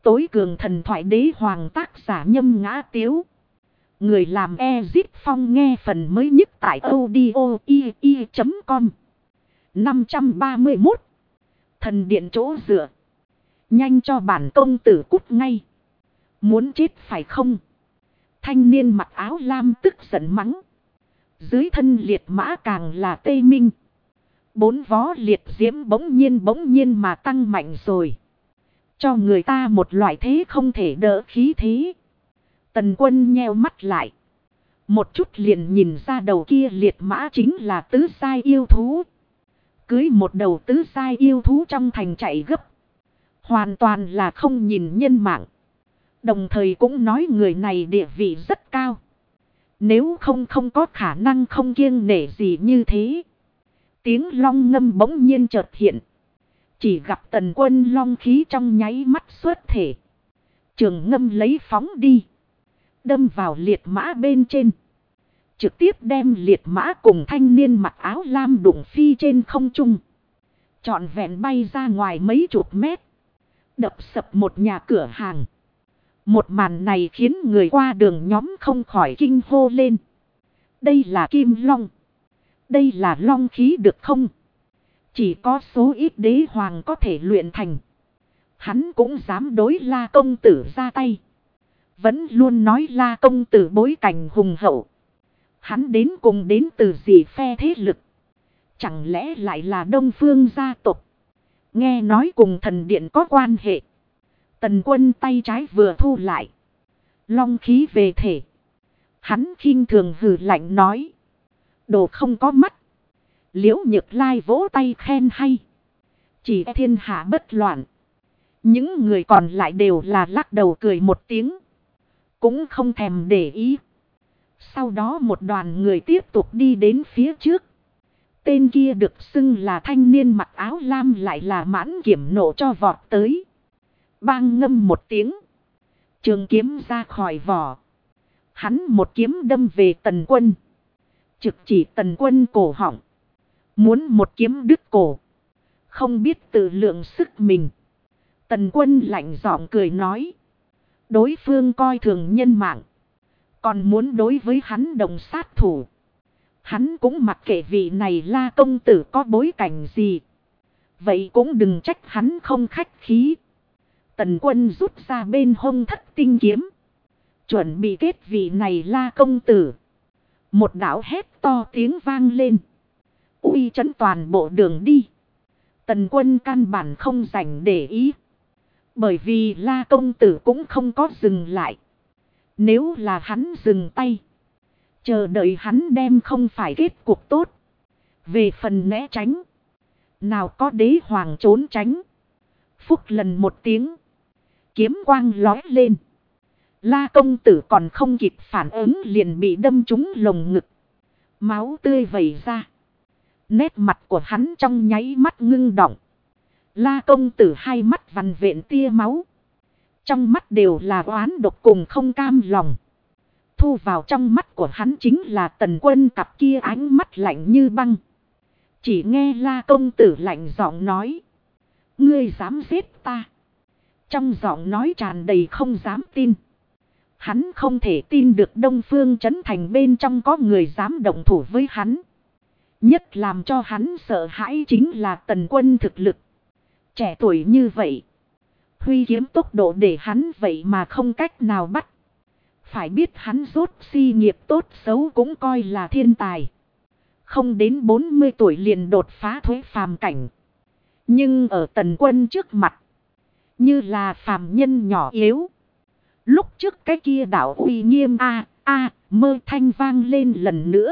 tối cường thần thoại đế hoàng, tác giả Nhâm Ngã Tiếu. Người làm Ezip Phong, nghe phần mới nhất tại audio.com. 531. Thần điện chỗ dựa. Nhanh cho bản công tử cút ngay. Muốn chết phải không? Thanh niên mặc áo lam tức giận mắng. Dưới thân liệt mã càng là tê minh. Bốn vó liệt diễm bỗng nhiên mà tăng mạnh rồi. Cho người ta một loại thế không thể đỡ khí thế. Tần Quân nheo mắt lại. Một chút liền nhìn ra đầu kia liệt mã chính là tứ sai yêu thú. Cưới một đầu tứ sai yêu thú trong thành chạy gấp. Hoàn toàn là không nhìn nhân mạng. Đồng thời cũng nói người này địa vị rất cao. Nếu không có khả năng không kiêng nể gì như thế. Tiếng long ngâm bỗng nhiên chợt hiện. Chỉ gặp Tần Quân long khí trong nháy mắt xuất thể. Trường ngâm lấy phóng đi. Đâm vào liệt mã bên trên. Trực tiếp đem liệt mã cùng thanh niên mặc áo lam đụng phi trên không trung. Trọn vẹn bay ra ngoài mấy chục mét. Đập sập một nhà cửa hàng. Một màn này khiến người qua đường nhóm không khỏi kinh hô lên. Đây là kim long. Đây là long khí được không? Chỉ có số ít đế hoàng có thể luyện thành. Hắn cũng dám đối La công tử ra tay. Vẫn luôn nói La công tử bối cảnh hùng hậu. Hắn đến cùng đến từ gì phe thế lực? Chẳng lẽ lại là Đông Phương gia tộc? Nghe nói cùng thần điện có quan hệ. Tần Quân tay trái vừa thu lại. Long khí về thể. Hắn khinh thường hừ lạnh nói. Đồ không có mắt. Liễu Nhược Lai vỗ tay khen hay. Chỉ thiên hạ bất loạn. Những người còn lại đều là lắc đầu cười một tiếng. Cũng không thèm để ý. Sau đó một đoàn người tiếp tục đi đến phía trước. Tên kia được xưng là thanh niên mặc áo lam lại là mãn kiểm nộ cho vọt tới. Bang ngâm một tiếng. Trường kiếm ra khỏi vỏ. Hắn một kiếm đâm về Tần Quân. Trực chỉ Tần Quân cổ họng. Muốn một kiếm đứt cổ. Không biết tự lượng sức mình. Tần Quân lạnh giọng cười nói. Đối phương coi thường nhân mạng. Còn muốn đối với hắn đồng sát thủ. Hắn cũng mặc kệ vị này La công tử có bối cảnh gì. Vậy cũng đừng trách hắn không khách khí. Tần Quân rút ra bên hông Thất tinh kiếm. Chuẩn bị kết vị này La công tử. Một đạo hét to tiếng vang lên. Uy chấn toàn bộ đường đi. Tần Quân căn bản không dành để ý. Bởi vì La công tử cũng không có dừng lại. Nếu là hắn dừng tay. Chờ đợi hắn đem không phải kết cục tốt. Về phần né tránh. Nào có đế hoàng trốn tránh. Phúc lần một tiếng. Kiếm quang lói lên. La công tử còn không kịp phản ứng liền bị đâm trúng lồng ngực. Máu tươi vẩy ra. Nét mặt của hắn trong nháy mắt ngưng động. La công tử hai mắt vằn vện tia máu. Trong mắt đều là oán độc cùng không cam lòng. Thu vào trong mắt của hắn chính là Tần Quân cặp kia ánh mắt lạnh như băng. Chỉ nghe La công tử lạnh giọng nói. Ngươi dám giết ta. Trong giọng nói tràn đầy không dám tin. Hắn không thể tin được Đông Phương Trấn Thành bên trong có người dám động thủ với hắn. Nhất làm cho hắn sợ hãi chính là Tần Quân thực lực. Trẻ tuổi như vậy. Huy kiếm tốc độ để hắn vậy mà không cách nào bắt. Phải biết hắn rốt si nghiệp tốt xấu cũng coi là thiên tài. Không đến 40 tuổi liền đột phá thuế phàm cảnh. Nhưng ở Tần Quân trước mặt. Như là phàm nhân nhỏ yếu. Lúc trước cái kia đạo uy nghiêm mơ thanh vang lên lần nữa.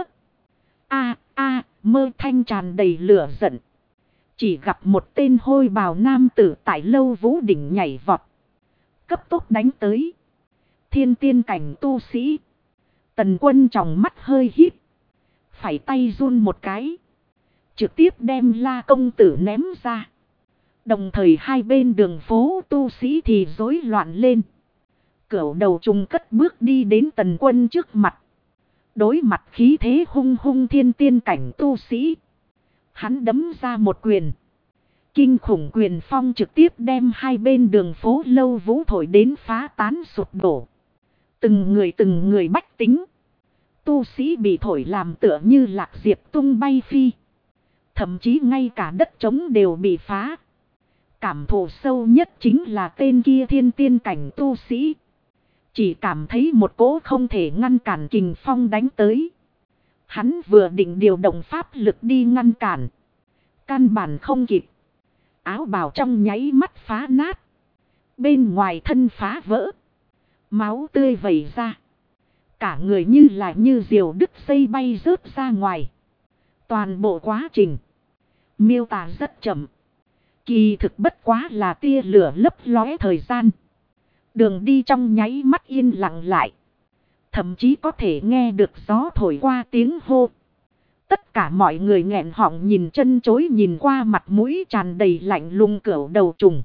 Mơ thanh tràn đầy lửa giận. Chỉ gặp một tên hôi bào nam tử tại Lâu Vũ đỉnh nhảy vọt. Cấp tốc đánh tới. Thiên tiên cảnh tu sĩ. Tần Quân tròng mắt hơi híp. Phải tay run một cái. Trực tiếp đem La công tử ném ra. Đồng thời hai bên đường phố tu sĩ thì rối loạn lên. Cửu đầu trùng cất bước đi đến Tần Quân trước mặt. Đối mặt khí thế hung hung thiên tiên cảnh tu sĩ. Hắn đấm ra một quyền. Kinh khủng quyền phong trực tiếp đem hai bên đường phố Lâu Vũ thổi đến phá tán sụp đổ. Từng người bách tính. Tu sĩ bị thổi làm tựa như lạc diệp tung bay phi. Thậm chí ngay cả đất trống đều bị phá. Cảm thụ sâu nhất chính là tên kia thiên tiên cảnh tu sĩ. Chỉ cảm thấy một cỗ không thể ngăn cản kình phong đánh tới. Hắn vừa định điều động pháp lực đi ngăn cản. Căn bản không kịp. Áo bào trong nháy mắt phá nát. Bên ngoài thân phá vỡ. Máu tươi vẩy ra. Cả người như diều đứt dây bay rớt ra ngoài. Toàn bộ quá trình miêu tả rất chậm. Kỳ thực bất quá là tia lửa lấp lóe thời gian. Đường đi trong nháy mắt yên lặng lại. Thậm chí có thể nghe được gió thổi qua tiếng hô. Tất cả mọi người nghẹn họng nhìn chân chối nhìn qua mặt mũi tràn đầy lạnh lùng cẩu đầu trùng.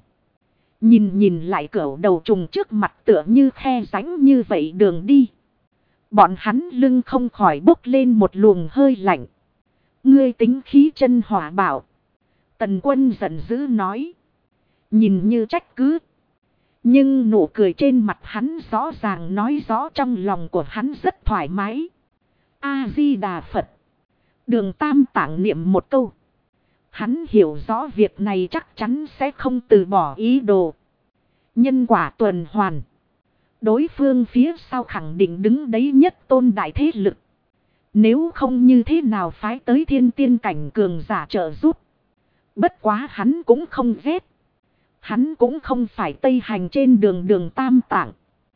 Nhìn lại cẩu đầu trùng trước mặt tựa như khe rãnh như vậy đường đi. Bọn hắn lưng không khỏi bốc lên một luồng hơi lạnh. Ngươi tính khí chân hỏa bảo. Tần Quân giận dữ nói. Nhìn như trách cứ. Nhưng nụ cười trên mặt hắn rõ ràng nói rõ trong lòng của hắn rất thoải mái. A-di-đà Phật. Đường Tam Tạng niệm một câu. Hắn hiểu rõ việc này chắc chắn sẽ không từ bỏ ý đồ. Nhân quả tuần hoàn. Đối phương phía sau khẳng định đứng đấy nhất tôn đại thế lực. Nếu không như thế nào phái tới thiên tiên cảnh cường giả trợ giúp. Bất quá hắn cũng không ghét. Hắn cũng không phải tây hành trên đường Tam Tạng.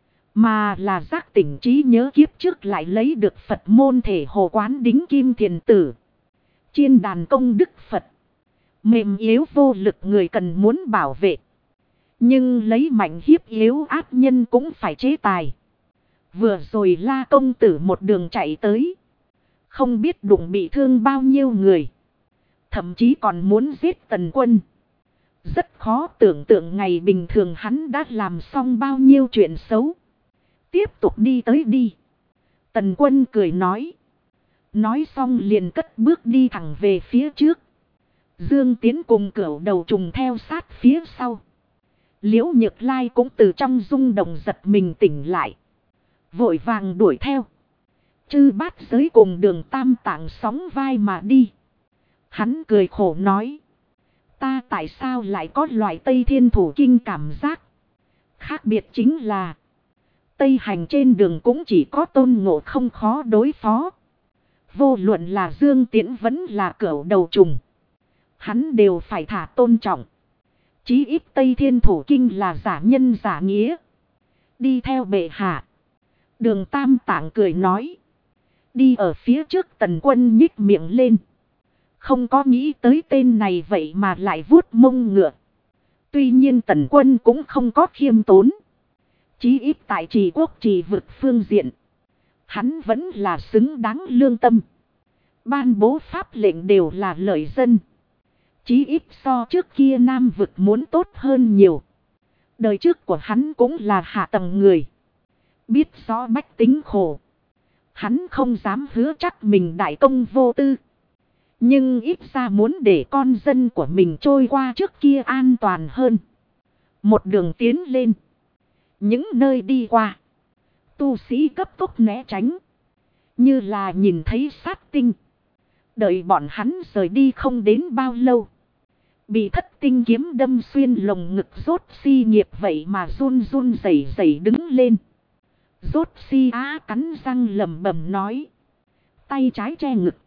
Mà là giác tỉnh trí nhớ kiếp trước lại lấy được Phật môn thể hồ quán đính kim thiền tử. Chiên đàn công đức Phật. Mềm yếu vô lực người cần muốn bảo vệ. Nhưng lấy mạnh hiếp yếu ác nhân cũng phải chế tài. Vừa rồi La công tử một đường chạy tới. Không biết đụng bị thương bao nhiêu người. Thậm chí còn muốn giết Tần Quân. Rất khó tưởng tượng ngày bình thường hắn đã làm xong bao nhiêu chuyện xấu. Tiếp tục đi tới đi. Tần Quân cười nói. Nói xong liền cất bước đi thẳng về phía trước. Dương Tiến cùng cẩu đầu trùng theo sát phía sau. Liễu Nhược Lai cũng từ trong rung động giật mình tỉnh lại. Vội vàng đuổi theo. Chư Bát Giới cùng đường Tam Tạng sóng vai mà đi. Hắn cười khổ nói. Ta tại sao lại có loại Tây Thiên Thủ Kinh cảm giác. Khác biệt chính là. Tây hành trên đường cũng chỉ có Tôn Ngộ không khó đối phó. Vô luận là Dương Tiễn vẫn là cẩu đầu trùng. Hắn đều phải thả tôn trọng. Chí ít Tây Thiên Thủ Kinh là giả nhân giả nghĩa. Đi theo bệ hạ. Đường Tam Tạng cười nói. Đi ở phía trước Tần Quân nhích miệng lên. Không có nghĩ tới tên này vậy mà lại vuốt mông ngựa. Tuy nhiên Tần Quân cũng không có khiêm tốn. Chí ít tại trì quốc trì vực phương diện. Hắn vẫn là xứng đáng lương tâm. Ban bố pháp lệnh đều là lợi dân. Chí ít so trước kia Nam vực muốn tốt hơn nhiều. Đời trước của hắn cũng là hạ tầng người. Biết rõ bách tính khổ. Hắn không dám hứa chắc mình đại công vô tư. Nhưng ít ra muốn để con dân của mình trôi qua trước kia an toàn hơn. Một đường tiến lên. Những nơi đi qua. Tu sĩ cấp tốc né tránh. Như là nhìn thấy sát tinh. Đợi bọn hắn rời đi không đến bao lâu. Bị thất tinh kiếm đâm xuyên lồng ngực rốt si nghiệp vậy mà run run rẩy rẩy đứng lên. Rốt si á cắn răng lẩm bẩm nói. Tay trái che ngực.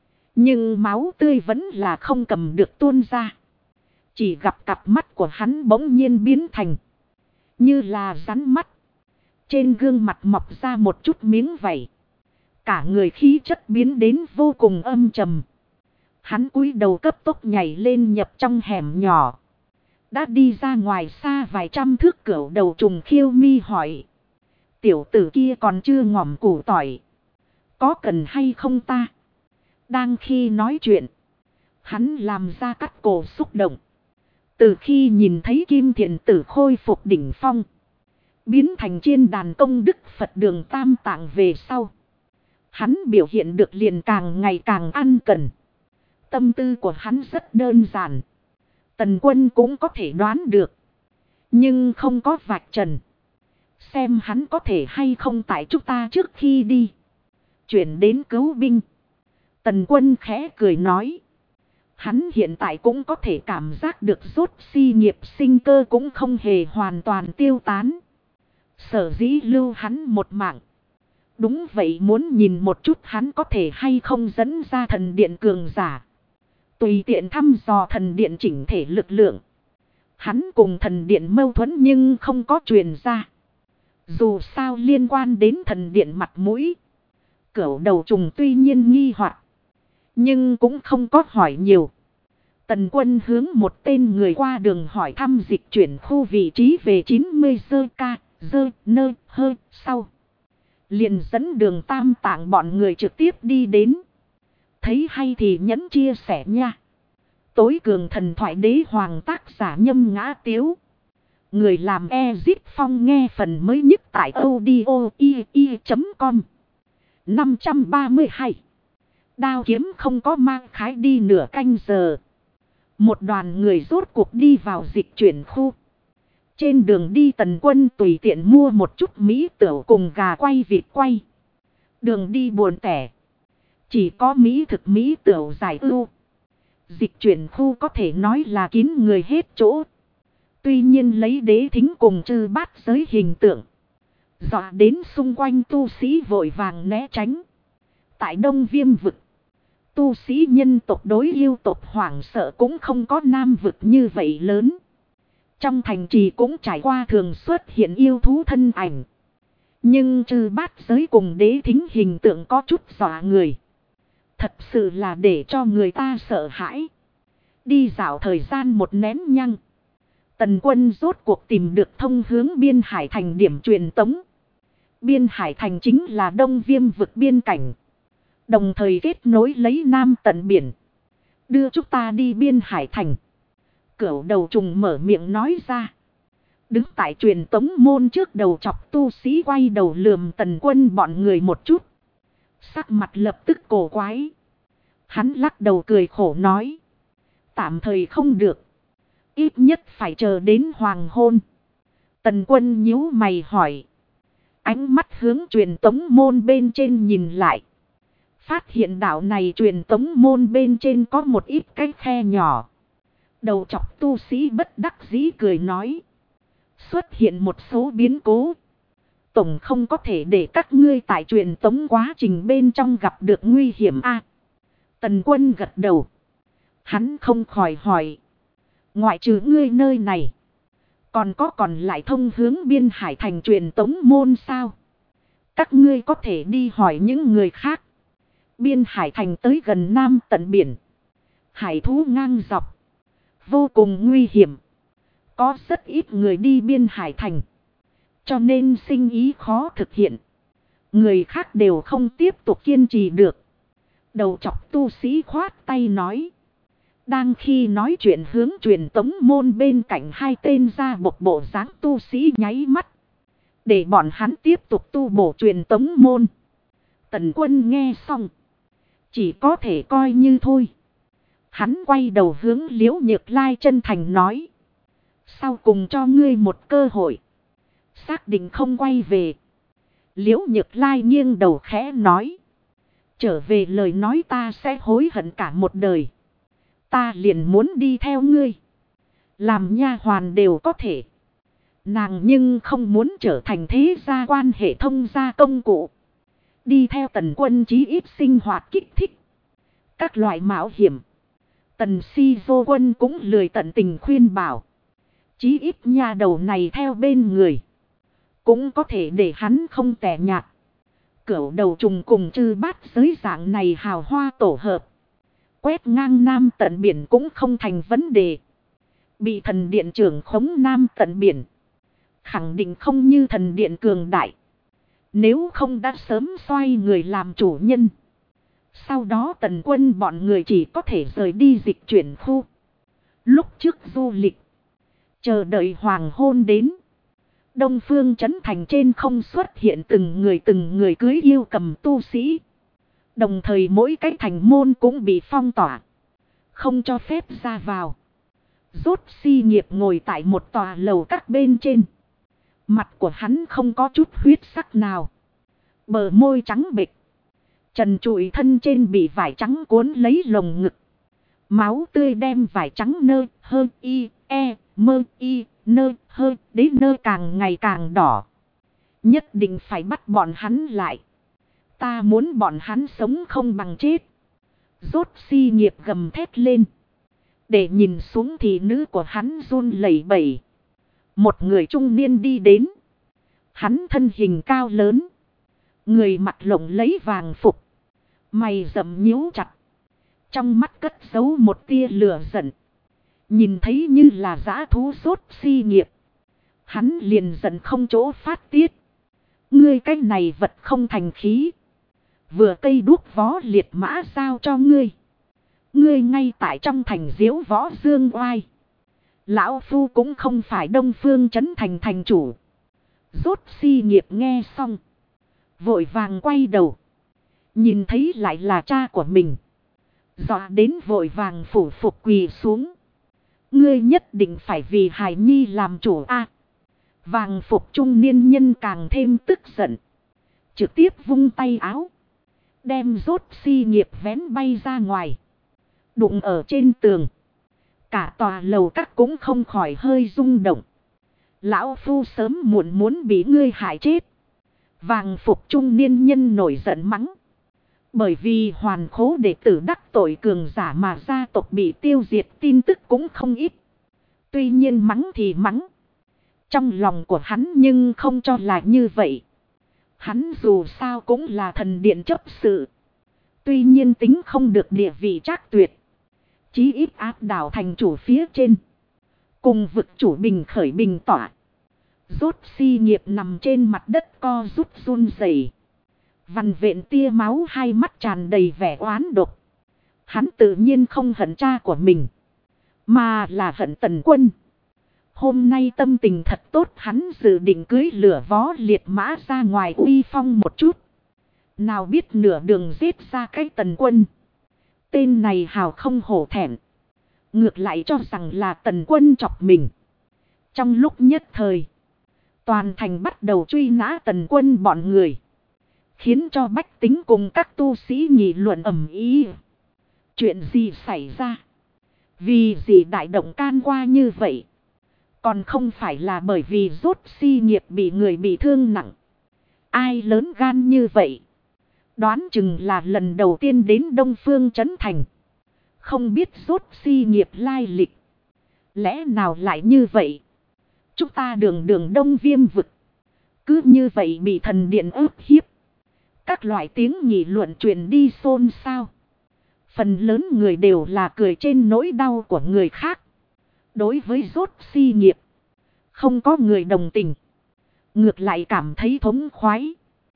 Nhưng máu tươi vẫn là không cầm được tuôn ra. Chỉ gặp cặp mắt của hắn bỗng nhiên biến thành. Như là rắn mắt. Trên gương mặt mọc ra một chút miếng vảy. Cả người khí chất biến đến vô cùng âm trầm. Hắn cúi đầu cấp tốc nhảy lên nhập trong hẻm nhỏ. Đã đi ra ngoài xa vài trăm thước cẩu đầu trùng khiêu mi hỏi. Tiểu tử kia còn chưa ngỏm củ tỏi. Có cần hay không ta? Đang khi nói chuyện. Hắn làm ra cắt cổ xúc động. Từ khi nhìn thấy Kim Thiện Tử khôi phục đỉnh phong. Biến thành chiên đàn công đức Phật đường Tam Tạng về sau. Hắn biểu hiện được liền càng ngày càng ăn cần. Tâm tư của hắn rất đơn giản. Tần Quân cũng có thể đoán được. Nhưng không có vạch trần. Xem hắn có thể hay không tại chúng ta trước khi đi. Chuyển đến cứu binh. Tần Quân khẽ cười nói. Hắn hiện tại cũng có thể cảm giác được rốt si nghiệp sinh cơ cũng không hề hoàn toàn tiêu tán. Sở dĩ lưu hắn một mạng. Đúng vậy, muốn nhìn một chút hắn có thể hay không dẫn ra thần điện cường giả. Tùy tiện thăm dò thần điện chỉnh thể lực lượng. Hắn cùng thần điện mâu thuẫn nhưng không có truyền ra. Dù sao liên quan đến thần điện mặt mũi. Cửu đầu trùng tuy nhiên nghi hoặc, nhưng cũng không có hỏi nhiều. Tần Quân hướng một tên người qua đường hỏi thăm dịch chuyển khu vị trí về 90 dơ ca, dơ, nơ, hơ, sau. Liền dẫn Đường Tam Tạng bọn người trực tiếp đi đến. Thấy hay thì nhấn chia sẻ nha. Tối cường thần thoại đế hoàng tác giả Nhâm Ngã Tiếu. Người làm Ezit Phong nghe phần mới nhất tại audio.com. 532. Đao kiếm không có mang khái đi nửa canh giờ. Một đoàn người rốt cuộc đi vào dịch chuyển khu. Trên đường đi Tần Quân tùy tiện mua một chút mỹ tửu cùng gà quay vịt quay. Đường đi buồn tẻ. Chỉ có mỹ thực mỹ tửu giải ưu. Dịch chuyển khu có thể nói là kín người hết chỗ. Tuy nhiên lấy đế thính cùng chư bát giới hình tượng. Dọa đến xung quanh tu sĩ vội vàng né tránh. Tại Đông Viêm vực. Tu sĩ nhân tộc đối yêu tộc hoảng sợ cũng không có nam vực như vậy lớn. Trong thành trì cũng trải qua thường xuất hiện yêu thú thân ảnh. Nhưng chư bát giới cùng đế thính hình tượng có chút dọa người. Thật sự là để cho người ta sợ hãi. Đi dạo thời gian một nén nhăng. Tần Quân rốt cuộc tìm được thông hướng Biên Hải Thành điểm truyền tống. Biên Hải Thành chính là Đông Viêm vực biên cảnh. Đồng thời kết nối lấy Nam tận biển. Đưa chúng ta đi Biên Hải Thành. Cửu đầu trùng mở miệng nói ra. Đứng tại truyền tống môn trước đầu chọc tu sĩ quay đầu lườm Tần Quân bọn người một chút. Sắc mặt lập tức cổ quái. Hắn lắc đầu cười khổ nói. Tạm thời không được. Ít nhất phải chờ đến hoàng hôn. Tần Quân nhíu mày hỏi. Ánh mắt hướng truyền tống môn bên trên nhìn lại. Phát hiện đảo này truyền tống môn bên trên có một ít cái khe nhỏ. Đầu chọc tu sĩ bất đắc dĩ cười nói. Xuất hiện một số biến cố. Tổng không có thể để các ngươi tại truyền tống quá trình bên trong gặp được nguy hiểm a. Tần Quân gật đầu. Hắn không khỏi hỏi. Ngoại trừ ngươi nơi này. Còn lại thông hướng Biên Hải Thành truyền tống môn sao? Các ngươi có thể đi hỏi những người khác. Biên Hải Thành tới gần Nam tận biển. Hải thú ngang dọc. Vô cùng nguy hiểm. Có rất ít người đi Biên Hải Thành. Cho nên sinh ý khó thực hiện. Người khác đều không tiếp tục kiên trì được. Đầu chọc tu sĩ khoát tay nói. Đang khi nói chuyện hướng truyền tống môn bên cạnh hai tên ra một bộ dáng tu sĩ nháy mắt. Để bọn hắn tiếp tục tu bổ truyền tống môn. Tần Quân nghe xong. Chỉ có thể coi như thôi. Hắn quay đầu hướng Liễu Nhược Lai chân thành nói. Sau cùng cho ngươi một cơ hội. Xác định không quay về. Liễu Nhược Lai nghiêng đầu khẽ nói. Trở về lời nói ta sẽ hối hận cả một đời. Ta liền muốn đi theo ngươi. Làm nha hoàn đều có thể. Nàng nhưng không muốn trở thành thế gia quan hệ thông gia công cụ. Đi theo Tần Quân chí ít sinh hoạt kích thích. Các loại mạo hiểm. Tần Si Vô Quân cũng lười tận tình khuyên bảo. Chí ít nha đầu này theo bên người. Cũng có thể để hắn không tẻ nhạt. Cửu đầu trùng cùng chư bát giới dạng này hào hoa tổ hợp. Quét ngang Nam tận biển cũng không thành vấn đề. Bị thần điện trưởng khống Nam tận biển. Khẳng định không như thần điện cường đại. Nếu không đã sớm xoay người làm chủ nhân. Sau đó Tần Quân bọn người chỉ có thể rời đi dịch chuyển khu. Lúc trước du lịch. Chờ đợi hoàng hôn đến. Đông phương trấn thành trên không xuất hiện từng người cưới yêu cầm tu sĩ. Đồng thời mỗi cái thành môn cũng bị phong tỏa. Không cho phép ra vào. Rốt Si Nghiệp ngồi tại một tòa lầu các bên trên. Mặt của hắn không có chút huyết sắc nào. Bờ môi trắng bệch. Trần trụi thân trên bị vải trắng cuốn lấy lồng ngực. Máu tươi đem vải trắng nơ hơ y e mơ y nơ hơ đế nơ càng ngày càng đỏ. Nhất định phải bắt bọn hắn lại. Ta muốn bọn hắn sống không bằng chết. Rốt Si Nghiệp gầm thét lên. Để nhìn xuống thì nữ của hắn run lẩy bẩy. Một người trung niên đi đến. Hắn thân hình cao lớn. Người mặt lộng lấy vàng phục. Mày rậm nhíu chặt. Trong mắt cất giấu một tia lửa giận. Nhìn thấy như là dã thú Rốt Si Nghiệp. Hắn liền giận không chỗ phát tiết. Ngươi cái này vật không thành khí. Vừa cây đuốc vó liệt mã giao cho ngươi. Ngươi ngay tại trong thành diếu võ dương oai. Lão Phu cũng không phải Đông Phương Trấn Thành thành chủ. Rốt Si Nghiệp nghe xong. Vội vàng quay đầu. Nhìn thấy lại là cha của mình. Dọa đến vội vàng phủ phục quỳ xuống. Ngươi nhất định phải vì Hải Nhi làm chủ a. Vàng phục trung niên nhân càng thêm tức giận. Trực tiếp vung tay áo. Đem Rốt Si Nghiệp vén bay ra ngoài. Đụng ở trên tường. Cả tòa lầu các cũng không khỏi hơi rung động. Lão Phu sớm muộn muốn bị ngươi hại chết. Vàng phục trung niên nhân nổi giận mắng. Bởi vì hoàn khố đệ tử đắc tội cường giả mà gia tộc bị tiêu diệt tin tức cũng không ít. Tuy nhiên mắng thì mắng. Trong lòng của hắn nhưng không cho là như vậy. Hắn dù sao cũng là thần điện chấp sự. Tuy nhiên tính không được địa vị trác tuyệt. Chí ít áp đảo thành chủ phía trên. Cùng vực chủ bình khởi bình tỏa. Rốt Si Nghiệp nằm trên mặt đất co rút run rẩy. Vằn vện tia máu hai mắt tràn đầy vẻ oán độc. Hắn tự nhiên không hận cha của mình. Mà là hận Tần Quân. Hôm nay tâm tình thật tốt, hắn dự định cưới lửa vó liệt mã ra ngoài uy phong một chút. Nào biết nửa đường giết ra cái Tần Quân. Tên này hào không hổ thẹn. Ngược lại cho rằng là Tần Quân chọc mình. Trong lúc nhất thời. Toàn thành bắt đầu truy nã Tần Quân bọn người. Khiến cho bách tính cùng các tu sĩ nghị luận ầm ĩ. Chuyện gì xảy ra? Vì gì đại động can qua như vậy? Còn không phải là bởi vì Rốt Si Nghiệp bị người bị thương nặng. Ai lớn gan như vậy? Đoán chừng là lần đầu tiên đến Đông Phương Trấn Thành. Không biết Rốt Si Nghiệp lai lịch. Lẽ nào lại như vậy? Chúng ta đường đường Đông Viêm vực. Cứ như vậy bị thần điện ức hiếp. Các loại tiếng nghị luận truyền đi xôn xao. Phần lớn người đều là cười trên nỗi đau của người khác. Đối với Rốt Si Nghiệp. Không có người đồng tình. Ngược lại cảm thấy thống khoái.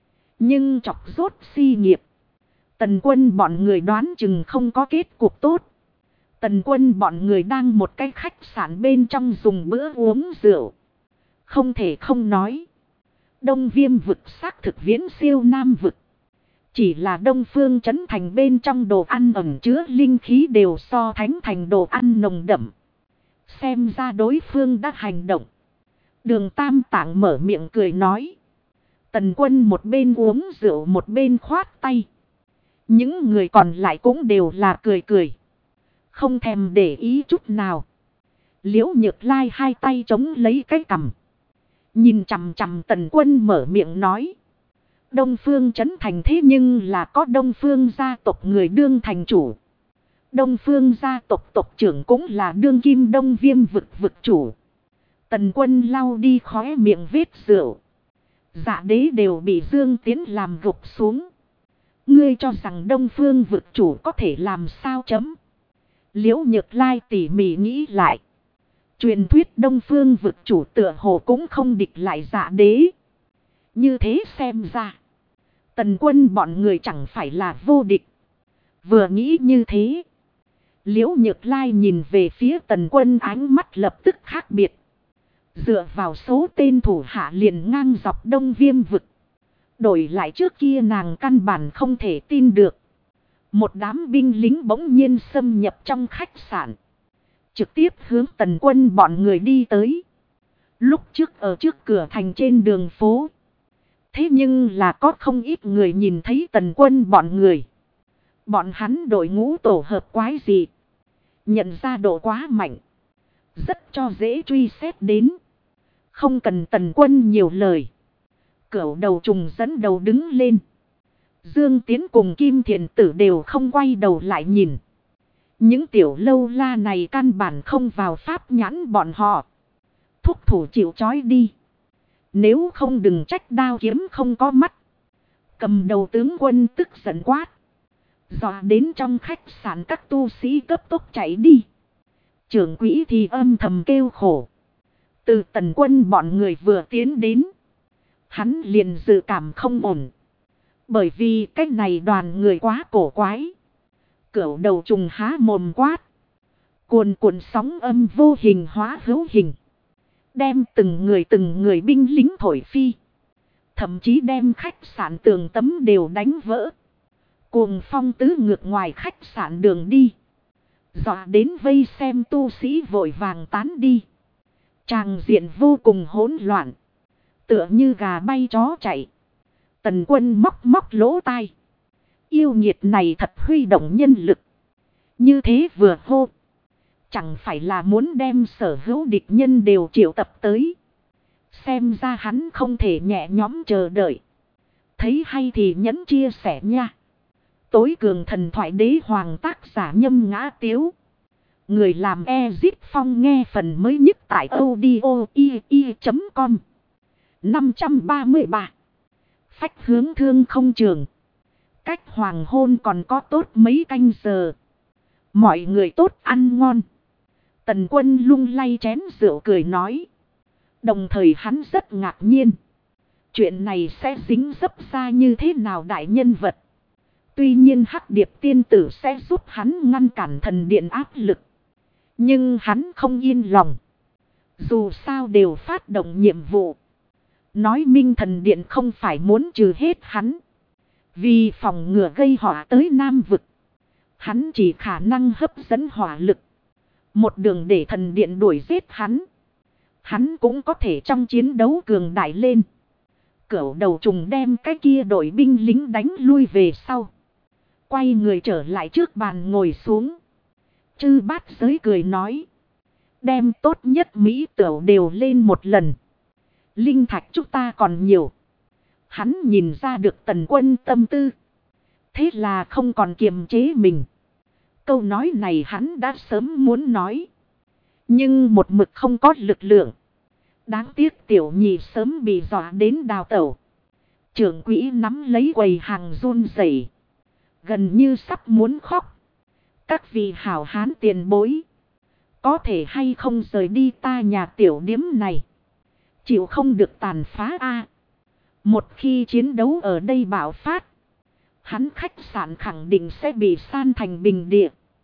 Nhưng chọc Rốt Si Nghiệp. Tần Quân bọn người đoán chừng không có kết cục tốt. Tần Quân bọn người đang một cái khách sạn bên trong dùng bữa uống rượu. Không thể không nói. Đông Viêm vực xác thực viễn siêu Nam vực. Chỉ là Đông Phương Trấn Thành bên trong đồ ăn ẩn chứa linh khí đều so Thánh Thành đồ ăn nồng đậm. Xem ra đối phương đã hành động. Đường Tam Tạng mở miệng cười nói. Tần Quân một bên uống rượu một bên khoát tay. Những người còn lại cũng đều là cười cười. Không thèm để ý chút nào. Liễu Nhược Lai hai tay chống lấy cái cằm. Nhìn chằm chằm Tần Quân mở miệng nói. Đông Phương Trấn Thành thế nhưng là có Đông Phương gia tộc người đương thành chủ. Đông Phương gia tộc tộc trưởng cũng là đương kim Đông Viêm vực vực chủ. Tần Quân lau đi khóe miệng vết rượu. Dạ đế đều bị Dương Tiến làm gục xuống. Ngươi cho rằng Đông Phương vực chủ có thể làm sao chấm. Liễu Nhược Lai tỉ mỉ nghĩ lại. Truyền thuyết Đông Phương vực chủ tựa hồ cũng không địch lại dạ đế. Như thế xem ra. Tần Quân bọn người chẳng phải là vô địch. Vừa nghĩ như thế. Liễu Nhược Lai nhìn về phía Tần Quân ánh mắt lập tức khác biệt. Dựa vào số tên thủ hạ liền ngang dọc Đông Viêm vực. Đổi lại trước kia nàng căn bản không thể tin được. Một đám binh lính bỗng nhiên xâm nhập trong khách sạn. trực tiếp hướng Tần Quân bọn người đi tới. Lúc trước ở trước cửa thành trên đường phố. Thế nhưng là có không ít người nhìn thấy Tần Quân bọn người. Bọn hắn đội ngũ tổ hợp quái gì. Nhận ra độ quá mạnh. Rất cho dễ truy xét đến. Không cần Tần Quân nhiều lời. Cửu đầu trùng dẫn đầu đứng lên. Dương Tiến cùng Kim Thiền Tử đều không quay đầu lại nhìn. Những tiểu lâu la này căn bản không vào pháp nhãn bọn họ. Thúc thủ chịu trói đi. Nếu không đừng trách đao kiếm không có mắt. Cầm đầu tướng quân tức giận quát. Dọa đến trong khách sạn các tu sĩ cấp tốc chạy đi. Trưởng quỹ thì âm thầm kêu khổ. Từ Tần Quân bọn người vừa tiến đến. Hắn liền dự cảm không ổn. Bởi vì cái này đoàn người quá cổ quái. Cửu đầu trùng há mồm quát. Cuồn cuộn sóng âm vô hình hóa hữu hình. Đem từng người binh lính thổi phi. Thậm chí đem khách sạn tường tấm đều đánh vỡ. Cuồng phong tứ ngược ngoài khách sạn đường đi. Dọa đến vây xem tu sĩ vội vàng tán đi. Tràng diện vô cùng hỗn loạn. Tựa như gà bay chó chạy. Tần Quân móc lỗ tai. Yêu nghiệt này thật huy động nhân lực. Như thế vừa hô. Chẳng phải là muốn đem sở hữu địch nhân đều triệu tập tới. Xem ra hắn không thể nhẹ nhõm chờ đợi. Thấy hay thì nhẫn chia sẻ nha. Tối cường thần thoại đế hoàng tác giả Nhâm Ngã Tiếu. Người làm Ezip Phong nghe phần mới nhất tại audio.com. 533. Phách hướng thương không trường. Cách hoàng hôn còn có tốt mấy canh giờ. Mọi người tốt ăn ngon. Tần Quân lung lay chén rượu cười nói. Đồng thời hắn rất ngạc nhiên. Chuyện này sẽ dính dấp ra như thế nào đại nhân vật. Tuy nhiên Hắc Điệp tiên tử sẽ giúp hắn ngăn cản thần điện áp lực. Nhưng hắn không yên lòng. Dù sao đều phát động nhiệm vụ. Nói minh thần điện không phải muốn trừ hết hắn. Vì phòng ngừa gây họa tới Nam Vực. Hắn chỉ khả năng hấp dẫn hỏa lực. Một đường để thần điện đuổi giết hắn. Hắn cũng có thể trong chiến đấu cường đại lên. Cửu đầu trùng đem cái kia đội binh lính đánh lui về sau. Quay người trở lại trước bàn ngồi xuống. Chư Bát Giới cười nói. Đem tốt nhất Mỹ tửu đều lên một lần. Linh thạch chúng ta còn nhiều. Hắn nhìn ra được Tần Quân tâm tư. Thế là không còn kiềm chế mình. Câu nói này hắn đã sớm muốn nói. Nhưng một mực không có lực lượng. Đáng tiếc tiểu nhị sớm bị dọa đến đào tẩu. Trưởng quỹ nắm lấy quầy hàng run rẩy, gần như sắp muốn khóc. Các vị hảo hán tiền bối. Có thể hay không rời đi ta nhà tiểu điếm này. Chịu không được tàn phá a. Một khi chiến đấu ở đây bạo phát. Hắn khách sạn khẳng định sẽ bị san thành bình địa.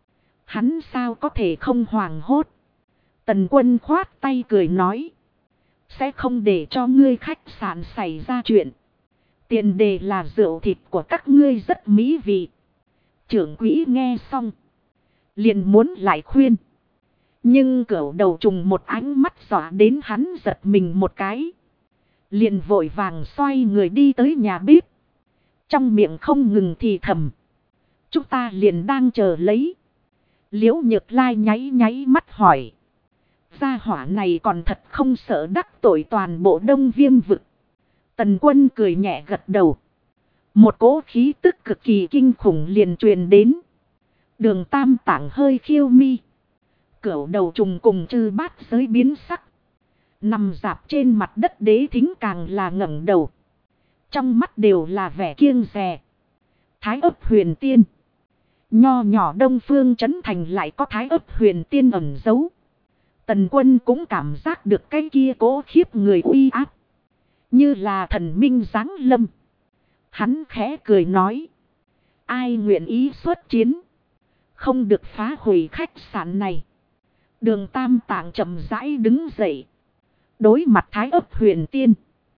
Hắn sao có thể không hoảng hốt. Tần Quân khoát tay cười nói. Sẽ không để cho ngươi khách sạn xảy ra chuyện. Tiền đề là rượu thịt của các ngươi rất mỹ vị. Trưởng quỹ nghe xong. Liền muốn lại khuyên. Nhưng cửu đầu trùng một ánh mắt dọa đến hắn giật mình một cái. Liền vội vàng xoay người đi tới nhà bếp. Trong miệng không ngừng thì thầm. Chúng ta liền đang chờ lấy. Liễu Nhược Lai nháy mắt hỏi. Gia hỏa này còn thật không sợ đắc tội toàn bộ Đông Viêm vực. Tần Quân cười nhẹ gật đầu. Một cỗ khí tức cực kỳ kinh khủng liền truyền đến. Đường Tam Tạng hơi khiêu mi. Cửu đầu trùng cùng Chư Bát Giới biến sắc. Nằm dạp trên mặt đất Đế Thính càng là ngẩng đầu. Trong mắt đều là vẻ kiêng dè. Thái ấp huyền tiên. Nho nhỏ Đông Phương Trấn Thành lại có thái ấp huyền tiên ẩn giấu. Tần Quân cũng cảm giác được cái kia cố khiếp người uy áp. Như là thần minh giáng lâm. Hắn khẽ cười nói. Ai nguyện ý xuất chiến. Không được phá hủy khách sạn này. Đường Tam Tạng chậm rãi đứng dậy. Đối mặt thái ấp huyền tiên.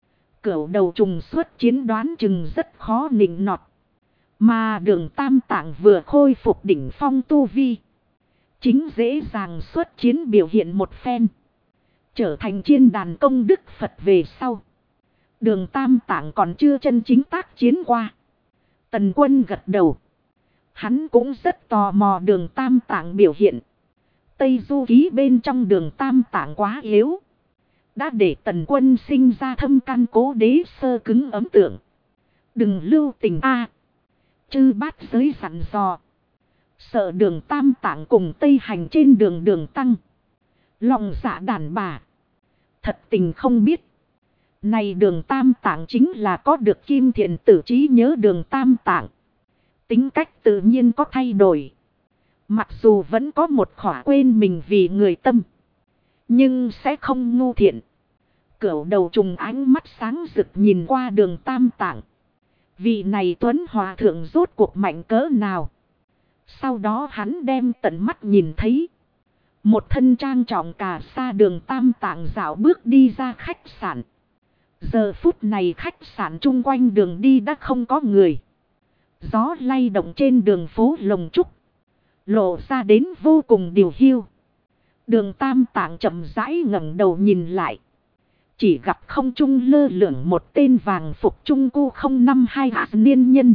Cửu đầu trùng xuất chiến đoán chừng rất khó nịnh nọt. Mà đường Tam Tạng vừa khôi phục đỉnh phong tu vi. Chính dễ dàng xuất chiến biểu hiện một phen. Trở thành chiên đàn công đức Phật về sau. Đường Tam Tạng còn chưa chân chính tác chiến qua. Tần Quân gật đầu. Hắn cũng rất tò mò đường Tam Tạng biểu hiện. Tây Du Ký bên trong đường Tam Tạng quá yếu. Đã để Tần Quân sinh ra thâm căn cố đế sơ cứng ấn tượng. Đừng lưu tình a. Chư bát giới dặn dò. Sợ đường Tam Tạng cùng Tây Hành trên đường đường tăng. Lòng dạ đàn bà. Thật tình không biết. Này đường Tam Tạng chính là có được Kim Thiện Tử trí nhớ đường Tam Tạng. Tính cách tự nhiên có thay đổi. Mặc dù vẫn có một khỏa quên mình vì người tâm. Nhưng sẽ không ngu thiện. Cửu đầu trùng ánh mắt sáng rực nhìn qua đường Tam Tạng. Vị này Tuấn Hòa Thượng rốt cuộc mạnh cỡ nào. Sau đó hắn đem tận mắt nhìn thấy. Một thân trang trọng cả xa đường Tam Tạng dạo bước đi ra khách sạn. Giờ phút này khách sạn chung quanh đường đi đã không có người. Gió lay động trên đường phố Lồng Trúc. Lộ ra đến vô cùng điều hiu. Đường Tam Tạng chậm rãi ngẩng đầu nhìn lại. Chỉ gặp không trung lơ lửng một tên vàng phục trung cu 052 hạ niên nhân.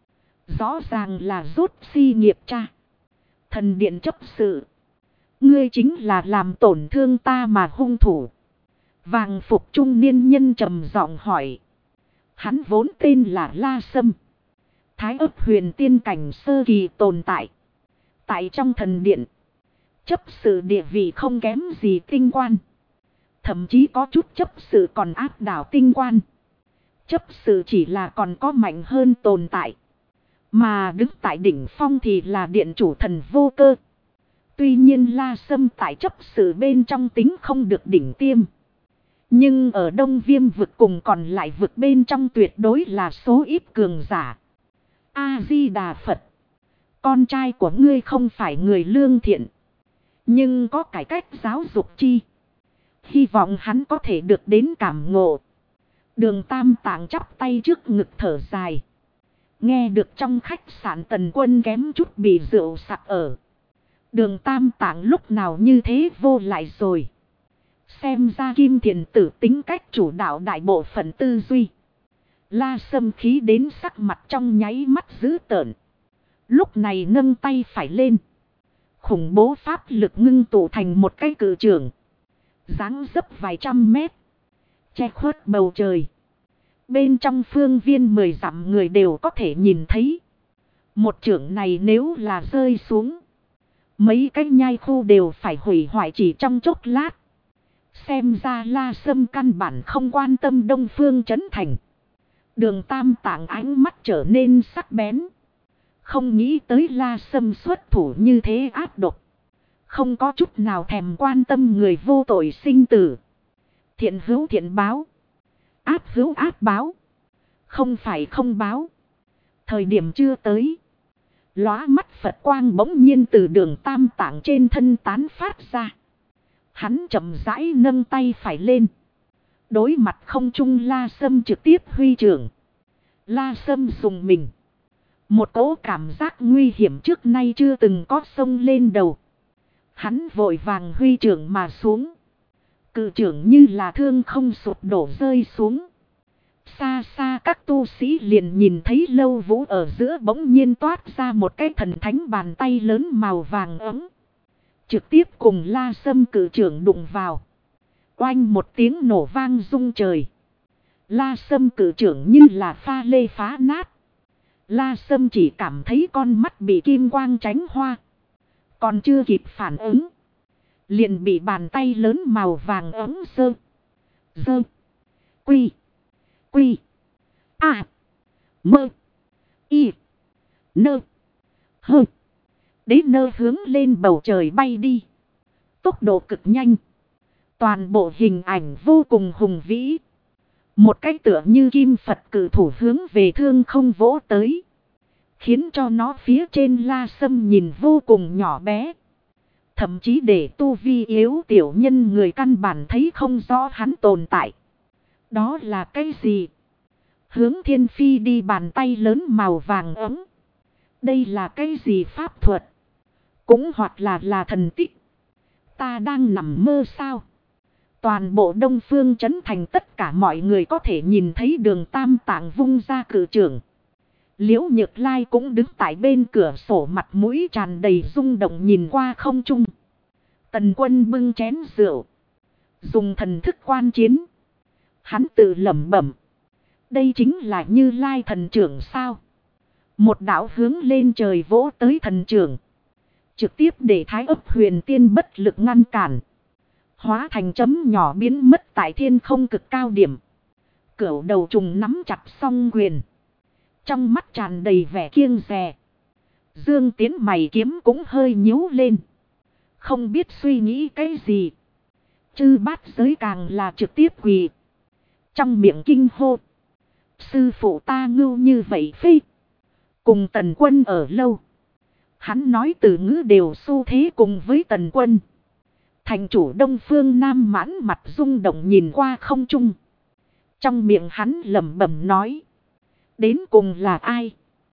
Rõ ràng là rốt si nghiệp cha. Thần điện chấp sự. Ngươi chính là làm tổn thương ta mà hung thủ. Vàng phục trung niên nhân trầm giọng hỏi. Hắn vốn tên là La Sâm. Thái ấp huyền tiên cảnh sơ kỳ tồn tại. Tại trong thần điện. Chấp sự địa vị không kém gì tinh quan. Thậm chí có chút chấp sự còn áp đảo tinh quan. Chấp sự chỉ là còn có mạnh hơn tồn tại. Mà đứng tại đỉnh phong thì là điện chủ thần vô cơ. Tuy nhiên La Sâm tại chấp sự bên trong tính không được đỉnh tiêm. Nhưng ở Đông Viêm vực cùng còn lại vực bên trong tuyệt đối là số ít cường giả. A-di-đà Phật. Con trai của ngươi không phải người lương thiện. Nhưng có cải cách giáo dục chi. Hy vọng hắn có thể được đến cảm ngộ. Đường Tam Tạng chắp tay trước ngực thở dài. Nghe được trong khách sạn Tần Quân kém chút bị rượu sặc ở. Đường Tam Tạng lúc nào như thế vô lại rồi. Xem ra Kim Thiện Tử tính cách chủ đạo đại bộ phận tư duy. La Sâm khí đến sắc mặt trong nháy mắt dữ tợn. Lúc này nâng tay phải lên. Khủng bố pháp lực ngưng tụ thành một cái cự trường. Dáng dấp vài trăm mét. Che khuất bầu trời. Bên trong phương viên 10 dặm người đều có thể nhìn thấy. Một chưởng này nếu là rơi xuống. Mấy cái nhai khu đều phải hủy hoại chỉ trong chốc lát. Xem ra La Sâm căn bản không quan tâm Đông Phương Trấn Thành. Đường Tam Tạng ánh mắt trở nên sắc bén. Không nghĩ tới La Sâm xuất thủ như thế ác độc. Không có chút nào thèm quan tâm người vô tội sinh tử. Thiện hữu thiện báo. Ác hữu ác báo. Không phải không báo. Thời điểm chưa tới. Lóa mắt Phật quang bỗng nhiên từ đường Tam Tạng trên thân tán phát ra. Hắn chậm rãi nâng tay phải lên. Đối mặt không trung La Sâm trực tiếp huy trưởng. La Sâm dùng mình. Một cỗ cảm giác nguy hiểm trước nay chưa từng có sông lên đầu. Hắn vội vàng huy trưởng mà xuống. Cự trưởng như là thương không sụp đổ rơi xuống. Xa xa các tu sĩ liền nhìn thấy Lâu Vũ ở giữa bỗng nhiên toát ra một cái thần thánh bàn tay lớn màu vàng ấm. Trực tiếp cùng La Sâm cự trưởng đụng vào. Oanh một tiếng nổ vang rung trời. La Sâm cự trưởng như là pha lê phá nát. La Sâm chỉ cảm thấy con mắt bị kim quang tránh hoa. Còn chưa kịp phản ứng. Liền bị bàn tay lớn màu vàng ấm dơ. Quy. Mơ. Y. Nơ. Hơ. Đế nơ hướng lên bầu trời bay đi. Tốc độ cực nhanh. Toàn bộ hình ảnh vô cùng hùng vĩ. Một cái tựa như kim Phật cử thủ hướng về thương không vỗ tới. Khiến cho nó phía trên La Sâm nhìn vô cùng nhỏ bé. Thậm chí để tu vi yếu tiểu nhân người căn bản thấy không rõ hắn tồn tại. Đó là cái gì? Hướng thiên phi đi bàn tay lớn màu vàng ấm. Đây là cái gì pháp thuật? Cũng hoặc là thần tích. Ta đang nằm mơ sao? Toàn bộ Đông Phương Trấn Thành tất cả mọi người có thể nhìn thấy Đường Tam Tạng vung ra cử trưởng. Liễu Nhược Lai cũng đứng tại bên cửa sổ, mặt mũi tràn đầy rung động nhìn qua không trung. Tần Quân bưng chén rượu, dùng thần thức quan chiến. Hắn tự lẩm bẩm. Đây chính là Như Lai thần trưởng sao? Một đạo hướng lên trời vỗ tới thần trưởng. Trực tiếp để Thái Ấp Huyền Tiên bất lực ngăn cản. Hóa thành chấm nhỏ biến mất tại thiên không cực cao điểm. Cửu đầu trùng nắm chặt song quyền. Trong mắt tràn đầy vẻ kiêng dè. Dương Tiến mày kiếm cũng hơi nhíu lên. Không biết suy nghĩ cái gì. Chư bát giới càng là trực tiếp quỳ. Trong miệng kinh hô. Sư phụ ta ngưu như vậy phi. Cùng Tần Quân ở lâu. Hắn nói từ ngữ đều xu thế cùng với Tần Quân. Thành chủ Đông Phương Nam Mãn mặt rung động nhìn qua không trung. Trong miệng hắn lẩm bẩm nói. Đến cùng là ai?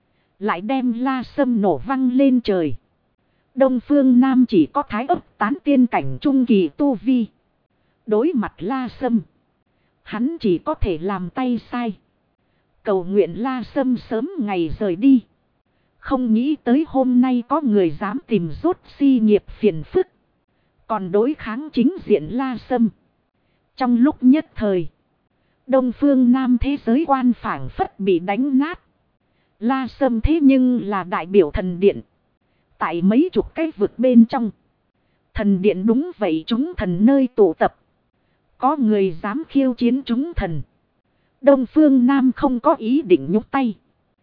Lại đem La Sâm nổ văng lên trời. Đông Phương Nam chỉ có Thái Ấp tán tiên cảnh trung kỳ tu vi. Đối mặt La Sâm, hắn chỉ có thể làm tay sai. Cầu nguyện La Sâm sớm ngày rời đi. Không nghĩ tới hôm nay có người dám tìm rốt si nghiệp phiền phức. Còn đối kháng chính diện La Sâm. Trong lúc nhất thời, Đông Phương Nam thế giới quan phảng phất bị đánh nát. La Sâm thế nhưng là đại biểu thần điện. Tại mấy chục cái vực bên trong. Thần điện đúng vậy, chúng thần nơi tụ tập. Có người dám khiêu chiến chúng thần. Đông Phương Nam không có ý định nhúc tay.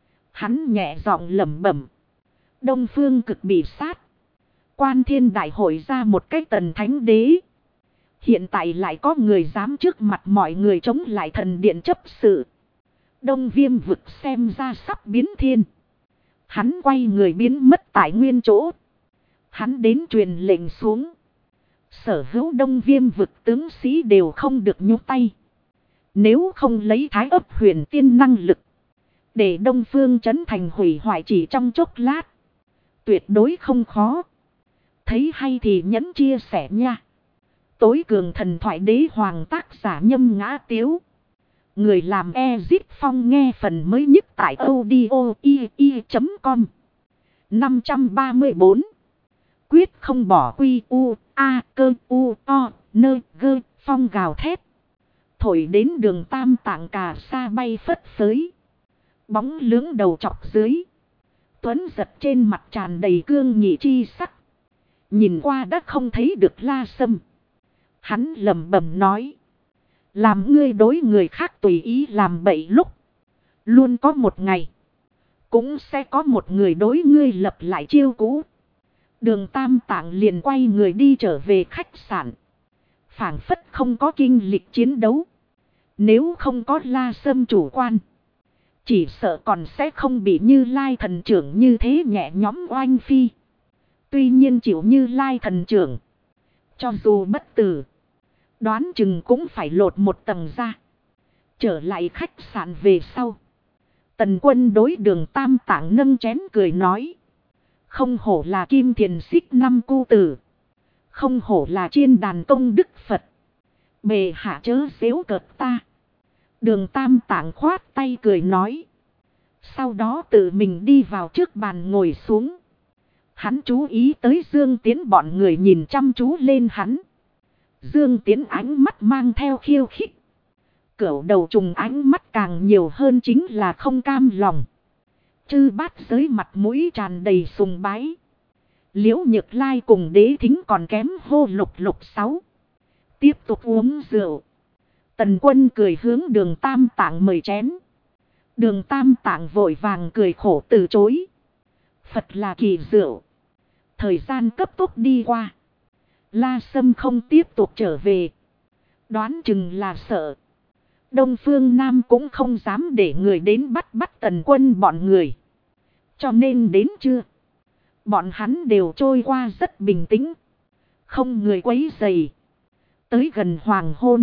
Hắn nhẹ giọng lẩm bẩm. Đông Phương Cực bị sát. Quan Thiên Đại hội ra một cái Tần Thánh Đế. Hiện tại lại có người dám trước mặt mọi người chống lại thần điện chấp sự. Đông Viêm vực xem ra sắp biến thiên. Hắn quay người biến mất tại nguyên chỗ. Hắn đến truyền lệnh xuống. Sở hữu Đông Viêm vực tướng sĩ đều không được nhúc tay. Nếu không lấy Thái Ấp Huyền Tiên năng lực. Để Đông Phương Trấn Thành hủy hoại chỉ trong chốc lát. Tuyệt đối không khó. Thấy hay thì nhấn chia sẻ nha. Tối cường thần thoại đế hoàng tác giả Nhâm Ngã Tiếu. Người làm Ezip Phong nghe phần mới nhất tại audio.com. 534. Quyết không bỏ quy u a cơ u o nơ gơ phong gào thét. Thổi đến Đường Tam Tạng cà sa bay phất phới. Bóng lưỡng đầu chọc dưới. Tuấn giật trên mặt tràn đầy cương nghị chi sắc. Nhìn qua đã không thấy được La Sâm. Hắn lẩm bẩm nói. Làm ngươi đối người khác tùy ý làm bậy lúc. Luôn có một ngày. Cũng sẽ có một người đối ngươi lập lại chiêu cũ. Đường Tam Tạng liền quay người đi trở về khách sạn. Phảng phất không có kinh lịch chiến đấu. Nếu không có La Sâm chủ quan. Chỉ sợ còn sẽ không bị Như Lai thần trưởng như thế nhẹ nhõm oanh phi. Tuy nhiên chịu Như Lai thần trưởng. Cho dù bất tử. Đoán chừng cũng phải lột một tầng ra. Trở lại khách sạn về sau. Tần Quân đối Đường Tam Tạng nâng chén cười nói. Không hổ là Kim Thiền Xích năm cu tử. Không hổ là chiên đàn công đức Phật. Bề hạ chớ xếu cợt ta. Đường Tam Tạng khoát tay cười nói. Sau đó tự mình đi vào trước bàn ngồi xuống. Hắn chú ý tới Dương Tiến bọn người nhìn chăm chú lên hắn. Dương Tiến ánh mắt mang theo khiêu khích. Cửu đầu trùng ánh mắt càng nhiều hơn chính là không cam lòng. Chư bát giới mặt mũi tràn đầy sùng bái. Liễu Nhược Lai cùng Đế Thính còn kém hô lục lục 6. Tiếp tục uống rượu. Tần Quân cười hướng Đường Tam Tạng mời chén. Đường Tam Tạng vội vàng cười khổ từ chối. Phật là kỳ rượu. Thời gian cấp tốc đi qua. La Sâm không tiếp tục trở về. Đoán chừng là sợ. Đông Phương Nam cũng không dám để người đến bắt Tần Quân bọn người. Cho nên đến trưa. Bọn hắn đều trôi qua rất bình tĩnh. Không người quấy rầy. Tới gần hoàng hôn.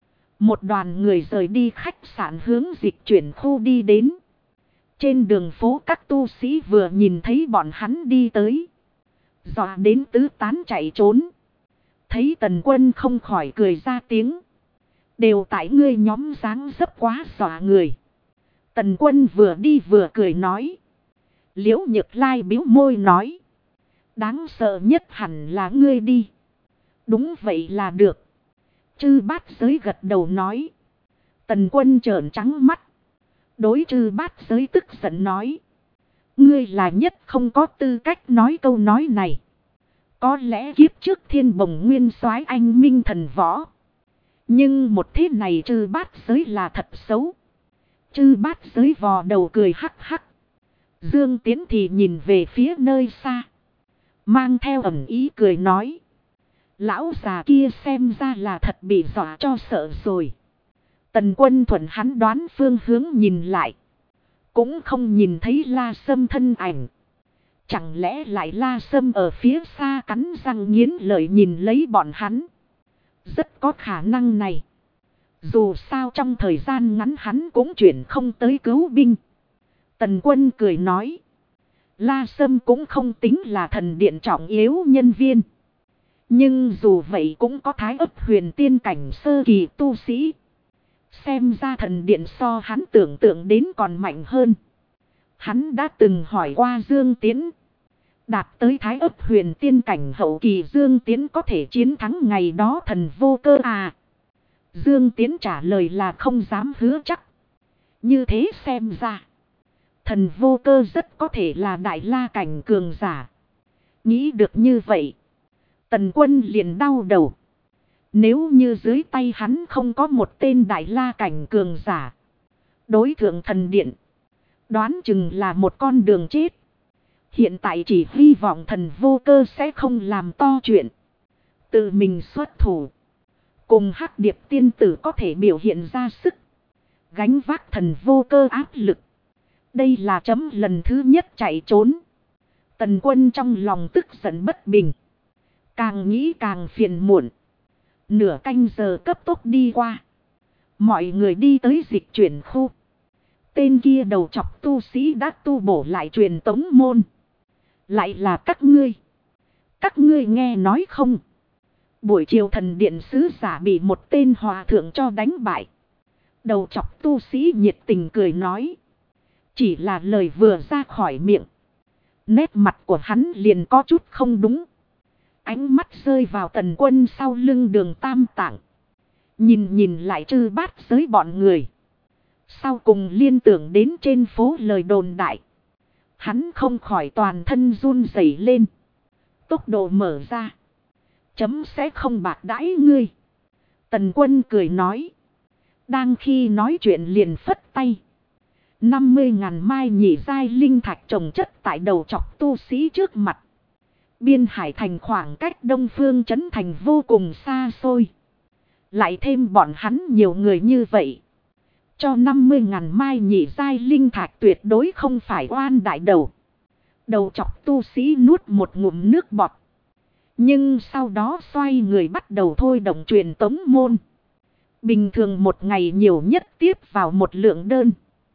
Một đoàn người rời đi khách sạn hướng dịch chuyển khu đi đến. Trên đường phố các tu sĩ vừa nhìn thấy bọn hắn đi tới. Dọa đến tứ tán chạy trốn. Thấy Tần Quân không khỏi cười ra tiếng. Đều tại ngươi nhóm dáng dấp quá dọa người. Tần Quân vừa đi vừa cười nói. Liễu Nhược Lai bĩu môi nói. Đáng sợ nhất hẳn là ngươi đi. Đúng vậy là được. Chư Bát Giới gật đầu nói. Tần Quân trợn trắng mắt. Đối Chư Bát Giới tức giận nói. Ngươi là nhất không có tư cách nói câu nói này. Có lẽ kiếp trước Thiên Bồng Nguyên soái anh minh thần võ. Nhưng một thế này Chư Bát Giới là thật xấu. Chư Bát Giới vò đầu cười hắc hắc. Dương Tiến thì nhìn về phía nơi xa. Mang theo ẩn ý cười nói. Lão già kia xem ra là thật bị dọa cho sợ rồi. Tần Quân thuận hắn đoán phương hướng nhìn lại. Cũng không nhìn thấy La Sâm thân ảnh. Chẳng lẽ lại La Sâm ở phía xa cắn răng nghiến lợi nhìn lấy bọn hắn. Rất có khả năng này. Dù sao trong thời gian ngắn hắn cũng chuyển không tới cứu binh. Tần Quân cười nói. La Sâm cũng không tính là thần điện trọng yếu nhân viên. Nhưng dù vậy cũng có thái ấp huyền tiên cảnh sơ kỳ tu sĩ. Xem ra thần điện so hắn tưởng tượng đến còn mạnh hơn. Hắn đã từng hỏi qua Dương Tiến. Đạt tới thái ấp huyền tiên cảnh hậu kỳ Dương Tiến có thể chiến thắng ngày đó thần vô cơ à. Dương Tiến trả lời là không dám hứa chắc. Như thế xem ra. Thần vô cơ rất có thể là đại la cảnh cường giả. Nghĩ được như vậy. Tần Quân liền đau đầu. Nếu như dưới tay hắn không có một tên đại la cảnh cường giả. Đối thượng thần điện. Đoán chừng là một con đường chết. Hiện tại chỉ hy vọng thần vô cơ sẽ không làm to chuyện. Tự mình xuất thủ. Cùng Hắc Điệp tiên tử có thể biểu hiện ra sức. Gánh vác thần vô cơ áp lực. Đây là chấm lần thứ nhất chạy trốn. Tần Quân trong lòng tức giận bất bình. Càng nghĩ càng phiền muộn. Nửa canh giờ cấp tốc đi qua. Mọi người đi tới dịch chuyển khu. Tên kia đầu chọc tu sĩ đã tu bổ lại truyền tống môn. Lại là các ngươi. Các ngươi nghe nói không? Buổi chiều thần điện sứ giả bị một tên hòa thượng cho đánh bại. Đầu chọc tu sĩ nhiệt tình cười nói. Chỉ là lời vừa ra khỏi miệng. Nét mặt của hắn liền có chút không đúng. Ánh mắt rơi vào Tần Quân sau lưng Đường Tam Tạng. Nhìn lại Chư Bát Giới bọn người. Sau cùng liên tưởng đến trên phố lời đồn đại. Hắn không khỏi toàn thân run rẩy lên. Tốc độ mở ra. Chấm sẽ không bạc đãi ngươi. Tần Quân cười nói. Đang khi nói chuyện liền phất tay. 50.000 mai nhị giai linh thạch trồng chất tại đầu chọc tu sĩ trước mặt. Biên Hải thành khoảng cách Đông Phương Trấn Thành vô cùng xa xôi. Lại thêm bọn hắn nhiều người như vậy. Cho 50.000 mai nhị giai linh thạch tuyệt đối không phải oan đại đầu. Đầu chọc tu sĩ nuốt một ngụm nước bọt. Nhưng sau đó xoay người bắt đầu thôi động truyền tống môn. Bình thường một ngày nhiều nhất tiếp vào một lượng đơn.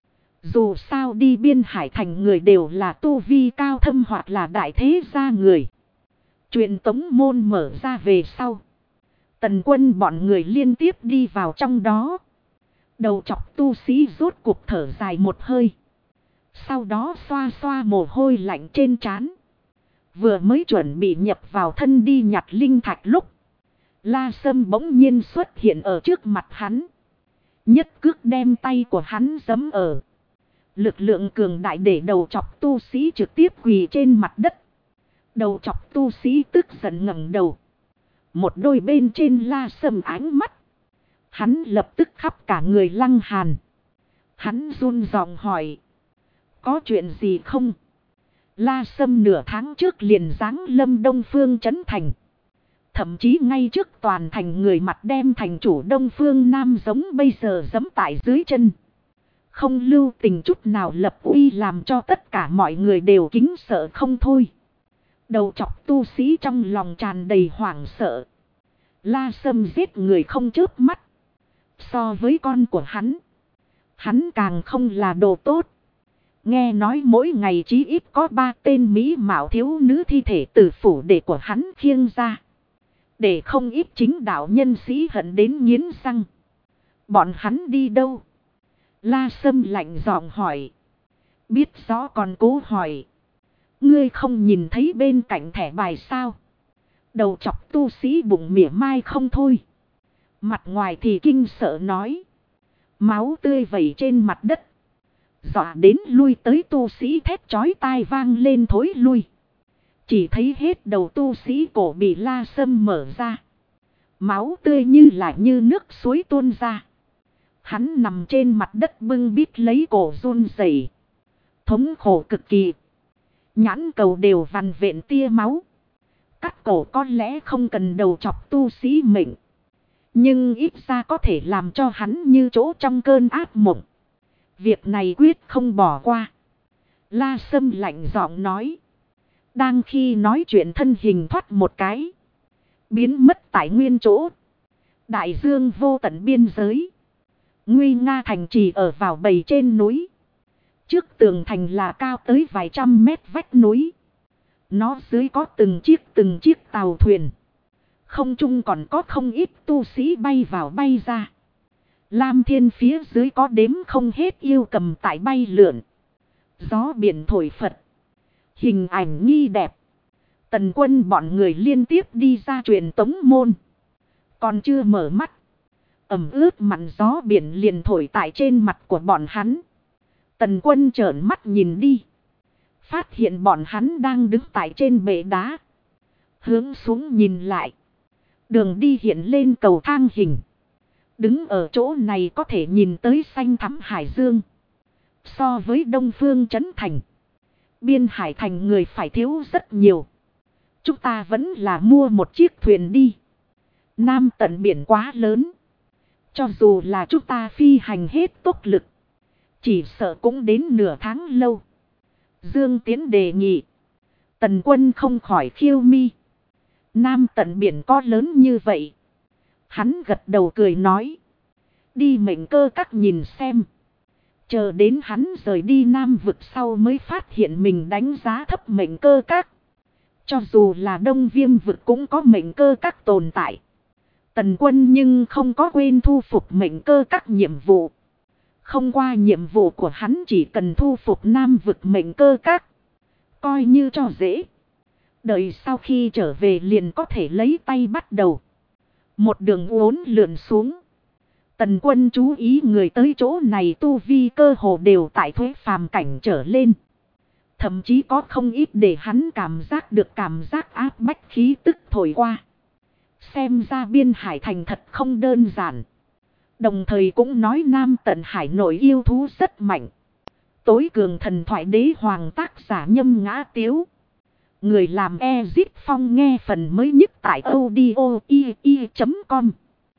Dù sao đi Biên Hải thành người đều là tu vi cao thâm hoặc là đại thế gia người. Truyền tống môn mở ra về sau. Tần Quân bọn người liên tiếp đi vào trong đó. Đầu chọc tu sĩ rốt cuộc thở dài một hơi. Sau đó xoa xoa mồ hôi lạnh trên trán. Vừa mới chuẩn bị nhập vào thân đi nhặt linh thạch lúc. La Sâm bỗng nhiên xuất hiện ở trước mặt hắn. Nhất cước đem tay của hắn giẫm ở. Lực lượng cường đại để đầu chọc tu sĩ trực tiếp quỳ trên mặt đất. Đầu chọc tu sĩ tức giận ngẩng đầu. Một đôi bên trên La Sâm ánh mắt. Hắn lập tức khắp cả người lăng hàn. Hắn run giọng hỏi. Có chuyện gì không? La Sâm nửa tháng trước liền giáng lâm Đông Phương Trấn Thành. Thậm chí ngay trước toàn thành người mặt đem thành chủ Đông Phương Nam giống bây giờ giẫm tại dưới chân. Không lưu tình chút nào lập uy làm cho tất cả mọi người đều kính sợ không thôi. Đầu chọc tu sĩ trong lòng tràn đầy hoảng sợ. La Sâm giết người không chớp mắt. So với con của hắn càng không là đồ tốt. Nghe nói mỗi ngày chí ít có 3 tên mỹ mạo thiếu nữ thi thể từ phủ đệ của hắn khiêng ra. Để không ít chính đạo nhân sĩ hận đến nghiến răng. Bọn hắn đi đâu? La Sâm lạnh giọng hỏi. Biết rõ còn cố hỏi. Ngươi không nhìn thấy bên cạnh thẻ bài sao? Đầu chọc tu sĩ bụng mỉa mai không thôi. Mặt ngoài thì kinh sợ nói. Máu tươi vẩy trên mặt đất. Dọa đến lui tới tu sĩ thét chói tai vang lên thối lui. Chỉ thấy hết đầu tu sĩ cổ bị La Sâm mở ra. Máu tươi như nước suối tuôn ra. Hắn nằm trên mặt đất bưng bít lấy cổ run rẩy, thống khổ cực kỳ. Nhãn cầu đều vằn vện tia máu. Cắt cổ có lẽ không cần đầu chọc tu sĩ mệnh, nhưng ít ra có thể làm cho hắn như chỗ trong cơn ác mộng. Việc này quyết không bỏ qua. La Sâm lạnh giọng nói. Đang khi nói chuyện thân hình thoát một cái, biến mất tại nguyên chỗ. Đại dương vô tận biên giới. Nguy nga thành trì ở vào bầy trên núi. Trước tường thành là cao tới vài trăm mét vách núi. Nó dưới có từng chiếc tàu thuyền. Không trung còn có không ít tu sĩ bay vào bay ra. Lam thiên phía dưới có đếm không hết yêu cầm tại bay lượn. Gió biển thổi phật. Hình ảnh nghi đẹp. Tần Quân bọn người liên tiếp đi ra truyền tống môn. Còn chưa mở mắt, ẩm ướt mặn gió biển liền thổi tại trên mặt của bọn hắn. Tần Quân trợn mắt nhìn đi, phát hiện bọn hắn đang đứng tại trên bệ đá. Hướng xuống nhìn lại, đường đi hiện lên cầu thang hình. Đứng ở chỗ này có thể nhìn tới xanh thắm hải dương. So với Đông Phương Trấn Thành, Biên Hải Thành người phải thiếu rất nhiều. Chúng ta vẫn là mua một chiếc thuyền đi. Nam tận biển quá lớn. Cho dù là chúng ta phi hành hết tốc lực, chỉ sợ cũng đến nửa tháng lâu. Dương Tiến đề nghị. Tần Quân không khỏi khiêu mi. Nam tận biển có lớn như vậy? Hắn gật đầu cười nói. Đi Mệnh Cơ Các nhìn xem. Chờ đến hắn rời đi Nam vực sau mới phát hiện mình đánh giá thấp Mệnh Cơ Các. Cho dù là Đông Viêm vực cũng có Mệnh Cơ Các tồn tại. Tần Quân nhưng không có quên thu phục Mệnh Cơ Các nhiệm vụ. Không qua nhiệm vụ của hắn chỉ cần thu phục Nam vực Mệnh Cơ Các. Coi như cho dễ. Đợi sau khi trở về liền có thể lấy tay bắt đầu. Một đường uốn lượn xuống. Tần Quân chú ý người tới chỗ này tu vi cơ hồ đều tại thuế phàm cảnh trở lên. Thậm chí có không ít để hắn cảm giác được cảm giác áp bách khí tức thổi qua. Xem ra Biên Hải Thành thật không đơn giản. Đồng thời cũng nói Nam tận hải nội yêu thú rất mạnh. Tối cường thần thoại đế hoàng tác giả Nhâm Ngã Tiếu. Người làm Ezit Phong nghe phần mới nhất tại audio.com.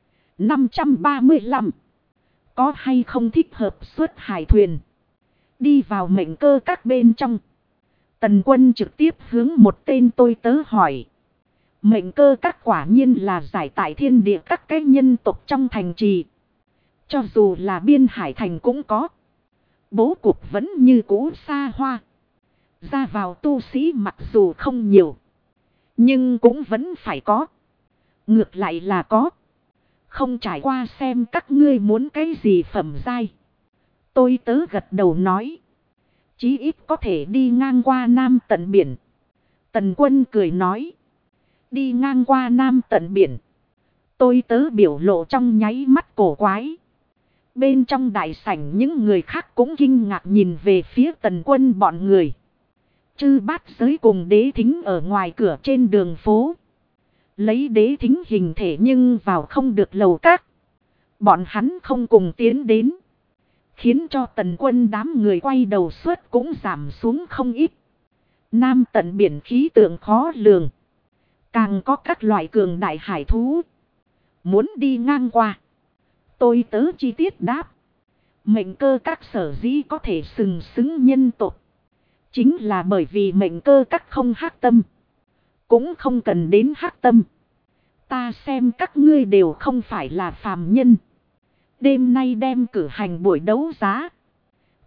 535. Có hay không thích hợp xuất hải thuyền? Đi vào Mệnh Cơ Các bên trong. Tần Quân trực tiếp hướng một tên tôi tớ hỏi. Mệnh Cơ Các quả nhiên là giải tại thiên địa các cái nhân tộc trong thành trì. Cho dù là Biên Hải Thành cũng có. Bố cục vẫn như cũ xa hoa. Ra vào tu sĩ mặc dù không nhiều, nhưng cũng vẫn phải có. Ngược lại là có. Không trải qua xem các ngươi muốn cái gì phẩm giai. Tôi tớ gật đầu nói. Chí ít có thể đi ngang qua Nam tận biển. Tần Quân cười nói. Đi ngang qua Nam tận biển. Tôi tớ biểu lộ trong nháy mắt cổ quái. Bên trong đại sảnh những người khác cũng kinh ngạc nhìn về phía Tần Quân bọn người. Chư Bát Giới cùng Đế Thính ở ngoài cửa trên đường phố. Lấy Đế Thính hình thể nhưng vào không được lầu các. Bọn hắn không cùng tiến đến. Khiến cho Tần Quân đám người quay đầu suốt cũng giảm xuống không ít. Nam tận biển khí tượng khó lường. Càng có các loại cường đại hải thú. Muốn đi ngang qua. Tôi tớ chi tiết đáp. Mệnh Cơ Các sở dĩ có thể sừng sững nhân tộc. Chính là bởi vì Mệnh Cơ Các không hắc tâm. Cũng không cần đến hắc tâm. Ta xem các ngươi đều không phải là phàm nhân. Đêm nay đem cử hành buổi đấu giá.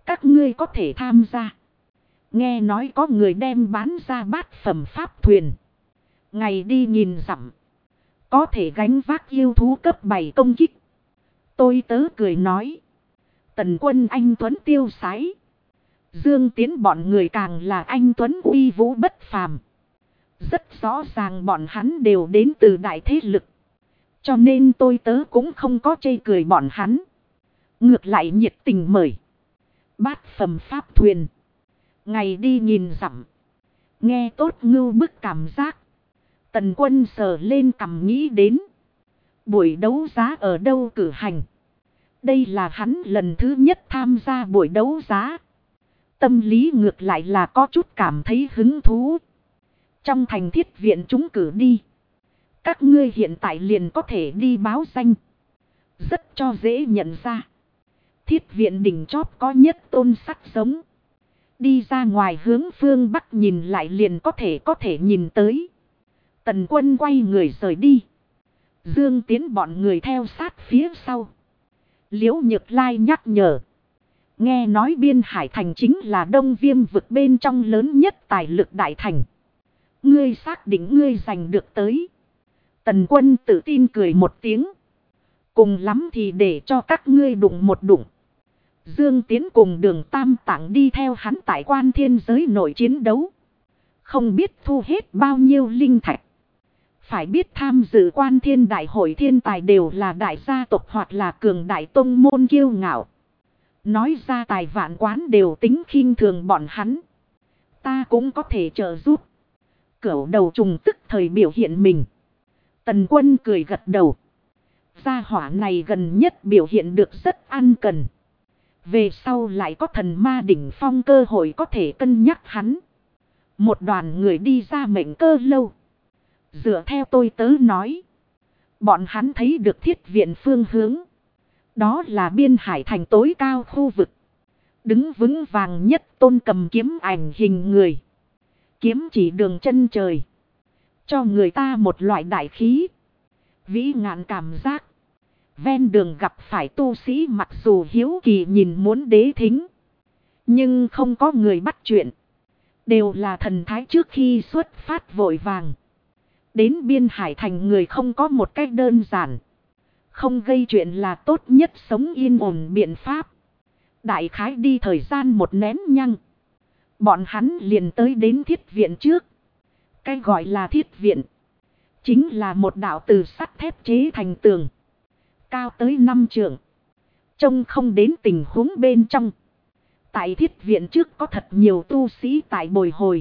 Các ngươi có thể tham gia. Nghe nói có người đem bán ra bát phẩm pháp thuyền. Ngày đi nhìn dặm. Có thể gánh vác yêu thú cấp 7 công kích. Tôi tớ cười nói. Tần Quân anh tuấn tiêu sái. Dương Tiến bọn người càng là anh tuấn uy vũ bất phàm. Rất rõ ràng bọn hắn đều đến từ đại thế lực. Cho nên tôi tớ cũng không có chê cười bọn hắn. Ngược lại nhiệt tình mời. Bát phẩm pháp thuyền. Ngày đi nhìn dặm. Nghe tốt ngưu bức cảm giác. Tần Quân sờ lên cằm nghĩ đến. Buổi đấu giá ở đâu cử hành. Đây là hắn lần thứ nhất tham gia buổi đấu giá. Tâm lý ngược lại là có chút cảm thấy hứng thú. Trong thành Thiết Viện chúng cử đi. Các ngươi hiện tại liền có thể đi báo danh. Rất cho dễ nhận ra. Thiết Viện đỉnh chóp có nhất tôn sắt giống. Đi ra ngoài hướng phương Bắc nhìn lại liền có thể nhìn tới. Tần Quân quay người rời đi. Dương Tiến bọn người theo sát phía sau. Liễu Nhược Lai nhắc nhở. Nghe nói Biên Hải Thành chính là Đông Viêm vực bên trong lớn nhất tài lực đại thành. Ngươi xác định ngươi giành được tới. Tần Quân tự tin cười một tiếng. Cùng lắm thì để cho các ngươi đụng một đụng. Dương Tiến cùng Đường Tam Tạng đi theo hắn tại Quan Thiên giới nội chiến đấu. Không biết thu hết bao nhiêu linh thạch. Phải biết tham dự Quan Thiên đại hội thiên tài đều là đại gia tộc hoặc là cường đại tông môn kiêu ngạo. Nói ra tài vạn quán đều tính khinh thường bọn hắn. Ta cũng có thể trợ giúp. Cửu đầu trùng tức thời biểu hiện mình. Tần Quân cười gật đầu. Gia hỏa này gần nhất biểu hiện được rất ăn cần. Về sau lại có thần ma đỉnh phong cơ hội có thể cân nhắc hắn. Một đoàn người đi ra mệnh cơ lâu. Dựa theo tôi tớ nói. Bọn hắn thấy được Thiết Viện phương hướng. Đó là Biên Hải Thành tối cao khu vực. Đứng vững vàng nhất tôn cầm kiếm ảnh hình người. Kiếm chỉ đường chân trời. Cho người ta một loại đại khí. Vĩ ngạn cảm giác. Ven đường gặp phải tu sĩ mặc dù hiếu kỳ nhìn muốn đế thính. Nhưng không có người bắt chuyện. Đều là thần thái trước khi xuất phát vội vàng. Đến Biên Hải Thành người không có một cách đơn giản. Không gây chuyện là tốt nhất sống yên ổn biện pháp. Đại khái đi thời gian một nén nhăng. Bọn hắn liền tới đến Thiết Viện trước. Cái gọi là Thiết Viện. Chính là một đạo từ sắt thép chế thành tường. Cao tới 5 trượng. Trông không đến tình huống bên trong. Tại Thiết Viện trước có thật nhiều tu sĩ tại bồi hồi.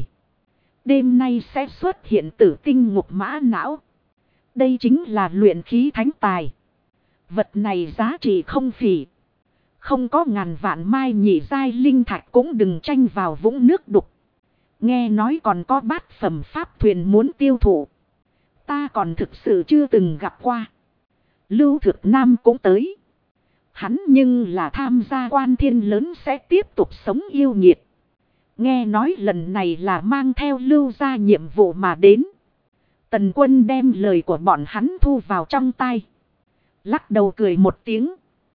Đêm nay sẽ xuất hiện Tử Tinh Ngục Mã Não. Đây chính là luyện khí thánh tài. Vật này giá trị không phỉ. Không có ngàn vạn mai nhị giai linh thạch cũng đừng tranh vào vũng nước đục. Nghe nói còn có bát phẩm pháp thuyền muốn tiêu thụ. Ta còn thực sự chưa từng gặp qua. Lưu Thực Nam cũng tới. Hắn nhưng là tham gia Quan Thiên lớn sẽ tiếp tục sống yêu nghiệt. Nghe nói lần này là mang theo Lưu ra nhiệm vụ mà đến. Tần Quân đem lời của bọn hắn thu vào trong tai. Lắc đầu cười một tiếng.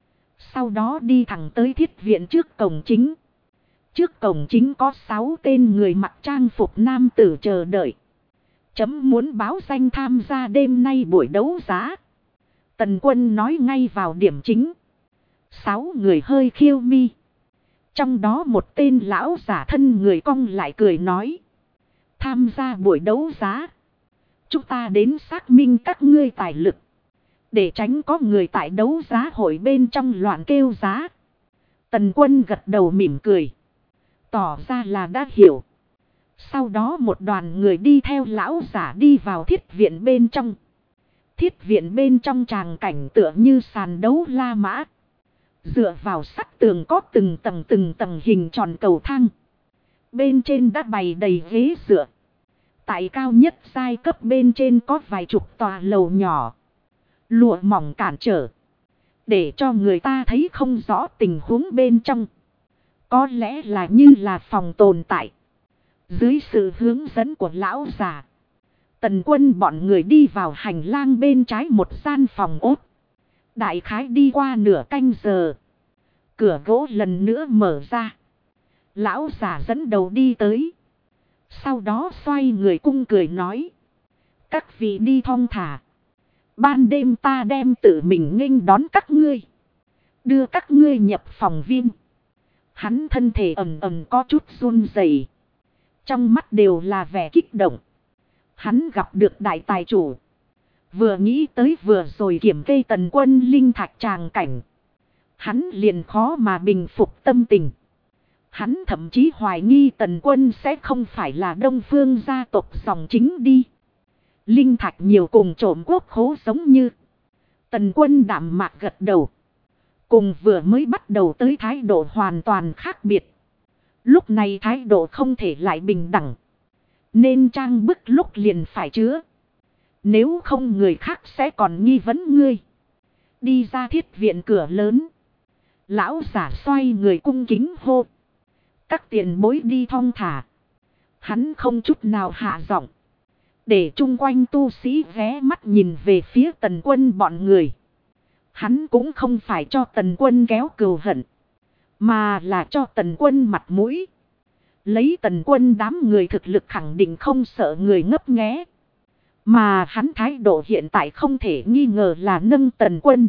Sau đó đi thẳng tới Thiết Viện trước cổng chính. Trước cổng chính có 6 tên người mặc trang phục nam tử chờ đợi. Chấm muốn báo danh tham gia đêm nay buổi đấu giá. Tần Quân nói ngay vào điểm chính. 6 người hơi khiêu mi. Trong đó một tên lão giả thân người cong lại cười nói. Tham gia buổi đấu giá. Chúng ta đến xác minh các ngươi tài lực. Để tránh có người tại đấu giá hội bên trong loạn kêu giá. Tần Quân gật đầu mỉm cười. Tỏ ra là đã hiểu. Sau đó một đoàn người đi theo lão giả đi vào Thiết Viện bên trong. Thiết Viện bên trong tràng cảnh tựa như sàn đấu La Mã. Dựa vào sắt tường có từng tầng hình tròn cầu thang. Bên trên đã bày đầy ghế dựa. Tại cao nhất giai cấp bên trên có vài chục tòa lầu nhỏ. Lụa mỏng cản trở. Để cho người ta thấy không rõ tình huống bên trong. Có lẽ là như là phòng tồn tại. Dưới sự hướng dẫn của lão già. Tần Quân bọn người đi vào hành lang bên trái một gian phòng ốt. Đại khái đi qua nửa canh giờ. Cửa gỗ lần nữa mở ra. Lão giả dẫn đầu đi tới. Sau đó xoay người cung cười nói. Các vị đi thong thả. Ban đêm ta đem tự mình nghênh đón các ngươi. Đưa các ngươi nhập phòng viên. Hắn thân thể ầm ầm có chút run rẩy, trong mắt đều là vẻ kích động. Hắn gặp được đại tài chủ. Vừa nghĩ tới vừa rồi kiểm kê Tần Quân linh thạch tràng cảnh, hắn liền khó mà bình phục tâm tình. Hắn thậm chí hoài nghi Tần Quân sẽ không phải là Đông Phương gia tộc dòng chính đi. Linh thạch nhiều cùng trộm quốc khố giống như. Tần Quân đạm mạc gật đầu. Cùng vừa mới bắt đầu tới thái độ hoàn toàn khác biệt. Lúc này thái độ không thể lại bình đẳng. Nên trang bức lúc liền phải chứa. Nếu không người khác sẽ còn nghi vấn ngươi. Đi ra thiết viện cửa lớn. Lão giả xoay người cung kính hô. Các tiền bối đi thong thả. Hắn không chút nào hạ giọng. Để chung quanh tu sĩ ghé mắt nhìn về phía Tần Quân bọn người. Hắn cũng không phải cho Tần Quân kéo cừu hận, mà là cho Tần Quân mặt mũi. Lấy Tần Quân đám người thực lực khẳng định không sợ người ngấp nghé. Mà hắn thái độ hiện tại không thể nghi ngờ là nâng Tần Quân.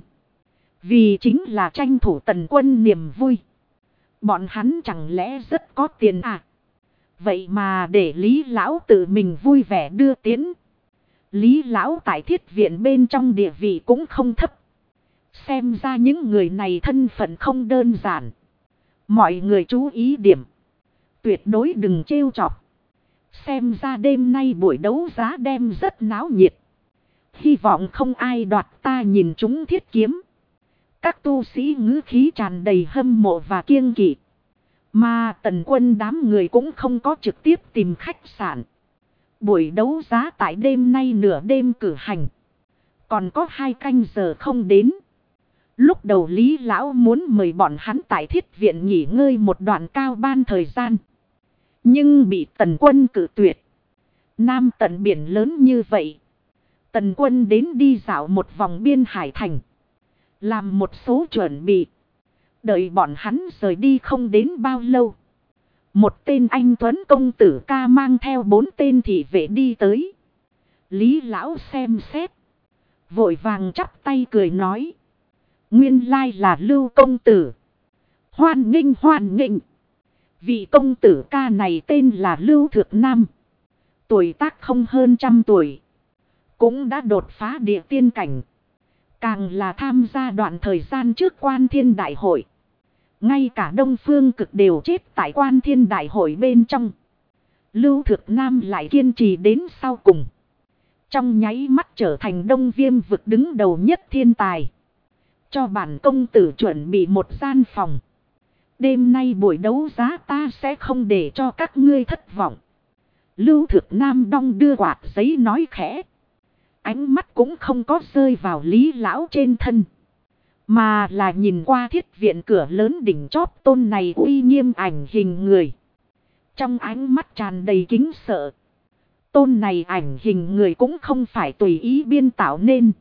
Vì chính là tranh thủ Tần Quân niềm vui. Bọn hắn chẳng lẽ rất có tiền à? Vậy mà để Lý Lão tự mình vui vẻ đưa tiến. Lý Lão tại thiết viện bên trong địa vị cũng không thấp. Xem ra những người này thân phận không đơn giản. Mọi người chú ý điểm. Tuyệt đối đừng trêu chọc. Xem ra đêm nay buổi đấu giá đem rất náo nhiệt. Hy vọng không ai đoạt ta nhìn chúng thiết kiếm. Các tu sĩ ngữ khí tràn đầy hâm mộ và kiêng kỵ. Mà Tần Quân đám người cũng không có trực tiếp tìm khách sạn. Buổi đấu giá tại đêm nay nửa đêm cử hành. Còn có 2 canh giờ không đến. Lúc đầu Lý Lão muốn mời bọn hắn tại thiết viện nghỉ ngơi một đoạn cao ban thời gian. Nhưng bị Tần Quân cự tuyệt. Nam tận biển lớn như vậy. Tần Quân đến đi dạo một vòng biên hải thành. Làm một số chuẩn bị. Đợi bọn hắn rời đi không đến bao lâu. Một tên anh Tuấn công tử ca mang theo 4 tên thị vệ đi tới. Lý Lão xem xét. Vội vàng chắp tay cười nói. Nguyên lai là Lưu công tử. Hoan nghênh hoan nghênh. Vị công tử ca này tên là Lưu Thược Nam. Tuổi tác không hơn 100 tuổi. Cũng đã đột phá địa tiên cảnh. Càng là tham gia đoạn thời gian trước Quan Thiên Đại hội. Ngay cả Đông Phương Cực đều chết tại Quan Thiên Đại hội bên trong. Lưu Thược Nam lại kiên trì đến sau cùng. Trong nháy mắt trở thành Đông Viêm vực đứng đầu nhất thiên tài. Cho bản công tử chuẩn bị một gian phòng. Đêm nay buổi đấu giá ta sẽ không để cho các ngươi thất vọng. Lưu Thược Nam đong đưa quạt giấy nói khẽ. Ánh mắt cũng không có rơi vào Lý Lão trên thân. Mà là nhìn qua thiết viện cửa lớn đỉnh chóp tôn này uy nghiêm ảnh hình người. Trong ánh mắt tràn đầy kính sợ. Tôn này ảnh hình người cũng không phải tùy ý biên tạo nên.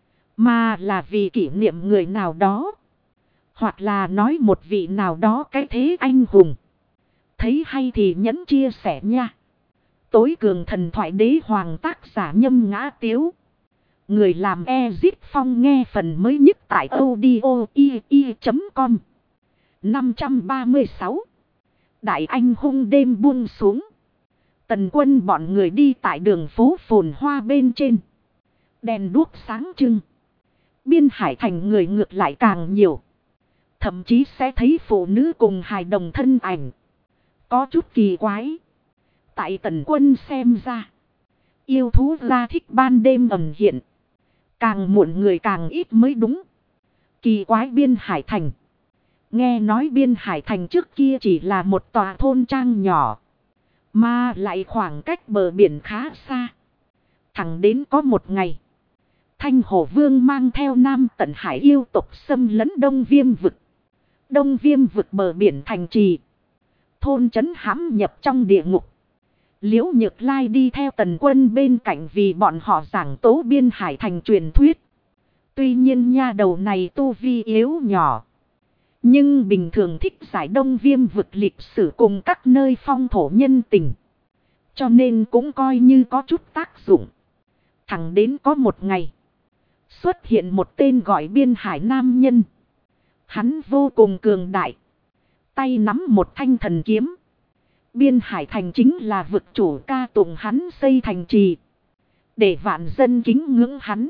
Mà là vì kỷ niệm người nào đó. Hoặc là nói một vị nào đó cái thế anh hùng. Thấy hay thì nhấn chia sẻ nha. Tối cường thần thoại đế hoàng tác giả Nhâm Ngã Tiếu. Người làm Ezit Phong nghe phần mới nhất tại audio.com. 536. Đại anh hung đêm buông xuống. Tần Quân bọn người đi tại đường phố phồn hoa bên trên. Đèn đuốc sáng trưng. Biên hải thành người ngược lại càng nhiều. Thậm chí sẽ thấy phụ nữ cùng hài đồng thân ảnh. Có chút kỳ quái. Tại Tần Quân xem ra. Yêu thú ra thích ban đêm ẩn hiện. Càng muộn người càng ít mới đúng. Kỳ quái biên hải thành. Nghe nói biên hải thành trước kia chỉ là một tòa thôn trang nhỏ. Mà lại khoảng cách bờ biển khá xa. Thẳng đến có một ngày. Thanh Hổ Vương mang theo Nam Tận Hải yêu tộc xâm lấn Đông Viêm vực. Đông Viêm vực bờ biển thành trì. Thôn trấn hãm nhập trong địa ngục. Liễu Nhược Lai đi theo Tần Quân bên cạnh vì bọn họ giảng tố biên hải thành truyền thuyết. Tuy nhiên nha đầu này tu vi yếu nhỏ. Nhưng bình thường thích giải Đông Viêm vực lịch sử cùng các nơi phong thổ nhân tình. Cho nên cũng coi như có chút tác dụng. Thẳng đến có một ngày. Xuất hiện một tên gọi Biên Hải nam nhân. Hắn vô cùng cường đại. Tay nắm một thanh thần kiếm. Biên Hải thành chính là vực chủ ca tụng hắn xây thành trì. Để vạn dân kính ngưỡng hắn.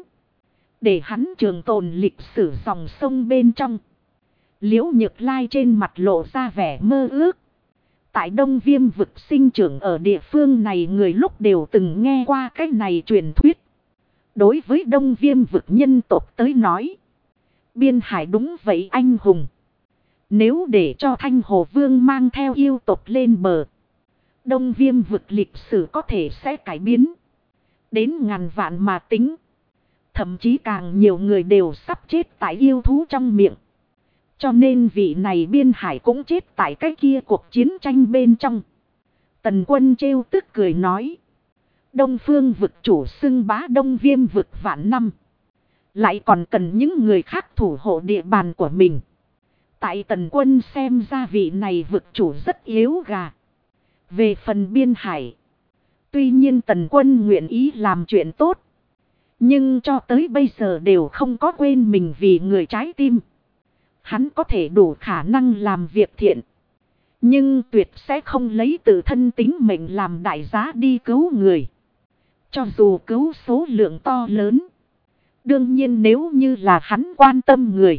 Để hắn trường tồn lịch sử dòng sông bên trong. Liễu Nhược Lai trên mặt lộ ra vẻ mơ ước. Tại Đông Viêm vực sinh trưởng ở địa phương này người lúc đều từng nghe qua cái này truyền thuyết. Đối với Đông Viêm vực nhân tộc tới nói. Biên Hải đúng vậy anh hùng. Nếu để cho Thanh Hồ Vương mang theo yêu tộc lên bờ. Đông Viêm vực lịch sử có thể sẽ cải biến. Đến ngàn vạn mà tính. Thậm chí càng nhiều người đều sắp chết tại yêu thú trong miệng. Cho nên vị này Biên Hải cũng chết tại cái kia cuộc chiến tranh bên trong. Tần Quân trêu tức cười nói. Đông Phương vực chủ xưng bá Đông Viêm vực vạn năm. Lại còn cần những người khác thủ hộ địa bàn của mình. Tại Tần Quân xem ra vị này vực chủ rất yếu gà. Về phần Biên Hải. Tuy nhiên Tần Quân nguyện ý làm chuyện tốt. Nhưng cho tới bây giờ đều không có quên mình vì người trái tim. Hắn có thể đủ khả năng làm việc thiện. Nhưng tuyệt sẽ không lấy tự thân tính mệnh làm đại giá đi cứu người. Cho dù cứu số lượng to lớn. Đương nhiên nếu như là hắn quan tâm người.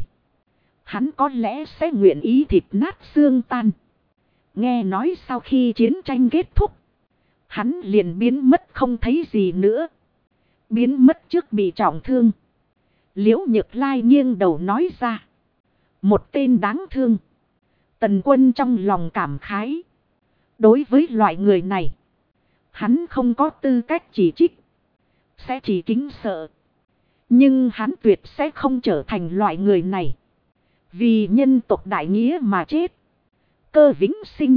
Hắn có lẽ sẽ nguyện ý thịt nát xương tan. Nghe nói sau khi chiến tranh kết thúc. Hắn liền biến mất không thấy gì nữa. Biến mất trước bị trọng thương. Liễu Nhược Lai nghiêng đầu nói ra. Một tên đáng thương. Tần Quân trong lòng cảm khái. Đối với loại người này. Hắn không có tư cách chỉ trích. Sẽ chỉ kính sợ. Nhưng hắn tuyệt sẽ không trở thành loại người này. Vì nhân tộc đại nghĩa mà chết. Cơ vĩnh sinh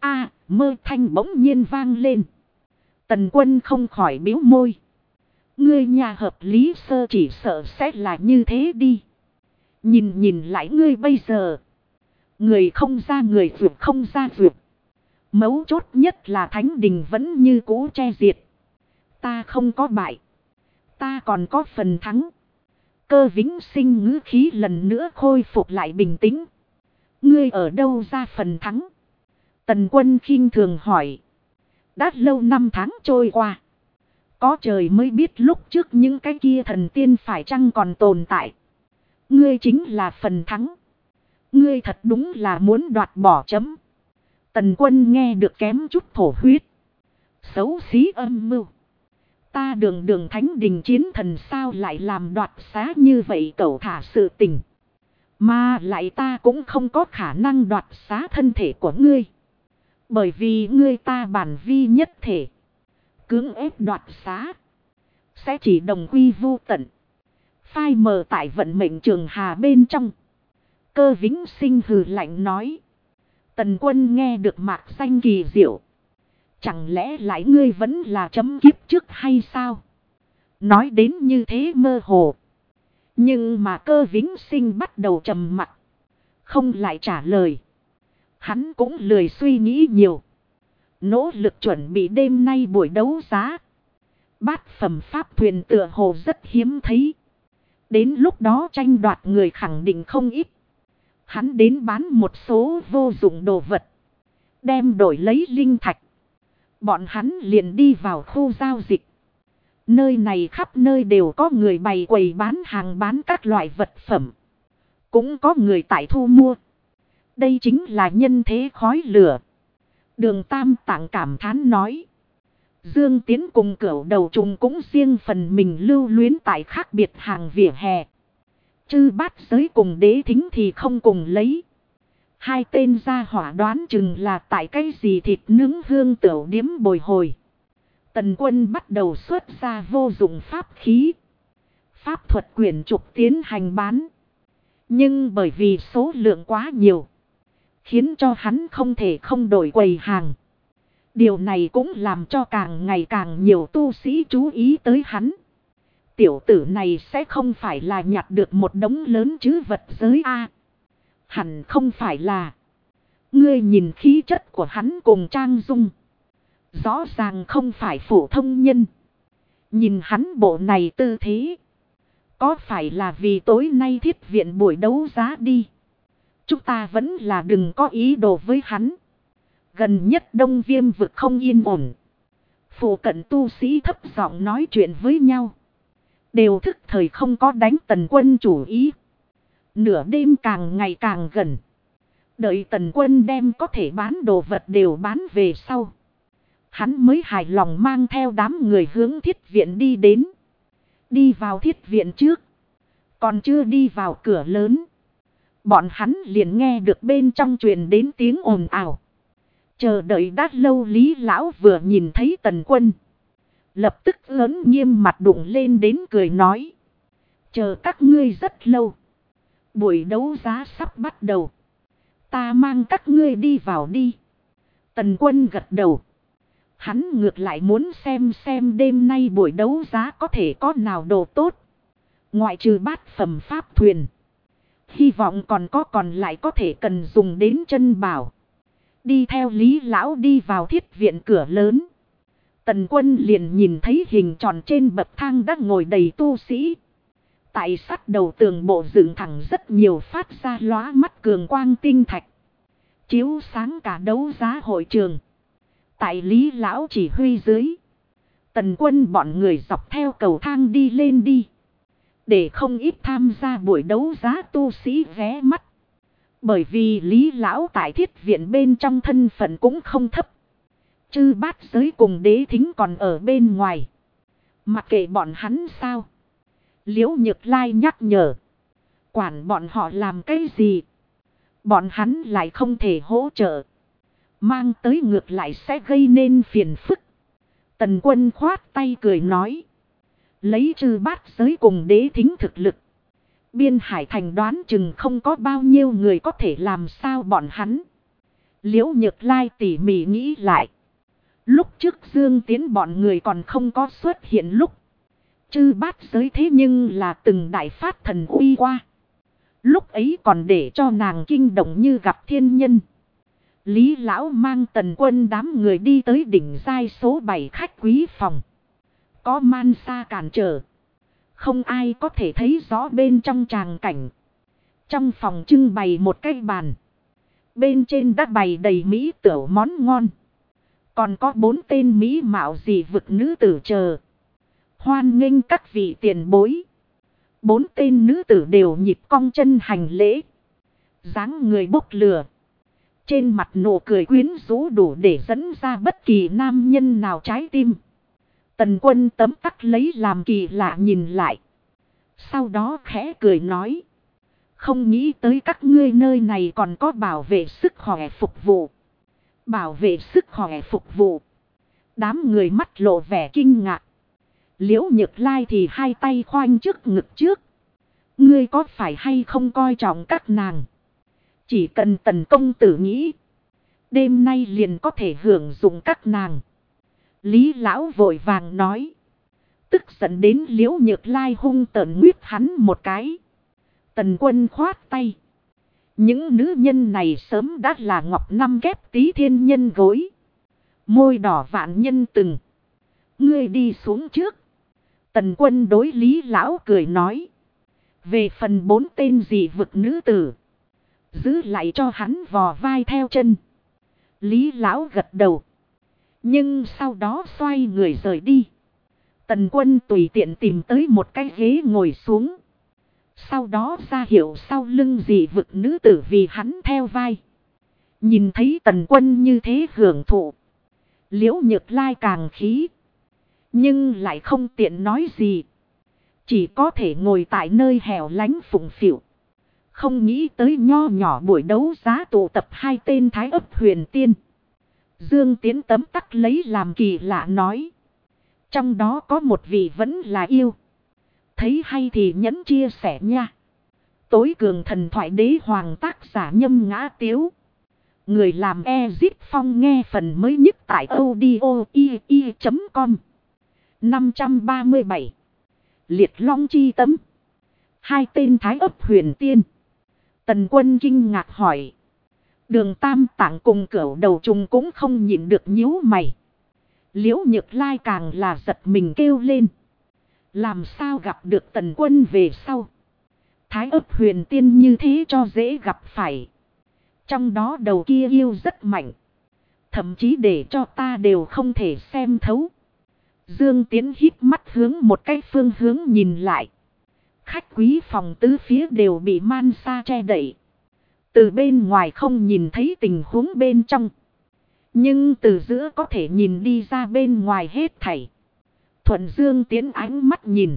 mơ thanh bỗng nhiên vang lên. Tần Quân không khỏi biếu môi. Ngươi nhà hợp lý sơ chỉ sợ sẽ là như thế đi. Nhìn lại ngươi bây giờ. Người không ra người vượt không ra vượt. Mấu chốt nhất là thánh đình vẫn như cũ che diệt. Ta không có bại. Ta còn có phần thắng. Cơ vĩnh sinh ngữ khí lần nữa khôi phục lại bình tĩnh. Ngươi ở đâu ra phần thắng? Tần Quân khinh thường hỏi. Đã lâu năm tháng trôi qua. Có trời mới biết lúc trước những cái kia thần tiên phải chăng còn tồn tại. Ngươi chính là phần thắng. Ngươi thật đúng là muốn đoạt bỏ chấm. Tần Quân nghe được kém chút thổ huyết. Xấu xí âm mưu. Ta đường thánh đình chiến thần sao lại làm đoạt xá như vậy cẩu thả sự tình. Mà lại ta cũng không có khả năng đoạt xá thân thể của ngươi. Bởi vì ngươi ta bản vi nhất thể. Cưỡng ép đoạt xá. Sẽ chỉ đồng quy vô tận. Phai mờ tại vận mệnh trường hà bên trong. Cơ vĩnh sinh hừ lạnh nói. Tần Quân nghe được mạc danh kỳ diệu. Chẳng lẽ lại ngươi vẫn là chấm kiếp trước hay sao? Nói đến như thế mơ hồ. Nhưng mà Cơ vĩnh sinh bắt đầu trầm mặc. Không lại trả lời. Hắn cũng lười suy nghĩ nhiều. Nỗ lực chuẩn bị đêm nay buổi đấu giá. Bát phẩm pháp thuyền tựa hồ rất hiếm thấy. Đến lúc đó tranh đoạt người khẳng định không ít. Hắn đến bán một số vô dụng đồ vật. Đem đổi lấy linh thạch. Bọn hắn liền đi vào khu giao dịch. Nơi này khắp nơi đều có người bày quầy bán hàng bán các loại vật phẩm. Cũng có người tại thu mua. Đây chính là nhân thế khói lửa. Đường Tam Tạng cảm thán nói. Dương Tiến cùng cửu đầu trùng cũng riêng phần mình lưu luyến tại khác biệt hàng vỉa hè. Chư bát giới cùng đế thính thì không cùng lấy. Hai tên gia hỏa đoán chừng là tại cái gì thịt nướng hương tửu điếm bồi hồi. Tần Quân bắt đầu xuất ra vô dụng pháp khí. Pháp thuật quyển trục tiến hành bán. Nhưng bởi vì số lượng quá nhiều. Khiến cho hắn không thể không đổi quầy hàng. Điều này cũng làm cho càng ngày càng nhiều tu sĩ chú ý tới hắn. Tiểu tử này sẽ không phải là nhặt được một đống lớn chứ vật giới A. Hẳn không phải là. Ngươi nhìn khí chất của hắn cùng trang dung. Rõ ràng không phải phổ thông nhân. Nhìn hắn bộ này tư thế. Có phải là vì tối nay thiết viện buổi đấu giá đi. Chúng ta vẫn là đừng có ý đồ với hắn. Gần nhất Đông Viêm vực không yên ổn. Phụ cận tu sĩ thấp giọng nói chuyện với nhau. Đều thức thời không có đánh Tần Quân chủ ý. Nửa đêm càng ngày càng gần. Đợi Tần Quân đem có thể bán đồ vật đều bán về sau. Hắn mới hài lòng mang theo đám người hướng thiết viện đi đến. Đi vào thiết viện trước. Còn chưa đi vào cửa lớn. Bọn hắn liền nghe được bên trong truyền đến tiếng ồn ào. Chờ đợi đã lâu Lý Lão vừa nhìn thấy Tần Quân. Lập tức lớn nghiêm mặt đụng lên đến cười nói. Chờ các ngươi rất lâu. Buổi đấu giá sắp bắt đầu. Ta mang các ngươi đi vào đi. Tần Quân gật đầu. Hắn ngược lại muốn xem đêm nay buổi đấu giá có thể có nào đồ tốt. Ngoại trừ bát phẩm pháp thuyền. Hy vọng còn lại có thể cần dùng đến chân bảo. Đi theo Lý Lão đi vào thiết viện cửa lớn. Tần Quân liền nhìn thấy hình tròn trên bậc thang đã ngồi đầy tu sĩ. Tại sát đầu tường bộ dựng thẳng rất nhiều phát ra lóa mắt cường quang tinh thạch. Chiếu sáng cả đấu giá hội trường. Tại Lý Lão chỉ huy dưới. Tần Quân bọn người dọc theo cầu thang đi lên đi. Để không ít tham gia buổi đấu giá tu sĩ ghé mắt. Bởi vì Lý Lão tại thiết viện bên trong thân phận cũng không thấp. Chư bát giới cùng đế thính còn ở bên ngoài. Mặc kệ bọn hắn sao. Liễu Nhược Lai nhắc nhở. Quản bọn họ làm cái gì. Bọn hắn lại không thể hỗ trợ. Mang tới ngược lại sẽ gây nên phiền phức. Tần Quân khoát tay cười nói. Lấy chư bát giới cùng đế thính thực lực. Biên Hải Thành đoán chừng không có bao nhiêu người có thể làm sao bọn hắn. Liễu Nhược Lai tỉ mỉ nghĩ lại. Lúc trước Dương Tiến bọn người còn không có xuất hiện lúc. Chư bát giới thế nhưng là từng đại phát thần uy qua. Lúc ấy còn để cho nàng kinh động như gặp thiên nhân. Lý Lão mang Tần Quân đám người đi tới đỉnh giai số 7 khách quý phòng. Có man sa cản trở. Không ai có thể thấy rõ bên trong tràng cảnh. Trong phòng trưng bày một cái bàn. Bên trên đã bày đầy mỹ tửu món ngon. Còn có 4 tên mỹ mạo dị vực nữ tử chờ. Hoan nghênh các vị tiền bối. 4 tên nữ tử đều nhịp cong chân hành lễ. Dáng người bốc lửa. Trên mặt nụ cười quyến rũ đủ để dẫn ra bất kỳ nam nhân nào trái tim. Tần Quân tấm tắc lấy làm kỳ lạ nhìn lại. Sau đó khẽ cười nói. Không nghĩ tới các ngươi nơi này còn có bảo vệ sức khỏe phục vụ. Bảo vệ sức khỏe phục vụ. Đám người mắt lộ vẻ kinh ngạc. Liễu Nhược Lai thì hai tay khoanh trước ngực trước. Ngươi có phải hay không coi trọng các nàng? Chỉ cần Tần công tử nghĩ. Đêm nay liền có thể hưởng dụng các nàng. Lý Lão vội vàng nói. Tức giận đến Liễu Nhược Lai hung tợn nguyết hắn một cái. Tần Quân khoát tay. Những nữ nhân này sớm đã là ngọc năm ghép tí thiên nhân gối. Môi đỏ vạn nhân từng. Ngươi đi xuống trước. Tần Quân đối Lý Lão cười nói. Về phần 4 tên dị vực nữ tử. Giữ lại cho hắn vò vai theo chân. Lý Lão gật đầu. Nhưng sau đó xoay người rời đi. Tần Quân tùy tiện tìm tới một cái ghế ngồi xuống. Sau đó ra hiệu sau lưng dị vực nữ tử vì hắn theo vai. Nhìn thấy Tần Quân như thế hưởng thụ. Liễu Nhược Lai càng khí. Nhưng lại không tiện nói gì. Chỉ có thể ngồi tại nơi hẻo lánh phụng phịu. Không nghĩ tới nho nhỏ buổi đấu giá tụ tập 2 tên thái ấp huyền tiên. Dương Tiến tấm tắc lấy làm kỳ lạ nói. Trong đó có một vị vẫn là yêu. Thấy hay thì nhẫn chia sẻ nha. Tối cường thần thoại đế hoàng tác giả Nhâm Ngã Tiếu. Người làm Ezip Phong nghe phần mới nhất tại audio.com. 537. Liệt Long chi tấm. 2 tên thái ấp huyền tiên. Tần Quân kinh ngạc hỏi. Đường Tam Tạng cùng Cửu Đầu Trùng cũng không nhịn được nhíu mày. Liễu Nhược Lai càng là giật mình kêu lên. Làm sao gặp được Tần Quân về sau? Thái Ấp Huyền Tiên như thế cho dễ gặp phải. Trong đó đầu kia yêu rất mạnh. Thậm chí để cho ta đều không thể xem thấu. Dương Tiến híp mắt hướng một cái phương hướng nhìn lại. Khách quý phòng tứ phía đều bị man sa che đậy. Từ bên ngoài không nhìn thấy tình huống bên trong. Nhưng từ giữa có thể nhìn đi ra bên ngoài hết thảy. Thuận Dương Tiến ánh mắt nhìn.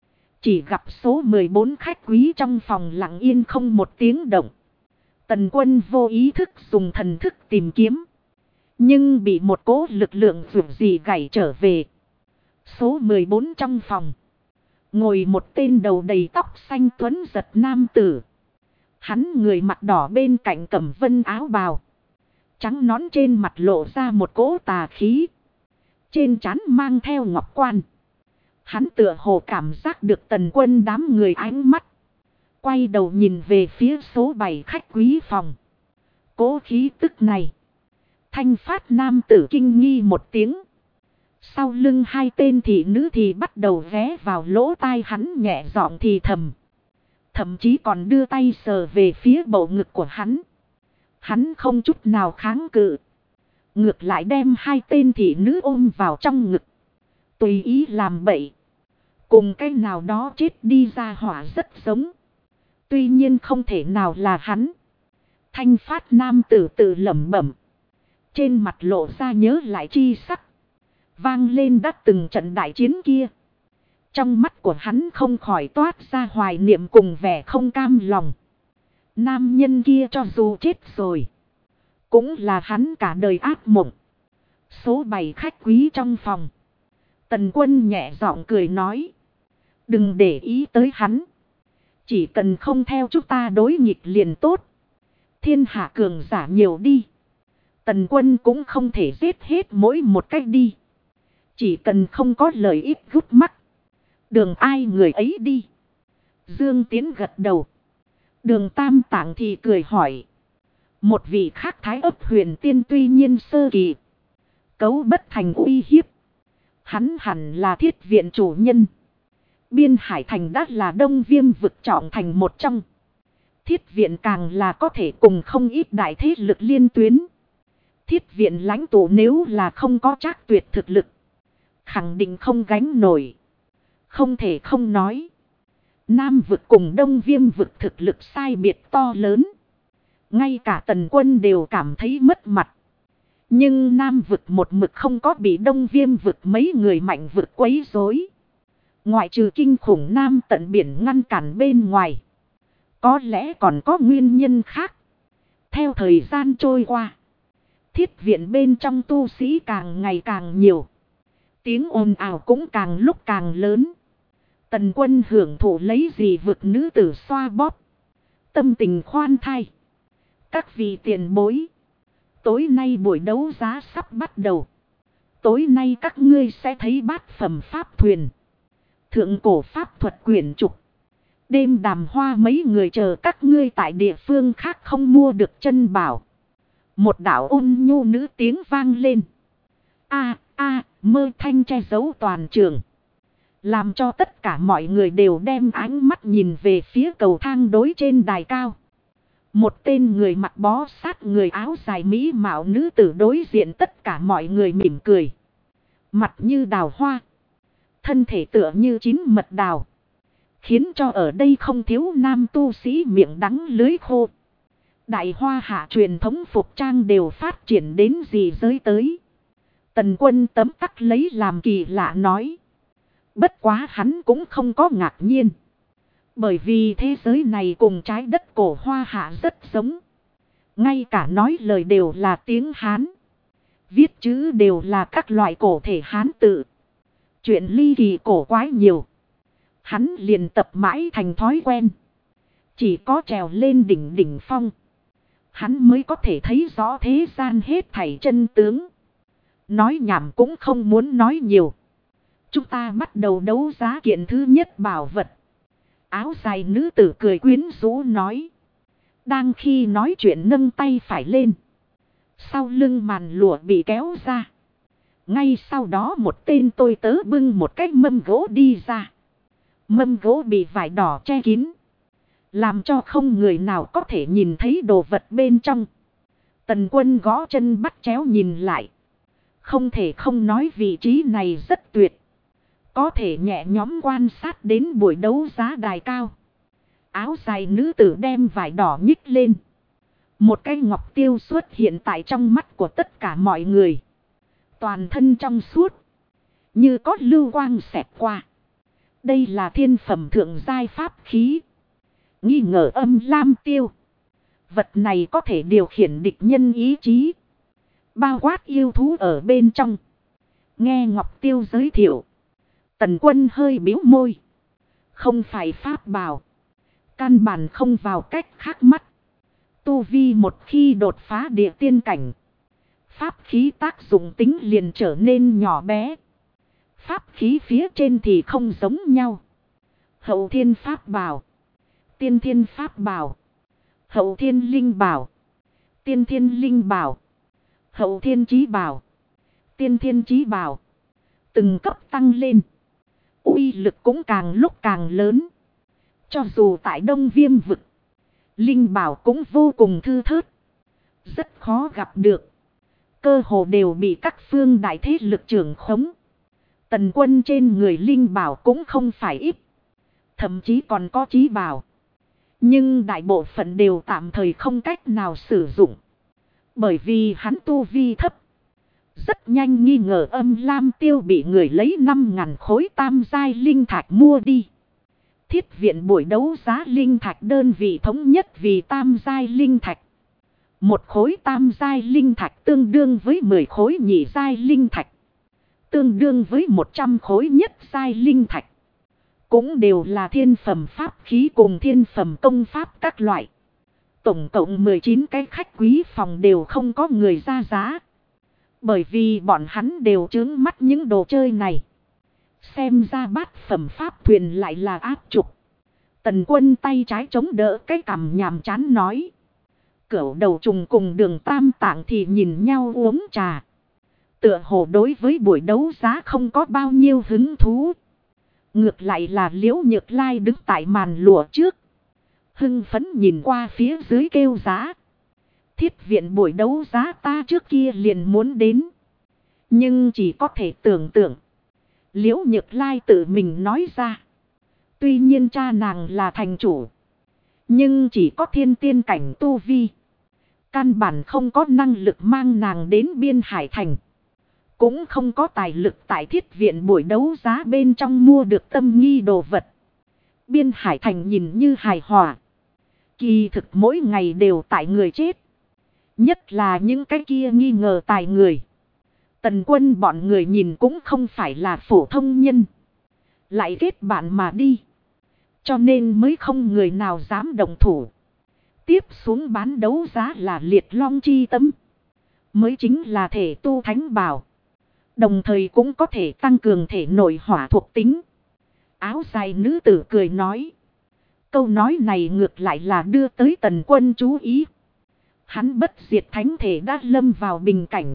Chỉ gặp số 14 khách quý trong phòng lặng yên không một tiếng động. Tần Quân vô ý thức dùng thần thức tìm kiếm. Nhưng bị một cỗ lực lượng vượt gì gảy trở về. Số 14 trong phòng. Ngồi một tên đầu đầy tóc xanh tuấn giật nam tử. Hắn người mặt đỏ bên cạnh cẩm vân áo bào. Trắng nón trên mặt lộ ra một cỗ tà khí. Trên trán mang theo ngọc quan. Hắn tựa hồ cảm giác được Tần Quân đám người ánh mắt. Quay đầu nhìn về phía số 7 khách quý phòng. Cố khí tức này. Thanh phát nam tử kinh nghi một tiếng. Sau lưng hai tên thị nữ thì bắt đầu ghé vào lỗ tai hắn nhẹ giọng thì thầm. Thậm chí còn đưa tay sờ về phía bầu ngực của hắn. Hắn không chút nào kháng cự. Ngược lại đem hai tên thị nữ ôm vào trong ngực. Tùy ý làm bậy. Cùng cái nào đó chết đi ra hỏa rất giống. Tuy nhiên không thể nào là hắn. Thanh phát nam tử tự lẩm bẩm. Trên mặt lộ ra nhớ lại chi sắc. Vang lên đã từng trận đại chiến kia. Trong mắt của hắn không khỏi toát ra hoài niệm cùng vẻ không cam lòng. Nam nhân kia cho dù chết rồi. Cũng là hắn cả đời ác mộng. Số 7 khách quý trong phòng. Tần Quân nhẹ giọng cười nói. Đừng để ý tới hắn. Chỉ cần không theo chúng ta đối nghịch liền tốt. Thiên hạ cường giả nhiều đi. Tần Quân cũng không thể giết hết mỗi một cách đi. Chỉ cần không có lợi ích gút mắt. Đường ai người ấy đi. Dương Tiến gật đầu. Đường Tam Tạng thì cười hỏi. Một vị khác Thái Ấp Huyền Tiên tuy nhiên sơ kỳ. Cấu bất thành uy hiếp. Hắn hẳn là Thiết Viện chủ nhân. Biên Hải Thành đã là Đông Viêm vực trọng thành một trong. Thiết Viện càng là có thể cùng không ít đại thế lực liên tuyến. Thiết Viện lãnh tụ nếu là không có trác tuyệt thực lực. Khẳng định không gánh nổi. Không thể không nói. Nam vực cùng Đông Viêm vực thực lực sai biệt to lớn. Ngay cả Tần Quân đều cảm thấy mất mặt. Nhưng Nam vực một mực không có bị Đông Viêm vực mấy người mạnh vực quấy rối. Ngoại trừ kinh khủng Nam tận biển ngăn cản bên ngoài. Có lẽ còn có nguyên nhân khác. Theo thời gian trôi qua. Thiết Viện bên trong tu sĩ càng ngày càng nhiều. Tiếng ồn ào cũng càng lúc càng lớn. Tần Quân hưởng thụ lấy gì vực nữ tử xoa bóp. Tâm tình khoan thai. Các vị tiền bối. Tối nay buổi đấu giá sắp bắt đầu. Tối nay các ngươi sẽ thấy bát phẩm pháp thuyền. Thượng cổ pháp thuật quyển trục. Đêm đàm hoa mấy người chờ các ngươi tại địa phương khác không mua được chân bảo. Một đạo ôn nhu nữ tiếng vang lên. Mơ thanh che giấu toàn trường. Làm cho tất cả mọi người đều đem ánh mắt nhìn về phía cầu thang đối trên đài cao. Một tên người mặc bó sát người áo dài mỹ mạo nữ tử đối diện tất cả mọi người mỉm cười. Mặt như đào hoa. Thân thể tựa như chín mật đào. Khiến cho ở đây không thiếu nam tu sĩ miệng đắng lưới khô. Đại hoa hạ truyền thống phục trang đều phát triển đến gì giới tới. Tần Quân tấm tắc lấy làm kỳ lạ nói. Bất quá hắn cũng không có ngạc nhiên. Bởi vì thế giới này cùng trái đất cổ hoa hạ rất giống. Ngay cả nói lời đều là tiếng Hán. Viết chữ đều là các loại cổ thể Hán tự. Chuyện ly kỳ cổ quái nhiều. Hắn liền tập mãi thành thói quen. Chỉ có trèo lên đỉnh phong. Hắn mới có thể thấy rõ thế gian hết thảy chân tướng. Nói nhảm cũng không muốn nói nhiều. Chúng ta bắt đầu đấu giá kiện thứ nhất bảo vật. Áo dài nữ tử cười quyến rũ nói. Đang khi nói chuyện nâng tay phải lên. Sau lưng màn lụa bị kéo ra. Ngay sau đó một tên tôi tớ bưng một cái mâm gỗ đi ra. Mâm gỗ bị vải đỏ che kín. Làm cho không người nào có thể nhìn thấy đồ vật bên trong. Tần Quân gõ chân bắt chéo nhìn lại. Không thể không nói vị trí này rất tuyệt. Có thể nhẹ nhõm quan sát đến buổi đấu giá đài cao. Áo dài nữ tử đem vải đỏ nhích lên. Một cái ngọc tiêu xuất hiện tại trong mắt của tất cả mọi người. Toàn thân trong suốt. Như có lưu quang xẹt qua. Đây là thiên phẩm thượng giai pháp khí. Nghi ngờ âm lam tiêu. Vật này có thể điều khiển địch nhân ý chí. Bao quát yêu thú ở bên trong. Nghe Ngọc Tiêu giới thiệu. Tần Quân hơi bĩu môi. Không phải pháp bảo. Căn bản không vào cách khác mắt. Tu vi một khi đột phá địa tiên cảnh. Pháp khí tác dụng tính liền trở nên nhỏ bé. Pháp khí phía trên thì không giống nhau. Hậu thiên pháp bảo. Tiên thiên pháp bảo. Hậu thiên linh bảo. Tiên thiên linh bảo. Hậu thiên chí bảo. Tiên thiên chí bảo. Từng cấp tăng lên. Uy lực cũng càng lúc càng lớn. Cho dù tại Đông Viêm vực. Linh bảo cũng vô cùng thư thớt. Rất khó gặp được. Cơ hồ đều bị các phương đại thế lực trưởng khống. Tần Quân trên người linh bảo cũng không phải ít. Thậm chí còn có chí bảo. Nhưng đại bộ phận đều tạm thời không cách nào sử dụng. Bởi vì hắn tu vi thấp. Rất nhanh nghi ngờ âm lam tiêu bị người lấy 5.000 khối tam giai linh thạch mua đi. Thiết viện buổi đấu giá linh thạch đơn vị thống nhất vì tam giai linh thạch. Một khối tam giai linh thạch tương đương với 10 khối nhị giai linh thạch. Tương đương với 100 khối nhất giai linh thạch. Cũng đều là thiên phẩm pháp khí cùng thiên phẩm công pháp các loại. Tổng cộng 19 cái khách quý phòng đều không có người ra giá. Bởi vì bọn hắn đều trướng mắt những đồ chơi này. Xem ra bát phẩm pháp thuyền lại là áp trục. Tần Quân tay trái chống đỡ cái cằm nhàm chán nói. Cửu đầu trùng cùng Đường Tam Tạng thì nhìn nhau uống trà. Tựa hồ đối với buổi đấu giá không có bao nhiêu hứng thú. Ngược lại là Liễu Nhược Lai đứng tại màn lụa trước. Hưng phấn nhìn qua phía dưới kêu giá. Thiết viện buổi đấu giá ta trước kia liền muốn đến. Nhưng chỉ có thể tưởng tượng. Liễu Nhược Lai tự mình nói ra. Tuy nhiên cha nàng là thành chủ. Nhưng chỉ có thiên tiên cảnh tu vi. Căn bản không có năng lực mang nàng đến Biên Hải Thành. Cũng không có tài lực tại thiết viện buổi đấu giá bên trong mua được tâm nghi đồ vật. Biên Hải Thành nhìn như hài hòa. Kỳ thực mỗi ngày đều tại người chết. Nhất là những cái kia nghi ngờ tài người. Tần Quân bọn người nhìn cũng không phải là phổ thông nhân. Lại kết bạn mà đi. Cho nên mới không người nào dám động thủ. Tiếp xuống bán đấu giá là liệt long chi tâm. Mới chính là thể tu thánh bảo. Đồng thời cũng có thể tăng cường thể nội hỏa thuộc tính. Áo dài nữ tử cười nói. Câu nói này ngược lại là đưa tới Tần Quân chú ý. Hắn bất diệt thánh thể đã lâm vào bình cảnh.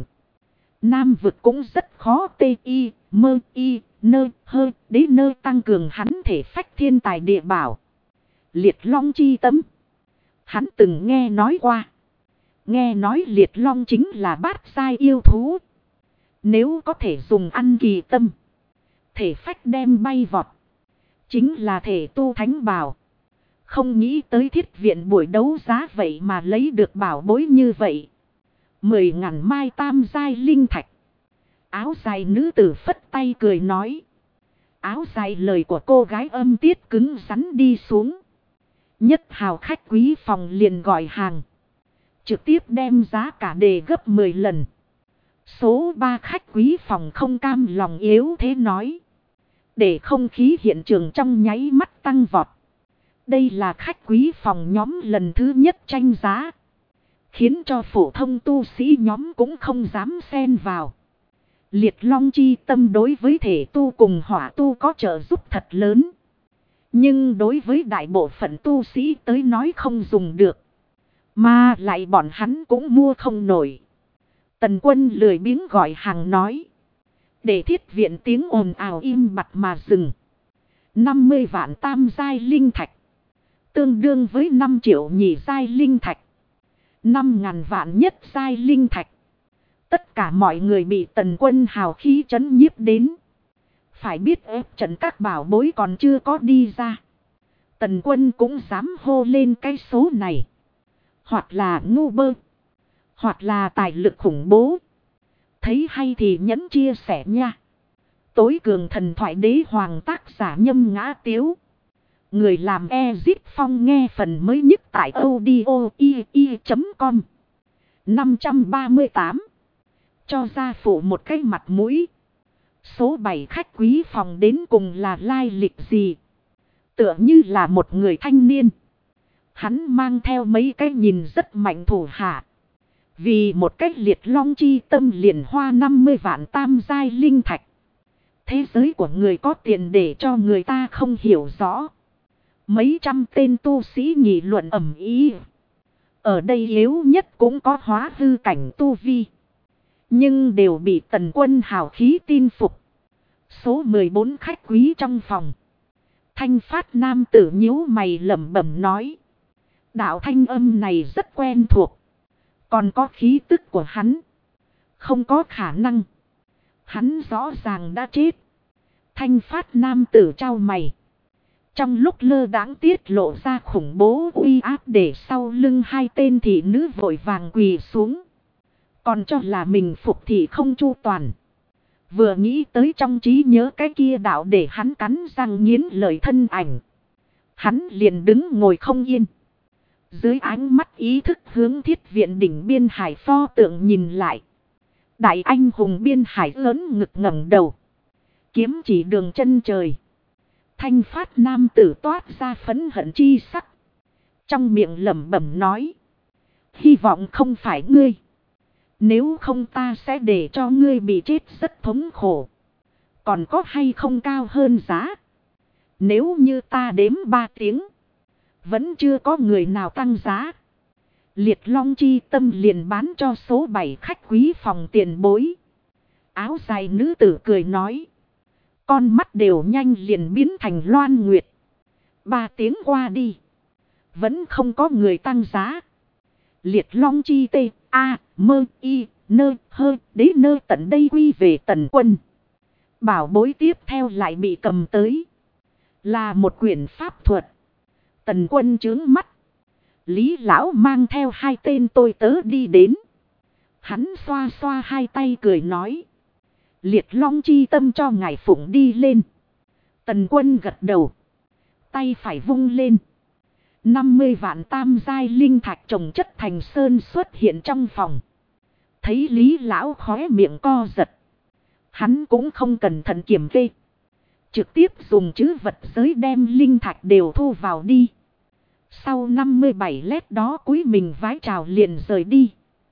Nam vực cũng rất khó tê y, mơ y, nơ, hơ, đế nơ tăng cường hắn thể phách thiên tài địa bảo. Liệt long chi tâm. Hắn từng nghe nói qua. Nghe nói liệt long chính là bát giai yêu thú. Nếu có thể dùng ăn kỳ tâm. Thể phách đem bay vọt. Chính là thể tu thánh bảo. Không nghĩ tới thiết viện buổi đấu giá vậy mà lấy được bảo bối như vậy. 10.000 mai tam giai linh thạch. Áo dài nữ tử phất tay cười nói. Áo dài lời của cô gái âm tiết cứng rắn đi xuống. Nhất hào khách quý phòng liền gọi hàng. Trực tiếp đem giá cả đề gấp 10 lần. Số 3 khách quý phòng không cam lòng yếu thế nói. Để không khí hiện trường trong nháy mắt tăng vọt. Đây là khách quý phòng nhóm lần thứ nhất tranh giá. Khiến cho phổ thông tu sĩ nhóm cũng không dám xen vào. Liệt long chi tâm đối với thể tu cùng hỏa tu có trợ giúp thật lớn. Nhưng đối với đại bộ phận tu sĩ tới nói không dùng được. Mà lại bọn hắn cũng mua không nổi. Tần Quân lười biếng gọi hàng nói. Để thiết viện tiếng ồn ào im bặt mà dừng. 50 vạn tam giai linh thạch. Tương đương với 5 triệu nhị giai linh thạch. 5.000 vạn nhất giai linh thạch. Tất cả mọi người bị Tần Quân hào khí trấn nhiếp đến. Phải biết ép trận các bảo bối còn chưa có đi ra. Tần Quân cũng dám hô lên cái số này. Hoặc là ngu bơ. Hoặc là tài lực khủng bố. Thấy hay thì nhấn chia sẻ nha. Tối cường thần thoại đế hoàng tác giả Nhâm Ngã Tiếu. Người làm Ezit Phong nghe phần mới nhất tại audio.com. 538. Cho gia phụ một cái mặt mũi. Số 7 khách quý phòng đến cùng là lai lịch gì? Tựa như là một người thanh niên. Hắn mang theo mấy cái nhìn rất mạnh thủ hạ. Vì một cách liệt long chi tâm liền hoa 50 vạn tam giai linh thạch. Thế giới của người có tiền để cho người ta không hiểu rõ. Mấy trăm tên tu sĩ nghị luận ầm ĩ. Ở đây yếu nhất cũng có hóa hư cảnh tu vi. Nhưng đều bị Tần Quân hào khí tin phục. Số 14 khách quý trong phòng. Thanh phát nam tử nhíu mày lẩm bẩm nói. Đạo thanh âm này rất quen thuộc. Còn có khí tức của hắn. Không có khả năng. Hắn rõ ràng đã chết. Thanh phát nam tử trao mày. Trong lúc lơ đãng tiết lộ ra khủng bố uy áp để sau lưng hai tên thị nữ vội vàng quỳ xuống. Còn cho là mình phục thì không chu toàn. Vừa nghĩ tới trong trí nhớ cái kia đạo để hắn cắn răng nghiến lời thân ảnh. Hắn liền đứng ngồi không yên. Dưới ánh mắt ý thức hướng thiết viện đỉnh biên hải pho tượng nhìn lại. Đại anh hùng biên hải lớn ngực ngẩng đầu. Kiếm chỉ đường chân trời. Thanh phát nam tử toát ra phẫn hận chi sắc. Trong miệng lẩm bẩm nói. Hy vọng không phải ngươi. Nếu không ta sẽ để cho ngươi bị chết rất thống khổ. Còn có hay không cao hơn giá. Nếu như ta đếm 3 tiếng. Vẫn chưa có người nào tăng giá. Liệt long chi tâm liền bán cho số 7 khách quý phòng tiền bối. Áo dài nữ tử cười nói. Con mắt đều nhanh liền biến thành loan nguyệt. 3 tiếng qua đi. Vẫn không có người tăng giá. Liệt long chi tê, a, mơ, y, nơ, hơ, đế nơ tận đây quy về Tần Quân. Bảo bối tiếp theo lại bị cầm tới. Là một quyển pháp thuật. Tần Quân trướng mắt. Lý lão mang theo hai tên tôi tớ đi đến. Hắn xoa xoa hai tay cười nói. Liệt long chi tâm cho ngài phụng đi lên. Tần Quân gật đầu. Tay phải vung lên. 50 vạn tam giai linh thạch trồng chất thành sơn xuất hiện trong phòng. Thấy Lý lão khóe miệng co giật. Hắn cũng không cẩn thận kiểm kê. Trực tiếp dùng chữ vật giới đem linh thạch đều thu vào đi. Sau 57 lét đó cúi mình vái chào liền rời đi.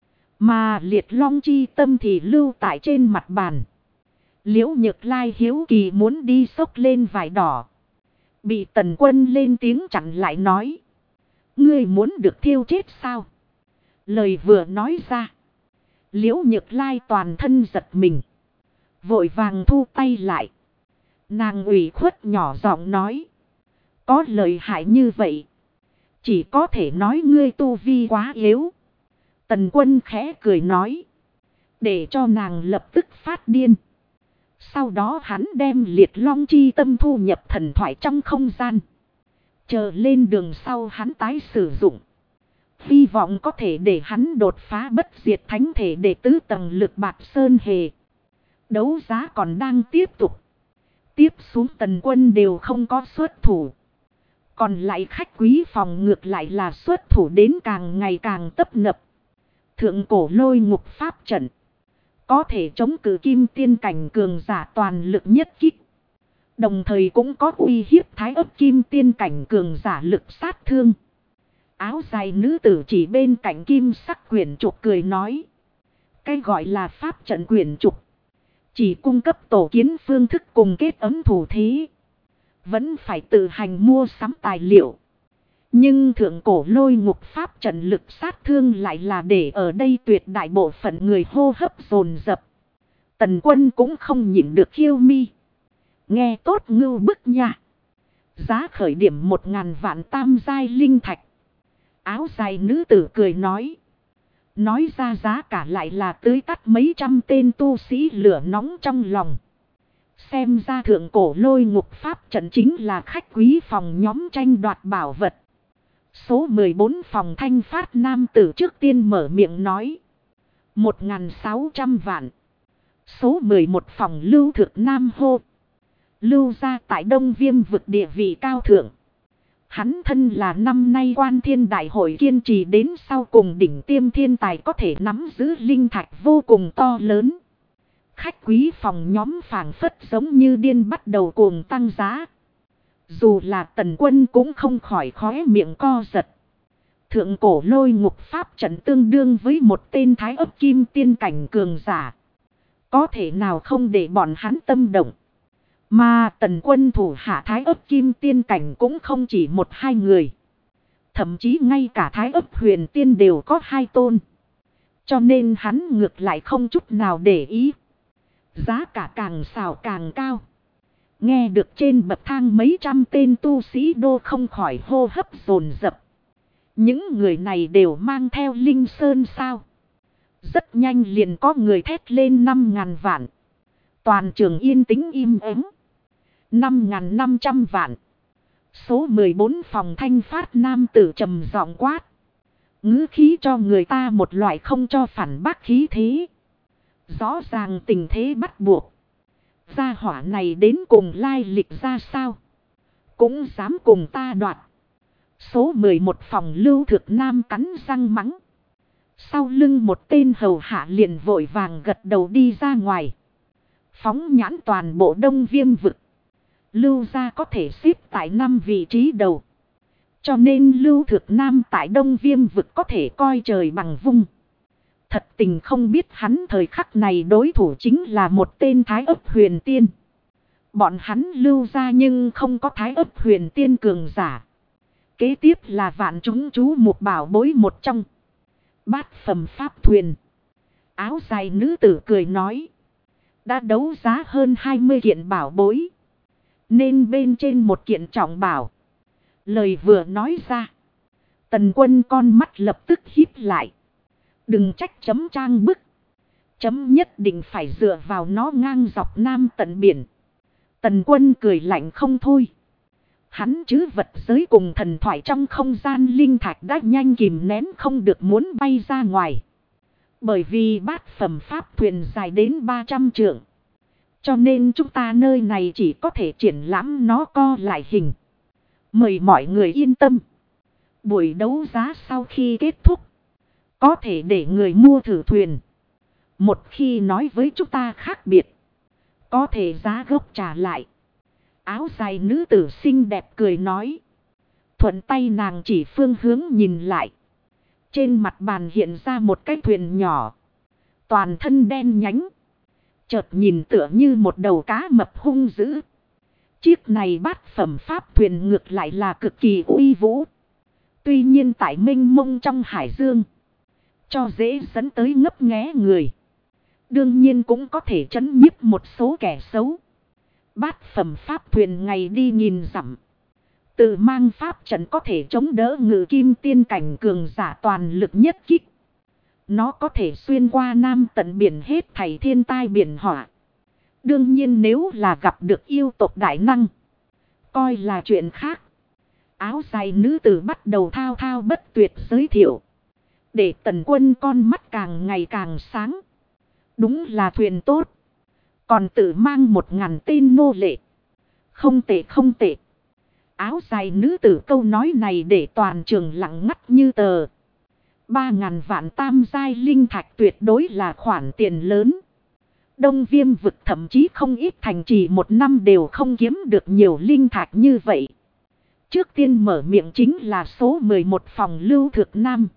Mà liệt long chi tâm thì lưu tại trên mặt bàn. Liễu Nhược Lai hiếu kỳ muốn đi xốc lên vải đỏ. Bị Tần Quân lên tiếng chặn lại nói. Ngươi muốn được thiêu chết sao? Lời vừa nói ra. Liễu Nhược Lai toàn thân giật mình. Vội vàng thu tay lại. Nàng ủy khuất nhỏ giọng nói. Có lời hại như vậy. Chỉ có thể nói ngươi tu vi quá yếu. Tần Quân khẽ cười nói. Để cho nàng lập tức phát điên. Sau đó hắn đem liệt long chi tâm thu nhập thần thoại trong không gian. Chờ lên đường sau hắn tái sử dụng. Hy vọng có thể để hắn đột phá bất diệt thánh thể để tứ tầng lực bạt sơn hề. Đấu giá còn đang tiếp tục. Tiếp xuống Tần Quân đều không có xuất thủ. Còn lại khách quý phòng ngược lại là xuất thủ đến càng ngày càng tấp nập. Thượng cổ lôi ngục pháp trận. Có thể chống cự kim tiên cảnh cường giả toàn lực nhất kích. Đồng thời cũng có uy hiếp thái ấp kim tiên cảnh cường giả lực sát thương. Áo dài nữ tử chỉ bên cạnh kim sắc quyển trục cười nói. Cái gọi là pháp trận quyển trục. Chỉ cung cấp tổ kiến phương thức cùng kết ấm thủ thế. Vẫn phải tự hành mua sắm tài liệu. Nhưng thượng cổ lôi ngục pháp trận lực sát thương lại là để ở đây tuyệt đại bộ phận người hô hấp dồn dập. Tần Quân cũng không nhịn được khiêu mi. Nghe tốt ngưu bức nha. Giá khởi điểm 1000 vạn tam giai linh thạch. Áo dài nữ tử cười nói. Nói ra giá cả lại là tưới tắt mấy trăm tên tu sĩ lửa nóng trong lòng. Xem ra thượng cổ lôi ngục pháp trận chính là khách quý phòng nhóm tranh đoạt bảo vật. Số 14 phòng thanh phát nam tử trước tiên mở miệng nói. 1600 vạn. Số 11 phòng lưu thực nam hô. Lưu ra tại Đông Viêm vực địa vị cao thượng. Hắn thân là năm nay quan thiên đại hội kiên trì đến sau cùng đỉnh tiêm thiên tài có thể nắm giữ linh thạch vô cùng to lớn. Khách quý phòng nhóm phảng phất giống như điên bắt đầu cuồng tăng giá. Dù là Tần Quân cũng không khỏi khóe miệng co giật. Thượng cổ lôi ngục pháp trận tương đương với một tên thái ấp kim tiên cảnh cường giả. Có thể nào không để bọn hắn tâm động. Mà Tần Quân thủ hạ thái ấp kim tiên cảnh cũng không chỉ một hai người. Thậm chí ngay cả thái ấp huyền tiên đều có 2 tôn. Cho nên hắn ngược lại không chút nào để ý. Giá cả càng xào càng cao. Nghe được trên bậc thang mấy trăm tên tu sĩ đô không khỏi hô hấp dồn dập. Những người này đều mang theo linh sơn sao. Rất nhanh liền có người thét lên 5000 vạn. Toàn trường yên tĩnh im ắng. 5500 vạn. Số 14 phòng thanh phát nam tử trầm giọng quát. Ngữ khí cho người ta một loại không cho phản bác khí thế. Rõ ràng tình thế bắt buộc. Gia hỏa này đến cùng lai lịch ra sao? Cũng dám cùng ta đoạt. Số 11 phòng lưu thực nam cắn răng mắng. Sau lưng một tên hầu hạ liền vội vàng gật đầu đi ra ngoài. Phóng nhãn toàn bộ Đông Viêm vực. Lưu gia có thể xếp tại 5 vị trí đầu. Cho nên lưu thực nam tại Đông Viêm vực có thể coi trời bằng vung. Thật tình không biết hắn thời khắc này đối thủ chính là một tên thái ấp huyền tiên. Bọn hắn lưu gia nhưng không có thái ấp huyền tiên cường giả. Kế tiếp là vạn chúng chú một bảo bối một trong. Bát phẩm pháp thuyền. Áo dài nữ tử cười nói. Đã đấu giá hơn 20 kiện bảo bối. Nên bên trên một kiện trọng bảo. Lời vừa nói ra. Tần Quân con mắt lập tức híp lại. Đừng trách chấm trang bức. Chấm nhất định phải dựa vào nó ngang dọc nam tận biển. Tần Quân cười lạnh không thôi. Hắn chứ vật giới cùng thần thoại trong không gian linh thạch đã nhanh kìm nén không được muốn bay ra ngoài. Bởi vì bát phẩm pháp thuyền dài đến 300 trượng. Cho nên chúng ta nơi này chỉ có thể triển lãm nó co lại hình. Mời mọi người yên tâm. Buổi đấu giá sau khi kết thúc. Có thể để người mua thử thuyền. Một khi nói với chúng ta khác biệt. Có thể giá gốc trả lại. Áo dài nữ tử xinh đẹp cười nói. Thuận tay nàng chỉ phương hướng nhìn lại. Trên mặt bàn hiện ra một cái thuyền nhỏ. Toàn thân đen nhánh. Chợt nhìn tựa như một đầu cá mập hung dữ. Chiếc này bát phẩm pháp thuyền ngược lại là cực kỳ uy vũ. Tuy nhiên tại mênh mông trong hải dương. Cho dễ dẫn tới ngấp nghé người. Đương nhiên cũng có thể trấn nhiếp một số kẻ xấu. Bát phẩm pháp thuyền ngày đi nhìn dặm. Tự mang pháp trận có thể chống đỡ ngự kim tiên cảnh cường giả toàn lực nhất kích. Nó có thể xuyên qua nam tận biển hết thảy thiên tai biển hỏa. Đương nhiên nếu là gặp được yêu tộc đại năng. Coi là chuyện khác. Áo dài nữ tử bắt đầu thao thao bất tuyệt giới thiệu. Để Tần Quân con mắt càng ngày càng sáng. Đúng là thuyền tốt. Còn tự mang 1000 tên nô lệ. Không tệ không tệ. Áo dài nữ tử câu nói này để toàn trường lặng ngắt như tờ. 3000 vạn tam giai linh thạch tuyệt đối là khoản tiền lớn. Đông Viêm vực thậm chí không ít thành trì một năm đều không kiếm được nhiều linh thạch như vậy. Trước tiên mở miệng chính là số 11 phòng lưu thực nam.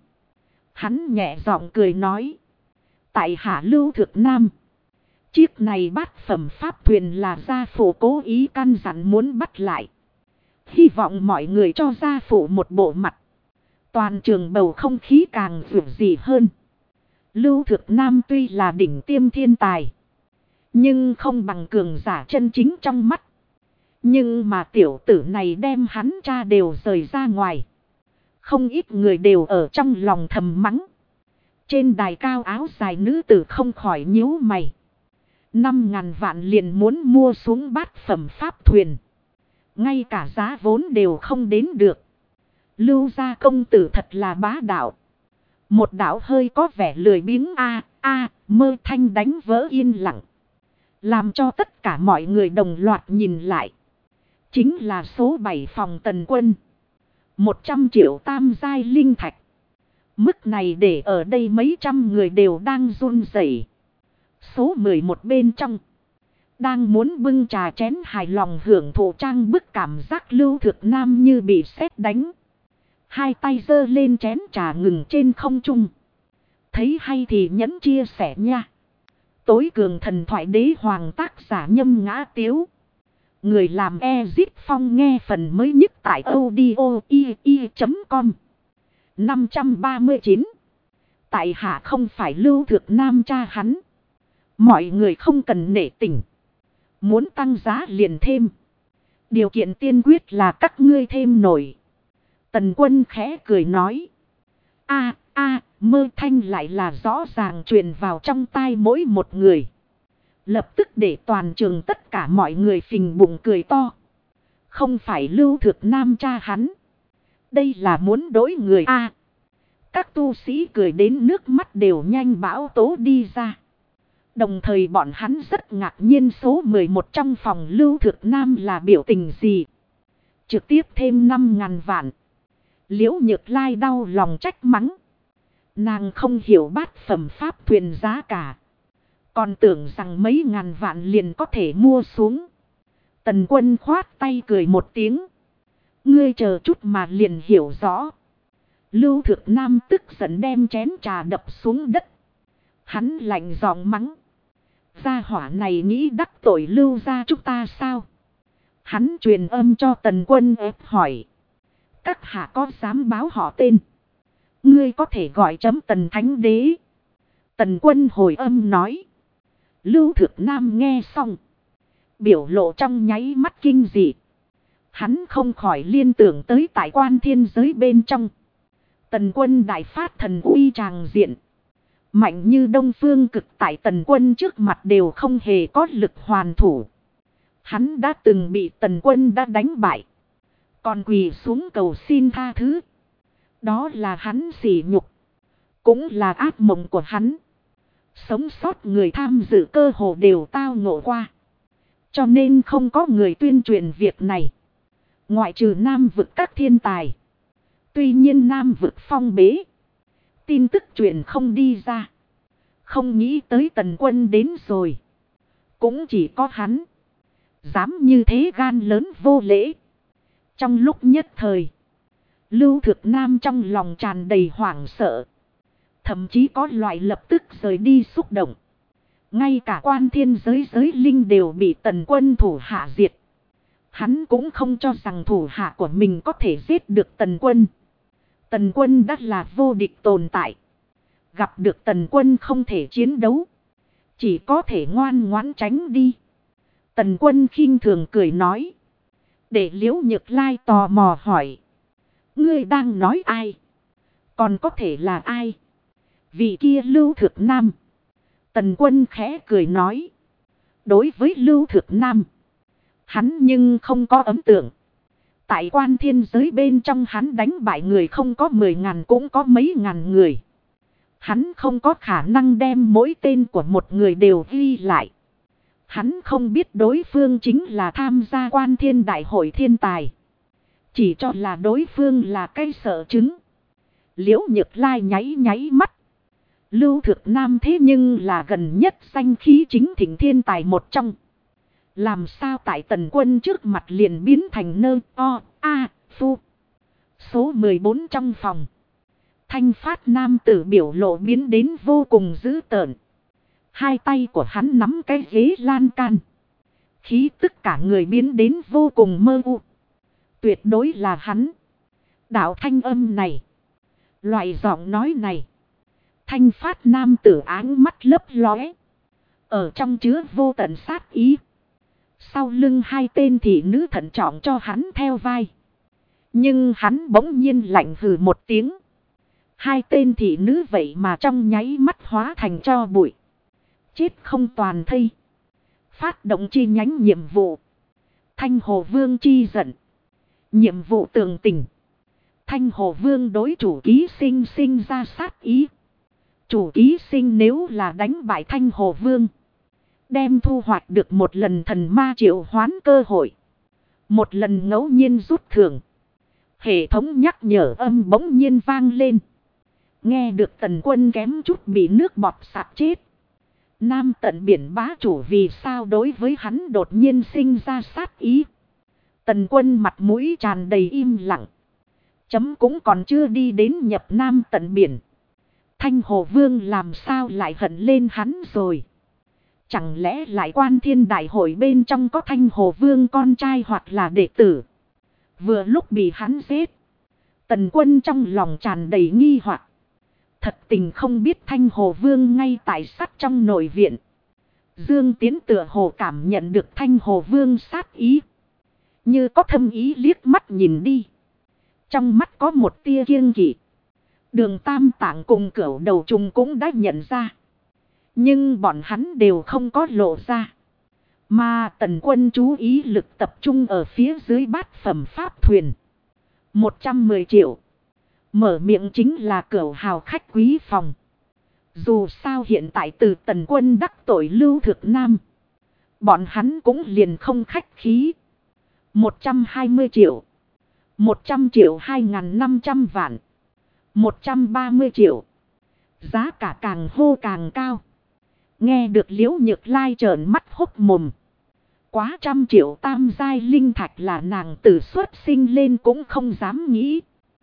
Hắn nhẹ giọng cười nói. Tại hạ lưu thực nam. Chiếc này bát phẩm pháp thuyền là gia phụ cố ý căn dặn muốn bắt lại. Hy vọng mọi người cho gia phụ một bộ mặt. Toàn trường bầu không khí càng rực rỡ hơn. Lưu Thược Nam tuy là đỉnh tiêm thiên tài, nhưng không bằng cường giả chân chính trong mắt. Nhưng mà tiểu tử này đem hắn cha đều rời ra ngoài. Không ít người đều ở trong lòng thầm mắng. Trên đài cao áo dài nữ tử không khỏi nhíu mày. 5.000 vạn liền muốn mua xuống bát phẩm pháp thuyền. Ngay cả giá vốn đều không đến được. Lưu gia công tử thật là bá đạo. Một đạo hơi có vẻ lười biếng mơ thanh đánh vỡ yên lặng. Làm cho tất cả mọi người đồng loạt nhìn lại. Chính là số 7 phòng Tần Quân. 100 triệu tam giai linh thạch. Mức này để ở đây mấy trăm người đều đang run rẩy. Số 11 bên trong. Đang muốn bưng trà chén hài lòng hưởng thụ trang bức cảm giác Lưu Thược Nam như bị sét đánh. Hai tay giơ lên chén trà ngừng trên không trung. Thấy hay thì nhẫn chia sẻ nha. Tối cường thần thoại đế hoàng tác giả Nhâm Ngã Tiếu. Người làm Ezit Phong nghe phần mới nhất tại audio.com. 539. Tại hạ không phải Lưu Thược Nam cha hắn. Mọi người không cần nể tình. Muốn tăng giá liền thêm. Điều kiện tiên quyết là các ngươi thêm nổi. Tần Quân khẽ cười nói. Mơ thanh lại là rõ ràng truyền vào trong tai mỗi một người. Lập tức để toàn trường tất cả mọi người phình bụng cười to. Không phải Lưu Thược Nam cha hắn. Đây là muốn đối người Các tu sĩ cười đến nước mắt đều nhanh bão tố đi ra. Đồng thời bọn hắn rất ngạc nhiên số 11 trong phòng Lưu Thược Nam là biểu tình gì. Trực tiếp thêm 5.000 vạn. Liễu Nhược Lai đau lòng trách mắng. Nàng không hiểu bát phẩm pháp thuyền giá cả. Còn tưởng rằng mấy ngàn vạn liền có thể mua xuống. Tần Quân khoát tay cười một tiếng. Ngươi chờ chút mà liền hiểu rõ. Lưu Thược Nam tức giận đem chén trà đập xuống đất. Hắn lạnh giọng mắng. Gia hỏa này nghĩ đắc tội Lưu gia chúng ta sao? Hắn truyền âm cho Tần Quân ép hỏi. Các hạ có dám báo họ tên? Ngươi có thể gọi chấm Tần Thánh Đế. Tần Quân hồi âm nói. Lưu Thược Nam nghe xong. Biểu lộ trong nháy mắt kinh dị. Hắn không khỏi liên tưởng tới tại quan thiên giới bên trong. Tần Quân đại phát thần uy tràng diện. Mạnh như Đông Phương Cực tại Tần Quân trước mặt đều không hề có lực hoàn thủ. Hắn đã từng bị Tần Quân đã đánh bại. Còn quỳ xuống cầu xin tha thứ. Đó là hắn sỉ nhục. Cũng là ác mộng của hắn. Sống sót người tham dự cơ hồ đều tao ngộ qua. Cho nên không có người tuyên truyền việc này. Ngoại trừ Nam vực các thiên tài. Tuy nhiên Nam vực phong bế. Tin tức truyền không đi ra. Không nghĩ tới Tần Quân đến rồi. Cũng chỉ có hắn. Dám như thế gan lớn vô lễ. Trong lúc nhất thời. Lưu Thược Nam trong lòng tràn đầy hoảng sợ. Thậm chí có loại lập tức rời đi xúc động. Ngay cả quan thiên giới giới linh đều bị Tần Quân thủ hạ diệt. Hắn cũng không cho rằng thủ hạ của mình có thể giết được Tần Quân. Tần Quân đã là vô địch tồn tại. Gặp được Tần Quân không thể chiến đấu. Chỉ có thể ngoan ngoãn tránh đi. Tần Quân khinh thường cười nói. Để Liễu Nhược Lai tò mò hỏi. Ngươi đang nói ai? Còn có thể là ai? Vị kia Lưu Thược Nam. Tần Quân khẽ cười nói. Đối với Lưu Thược Nam. Hắn nhưng không có ấn tượng. Tại quan thiên giới bên trong hắn đánh bại người không có 10.000 cũng có mấy ngàn người. Hắn không có khả năng đem mỗi tên của một người đều ghi lại. Hắn không biết đối phương chính là tham gia quan thiên đại hội thiên tài. Chỉ cho là đối phương là cái sợ chứng. Liễu Nhược Lai nháy nháy mắt. Lưu Thược Nam thế nhưng là gần nhất danh khí chính thịnh thiên tài một trong. Làm sao tại Tần Quân trước mặt liền biến thành phu. Số 14 trong phòng. Thanh phát nam tử biểu lộ biến đến vô cùng dữ tợn. Hai tay của hắn nắm cái ghế lan can. Khí tức cả người biến đến vô cùng mơ u. Tuyệt đối là hắn. Đạo thanh âm này. Loại giọng nói này. Thanh phát nam tử áng mắt lấp lóe. Ở trong chứa vô tận sát ý. Sau lưng hai tên thị nữ thận trọng cho hắn theo vai. Nhưng hắn bỗng nhiên lạnh hừ một tiếng. Hai tên thị nữ vậy mà trong nháy mắt hóa thành tro bụi. Chết không toàn thây. Phát động chi nhánh nhiệm vụ. Thanh Hồ Vương chi giận. Nhiệm vụ tường tình. Thanh Hồ Vương đối chủ ký sinh sinh ra sát ý. Chủ ký sinh nếu là đánh bại Thanh Hồ Vương. Đem thu hoạch được một lần thần ma triệu hoán cơ hội. Một lần ngẫu nhiên rút thưởng. Hệ thống nhắc nhở âm bỗng nhiên vang lên. Nghe được Tần Quân kém chút bị nước bọt sặc chết. Nam tận biển bá chủ vì sao đối với hắn đột nhiên sinh ra sát ý. Tần Quân mặt mũi tràn đầy im lặng. Chấm cũng còn chưa đi đến nhập Nam tận biển. Thanh Hồ Vương làm sao lại hận lên hắn rồi. Chẳng lẽ lại Quan Thiên Đại Hội bên trong có Thanh Hồ Vương con trai hoặc là đệ tử. Vừa lúc bị hắn giết. Tần Quân trong lòng tràn đầy nghi hoặc. Thật tình không biết Thanh Hồ Vương ngay tại sát trong nội viện. Dương Tiến tựa hồ cảm nhận được Thanh Hồ Vương sát ý. Như có thâm ý liếc mắt nhìn đi. Trong mắt có một tia kiêng kỵ. Đường Tam Tạng cùng Cửu Đầu Trùng cũng đã nhận ra. Nhưng bọn hắn đều không có lộ ra. Mà Tần Quân chú ý lực tập trung ở phía dưới bát phẩm pháp thuyền. 110 triệu. Mở miệng chính là Cửu hào khách quý phòng. Dù sao hiện tại từ Tần Quân đắc tội Lưu Thực Nam. Bọn hắn cũng liền không khách khí. 120 triệu. 100 triệu 2.500 vạn. 130 triệu. Giá cả càng hô càng cao. Nghe được Liễu Nhược Lai trợn mắt hốc mồm. Quá 100 triệu tam giai linh thạch là nàng từ xuất sinh lên cũng không dám nghĩ.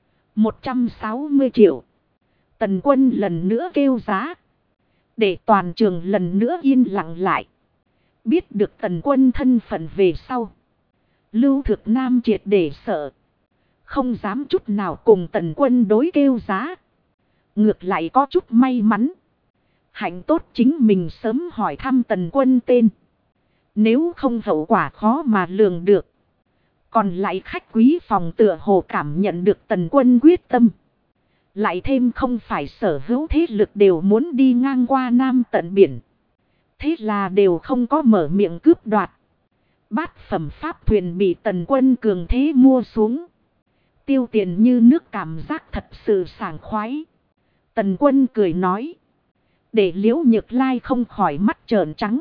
160 triệu. Tần Quân lần nữa kêu giá. Để toàn trường lần nữa yên lặng lại. Biết được Tần Quân thân phận về sau. Lưu Thực Nam triệt để sợ. Không dám chút nào cùng Tần Quân đối kêu giá. Ngược lại có chút may mắn. Hạnh tốt chính mình sớm hỏi thăm Tần Quân tên. Nếu không hậu quả khó mà lường được. Còn lại khách quý phòng tựa hồ cảm nhận được Tần Quân quyết tâm. Lại thêm không phải sở hữu thế lực đều muốn đi ngang qua Nam tận biển. Thế là đều không có mở miệng cướp đoạt. Bát phẩm pháp thuyền bị Tần Quân cường thế mua xuống. Tiêu tiền như nước cảm giác thật sự sảng khoái. Tần Quân cười nói. Để Liễu Nhược Lai không khỏi mắt trợn trắng.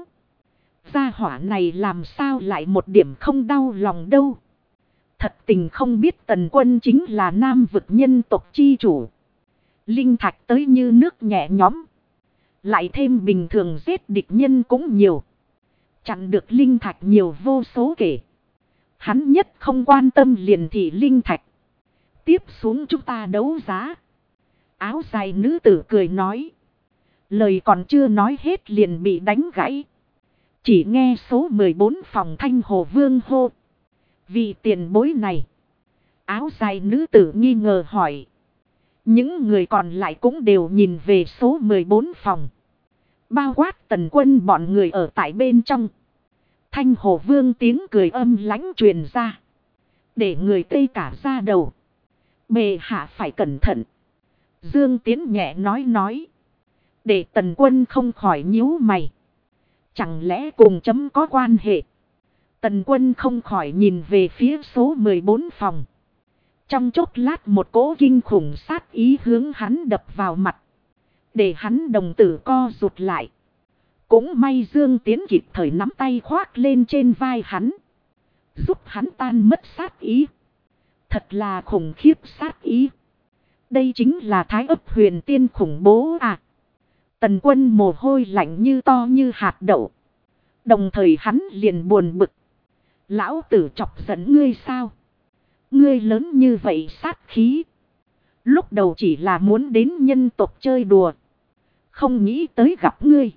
Gia hỏa này làm sao lại một điểm không đau lòng đâu. Thật tình không biết Tần Quân chính là Nam vực nhân tộc chi chủ. Linh thạch tới như nước nhẹ nhõm. Lại thêm bình thường giết địch nhân cũng nhiều. Chặn được linh thạch nhiều vô số kể. Hắn nhất không quan tâm liền thị linh thạch. Tiếp xuống chúng ta đấu giá. Áo dài nữ tử cười nói. Lời còn chưa nói hết liền bị đánh gãy. Chỉ nghe số 14 phòng Thanh Hồ Vương hô. Vì tiền bối này. Áo dài nữ tử nghi ngờ hỏi. Những người còn lại cũng đều nhìn về số 14 phòng. Bao quát Tần Quân bọn người ở tại bên trong. Thanh Hồ Vương tiếng cười âm lãnh truyền ra. Để người tê cả da đầu. Bệ hạ phải cẩn thận. Dương Tiến nhẹ nói. Để Tần Quân không khỏi nhíu mày. Chẳng lẽ cùng chấm có quan hệ? Tần Quân không khỏi nhìn về phía số 14 phòng. Trong chốc lát một cỗ kinh khủng sát ý hướng hắn đập vào mặt. Để hắn đồng tử co rụt lại. Cũng may Dương Tiến kịp thời nắm tay khoác lên trên vai hắn. Giúp hắn tan mất sát ý. Thật là khủng khiếp sát ý. Đây chính là Thái Ấp Huyền Tiên khủng bố à. Tần Quân mồ hôi lạnh như to như hạt đậu. Đồng thời hắn liền buồn bực. Lão tử chọc giận ngươi sao? Ngươi lớn như vậy sát khí. Lúc đầu chỉ là muốn đến nhân tộc chơi đùa. Không nghĩ tới gặp ngươi.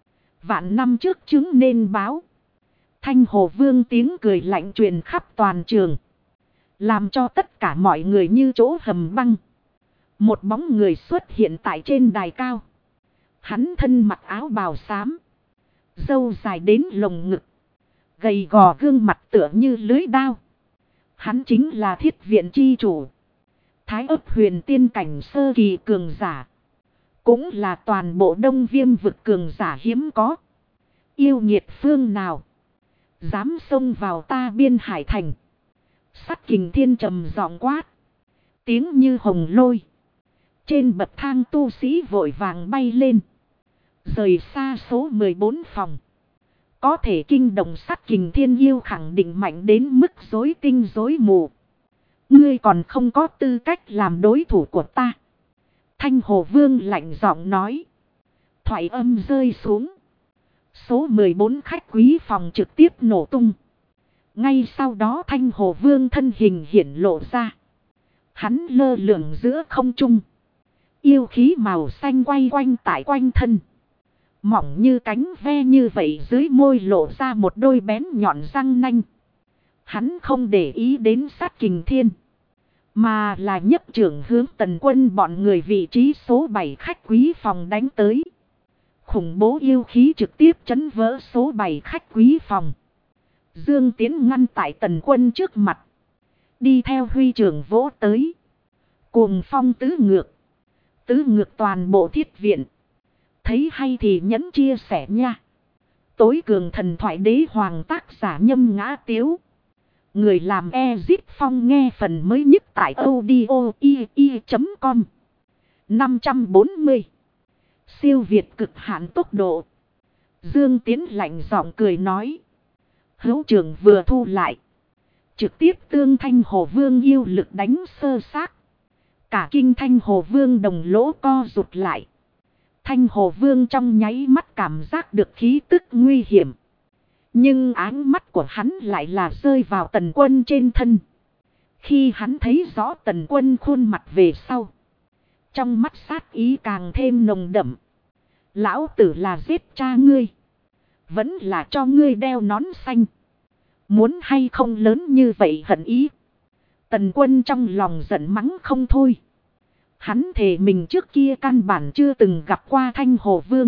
Vạn năm trước chứng nên báo. Thanh Hồ Vương tiếng cười lạnh truyền khắp toàn trường. Làm cho tất cả mọi người như chỗ hầm băng. Một bóng người xuất hiện tại trên đài cao. Hắn thân mặc áo bào xám. Râu dài đến lồng ngực. Gầy gò gương mặt tựa như lưới đao. Hắn chính là Thiết Viện chi chủ. Thái Ức Huyền Tiên cảnh sơ kỳ cường giả. Cũng là toàn bộ Đông Viêm vực cường giả hiếm có. Yêu nghiệt phương nào dám xông vào ta Biên Hải thành. Sắt Kình Thiên trầm giọng quát. Tiếng như hồng lôi. Trên bậc thang tu sĩ vội vàng bay lên. Rời xa số 14 phòng. Có thể kinh động Sắt Kình Thiên yêu khẳng định mạnh đến mức rối tinh rối mù. Ngươi còn không có tư cách làm đối thủ của ta. Thanh Hồ Vương lạnh giọng nói. Thoại âm rơi xuống. Số 14 khách quý phòng trực tiếp nổ tung. Ngay sau đó Thanh Hồ Vương thân hình hiển lộ ra. Hắn lơ lửng giữa không trung. Yêu khí màu xanh quay quanh tại quanh thân. Mỏng như cánh ve như vậy dưới môi lộ ra một đôi bén nhọn răng nanh. Hắn không để ý đến Sắt Kình Thiên. Mà là nhấc trưởng hướng Tần Quân bọn người vị trí số 7 khách quý phòng đánh tới. Khủng bố yêu khí trực tiếp chấn vỡ số 7 khách quý phòng. Dương Tiến ngăn tại Tần Quân trước mặt. Đi theo huy trưởng vỗ tới. Cuồng phong tứ ngược. Tứ ngược toàn bộ Thiết Viện. Thấy hay thì nhấn chia sẻ nha. Tối cường thần thoại đế hoàng tác giả Nhâm Ngã Tiếu. Người làm Ezip Phong nghe phần mới nhất tại audio.com. 540. Siêu việt cực hạn tốc độ. Dương Tiến lạnh giọng cười nói. Hữu trưởng vừa thu lại. Trực tiếp tương Thanh Hồ Vương yêu lực đánh sơ xác. Cả kinh Thanh Hồ Vương đồng lỗ co rụt lại. Thanh Hồ Vương trong nháy mắt cảm giác được khí tức nguy hiểm. Nhưng ánh mắt của hắn lại là rơi vào Tần Quân trên thân. Khi hắn thấy rõ Tần Quân khuôn mặt về sau. Trong mắt sát ý càng thêm nồng đậm. Lão tử là giết cha ngươi. Vẫn là cho ngươi đeo nón xanh. Muốn hay không lớn như vậy hận ý. Tần Quân trong lòng giận mắng không thôi. Hắn thề mình trước kia căn bản chưa từng gặp qua Thanh Hồ Vương.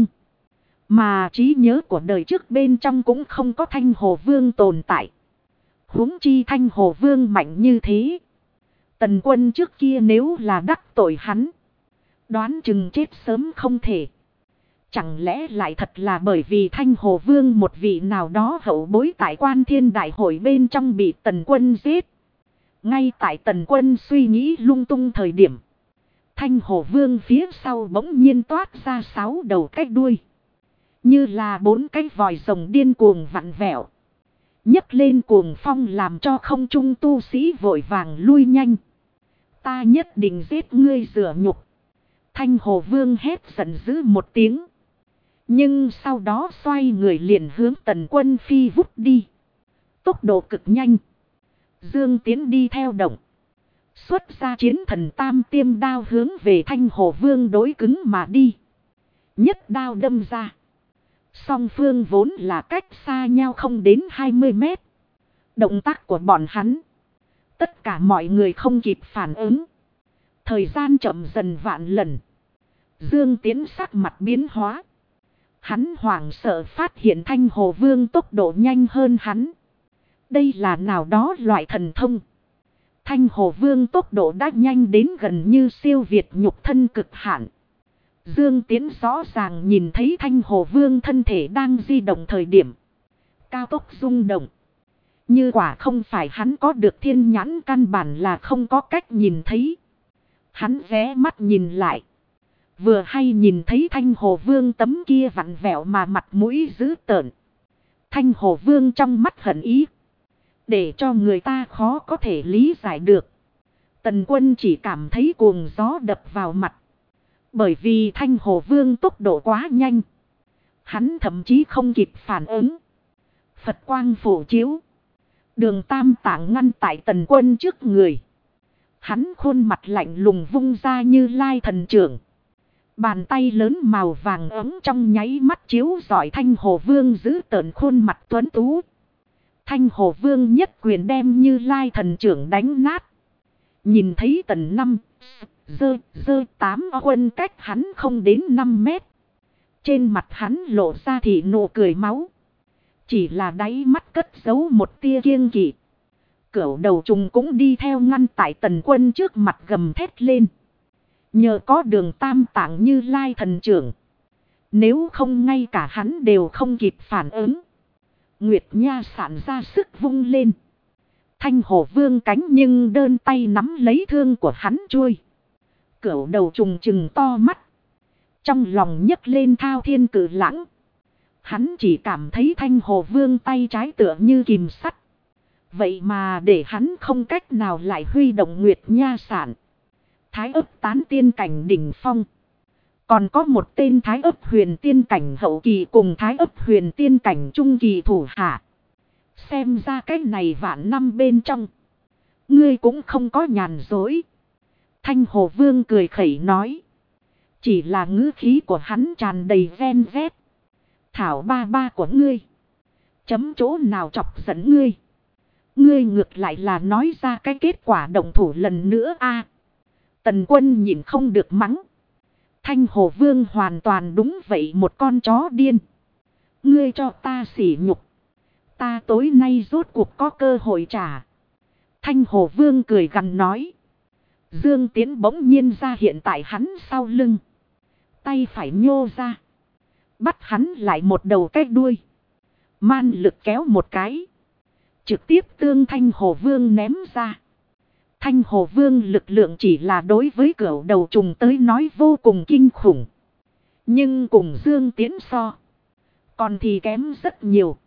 Mà trí nhớ của đời trước bên trong cũng không có Thanh Hồ Vương tồn tại. Huống chi Thanh Hồ Vương mạnh như thế. Tần Quân trước kia nếu là đắc tội hắn. Đoán chừng chết sớm không thể. Chẳng lẽ lại thật là bởi vì Thanh Hồ Vương một vị nào đó hậu bối tại Quan Thiên Đại Hội bên trong bị Tần Quân giết. Ngay tại Tần Quân suy nghĩ lung tung thời điểm. Thanh Hồ Vương phía sau bỗng nhiên toát ra 6 đầu cái đuôi. Như là 4 cái vòi rồng điên cuồng vặn vẹo. Nhấc lên cuồng phong làm cho không trung tu sĩ vội vàng lui nhanh. Ta nhất định giết ngươi rửa nhục. Thanh Hồ Vương hét giận dữ một tiếng. Nhưng sau đó xoay người liền hướng Tần Quân phi vút đi. Tốc độ cực nhanh. Dương Tiến đi theo động. Xuất ra chiến thần tam tiêm đao hướng về Thanh Hồ Vương đối cứng mà đi. Nhất đao đâm ra. Song phương vốn là cách xa nhau không đến 20 mét. Động tác của bọn hắn. Tất cả mọi người không kịp phản ứng. Thời gian chậm dần vạn lần. Dương Tiến sắc mặt biến hóa. Hắn hoảng sợ phát hiện Thanh Hồ Vương tốc độ nhanh hơn hắn. Đây là nào đó loại thần thông. Thanh Hồ Vương tốc độ đã nhanh đến gần như siêu việt nhục thân cực hạn. Dương Tiến rõ ràng nhìn thấy Thanh Hồ Vương thân thể đang di động thời điểm. Cao tốc rung động. Như quả không phải hắn có được thiên nhãn căn bản là không có cách nhìn thấy. Hắn ghé mắt nhìn lại. Vừa hay nhìn thấy Thanh Hồ Vương tấm kia vặn vẹo mà mặt mũi dữ tợn. Thanh Hồ Vương trong mắt hận ý. Để cho người ta khó có thể lý giải được. Tần Quân chỉ cảm thấy cuồng gió đập vào mặt. Bởi vì Thanh Hồ Vương tốc độ quá nhanh. Hắn thậm chí không kịp phản ứng. Phật quang phổ chiếu. Đường Tam Tạng ngăn tại Tần Quân trước người. Hắn khuôn mặt lạnh lùng vung ra như lai thần trưởng. Bàn tay lớn màu vàng ấm trong nháy mắt chiếu rọi Thanh Hồ Vương giữ tợn khuôn mặt tuấn tú. Thanh Hồ Vương nhất quyền đem Như Lai thần trưởng đánh nát. Nhìn thấy tần 5, dơ 8 quân cách hắn không đến 5 mét. Trên mặt hắn lộ ra thì nụ cười máu. Chỉ là đáy mắt cất giấu một tia kiêng kỵ. Cửu đầu trùng cũng đi theo ngăn tại tần quân trước mặt gầm thét lên. Nhờ có Đường Tam Tạng Như Lai thần trưởng. Nếu không ngay cả hắn đều không kịp phản ứng. Nguyệt Nha sản ra sức vung lên. Thanh Hồ Vương cánh nhưng đơn tay nắm lấy thương của hắn chuôi. Cửu đầu trùng trừng to mắt. Trong lòng nhấc lên thao thiên cử lãng. Hắn chỉ cảm thấy Thanh Hồ Vương tay trái tựa như kìm sắt. Vậy mà để hắn không cách nào lại huy động Nguyệt Nha sản. Thái ấp tán tiên cảnh đỉnh phong. Còn có một tên thái ấp huyền tiên cảnh hậu kỳ cùng thái ấp huyền tiên cảnh trung kỳ thủ hạ. Xem ra cái này vạn năm bên trong. Ngươi cũng không có nhàn dối. Thanh Hồ Vương cười khẩy nói. Chỉ là ngữ khí của hắn tràn đầy ven vét. Thảo ba ba của ngươi. Chấm chỗ nào chọc giận ngươi. Ngươi ngược lại là nói ra cái kết quả động thủ lần nữa a. Tần quân nhìn không được mắng. Thanh Hồ Vương hoàn toàn đúng vậy một con chó điên. Ngươi cho ta sỉ nhục. Ta tối nay rốt cuộc có cơ hội trả. Thanh Hồ Vương cười gằn nói. Dương Tiến bỗng nhiên ra hiện tại hắn sau lưng. Tay phải nhô ra. Bắt hắn lại một đầu cái đuôi. Man lực kéo một cái. Trực tiếp tương Thanh Hồ Vương ném ra. Thanh Hồ Vương lực lượng chỉ là đối với cửu đầu trùng tới nói vô cùng kinh khủng. Nhưng cùng Dương Tiến so. Còn thì kém rất nhiều.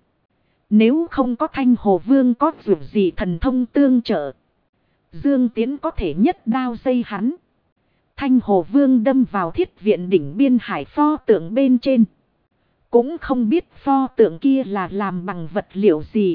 Nếu không có Thanh Hồ Vương có việc gì thần thông tương trợ. Dương Tiến có thể nhất đao dây hắn. Thanh Hồ Vương đâm vào thiết viện đỉnh biên hải pho tượng bên trên. Cũng không biết pho tượng kia là làm bằng vật liệu gì.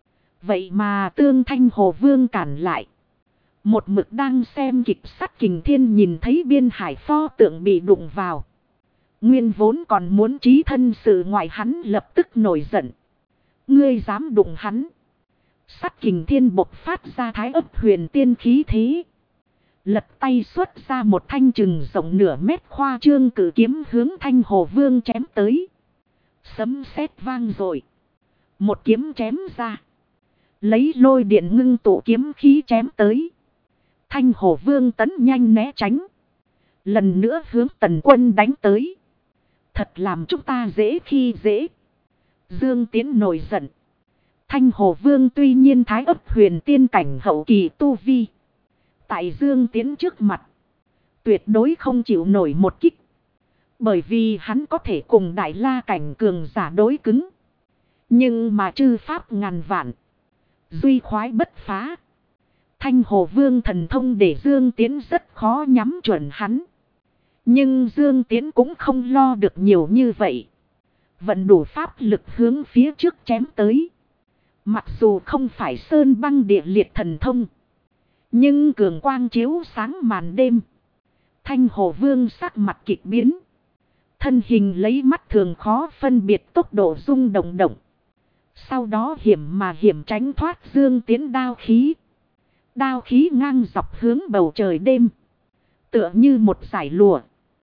Vậy mà tương Thanh Hồ Vương cản lại. Một mực đang xem kịch Sắt Kình Thiên nhìn thấy biên hải pho tượng bị đụng vào. Nguyên vốn còn muốn trí thân sự ngoại hắn lập tức nổi giận. Ngươi dám đụng hắn. Sắt Kình Thiên bộc phát ra thái ấp huyền tiên khí thế. Lật tay xuất ra một thanh chừng rộng nửa mét khoa trương cử kiếm hướng Thanh Hồ Vương chém tới. Sấm sét vang rồi. Một kiếm chém ra. Lấy lôi điện ngưng tụ kiếm khí chém tới. Thanh Hồ Vương tấn nhanh né tránh. Lần nữa hướng Tần Quân đánh tới. Thật làm chúng ta dễ khi dễ. Dương Tiến nổi giận. Thanh Hồ Vương tuy nhiên thái ấp huyền tiên cảnh hậu kỳ tu vi. Tại Dương Tiến trước mặt. Tuyệt đối không chịu nổi một kích. Bởi vì hắn có thể cùng Đại La cảnh cường giả đối cứng. Nhưng mà chư pháp ngàn vạn. Duy khoái bất phá. Thanh Hồ Vương thần thông để Dương Tiến rất khó nhắm chuẩn hắn. Nhưng Dương Tiến cũng không lo được nhiều như vậy. Vận đủ pháp lực hướng phía trước chém tới. Mặc dù không phải sơn băng địa liệt thần thông. Nhưng cường quang chiếu sáng màn đêm. Thanh Hồ Vương sắc mặt kịch biến. Thân hình lấy mắt thường khó phân biệt tốc độ rung động động. Sau đó hiểm tránh thoát Dương Tiến đao khí. Đao khí ngang dọc hướng bầu trời đêm. Tựa như một dải lụa.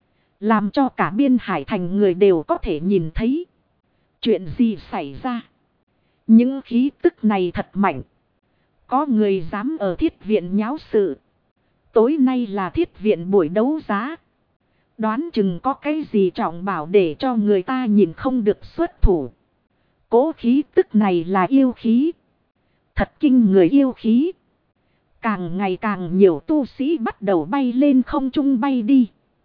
Làm cho cả biên hải thành người đều có thể nhìn thấy. Chuyện gì xảy ra? Những khí tức này thật mạnh. Có người dám ở thiết viện nháo sự. Tối nay là thiết viện buổi đấu giá. Đoán chừng có cái gì trọng bảo để cho người ta nhìn không được xuất thủ. Cố khí tức này là yêu khí. Thật kinh người yêu khí. Càng ngày càng nhiều tu sĩ bắt đầu bay lên không trung bay đi.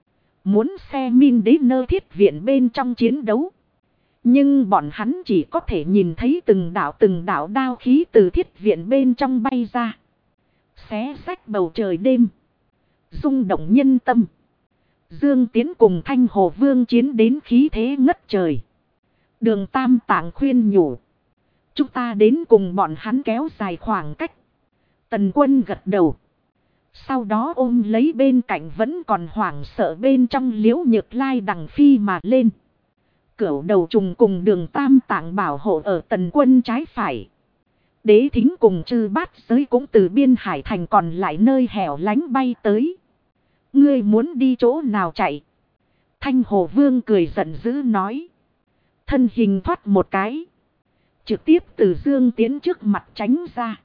Muốn xe min đến nơi thiết viện bên trong chiến đấu. Nhưng bọn hắn chỉ có thể nhìn thấy từng đạo đao khí từ thiết viện bên trong bay ra. Xé rách bầu trời đêm. Rung động nhân tâm. Dương Tiến cùng Thanh Hồ Vương chiến đến khí thế ngất trời. Đường Tam Tạng khuyên nhủ. Chúng ta đến cùng bọn hắn kéo dài khoảng cách. Tần Quân gật đầu. Sau đó ôm lấy bên cạnh vẫn còn hoảng sợ bên trong Liễu Nhược Lai đằng phi mà lên. Cửu đầu trùng cùng Đường Tam Tạng bảo hộ ở Tần Quân trái phải. Đế thính cùng chư bát giới cũng từ biên hải thành còn lại nơi hẻo lánh bay tới. Ngươi muốn đi chỗ nào chạy? Thanh Hồ Vương cười giận dữ nói. Thân hình thoát một cái. Trực tiếp từ Dương Tiễn trước mặt tránh ra.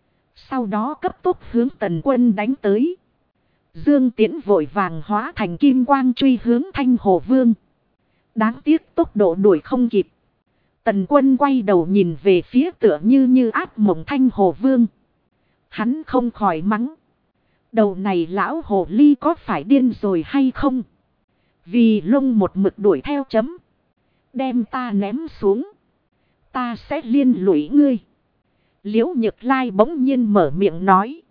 Sau đó cấp tốc hướng Tần Quân đánh tới. Dương Tiễn vội vàng hóa thành kim quang truy hướng Thanh Hồ Vương. Đáng tiếc tốc độ đuổi không kịp. Tần Quân quay đầu nhìn về phía tựa như áp mộng Thanh Hồ Vương. Hắn không khỏi mắng. Đầu này lão hồ ly có phải điên rồi hay không? Vì lông một mực đuổi theo chấm. Đem ta ném xuống. Ta sẽ liên lụy ngươi. Liễu Nhược Lai bỗng nhiên mở miệng nói.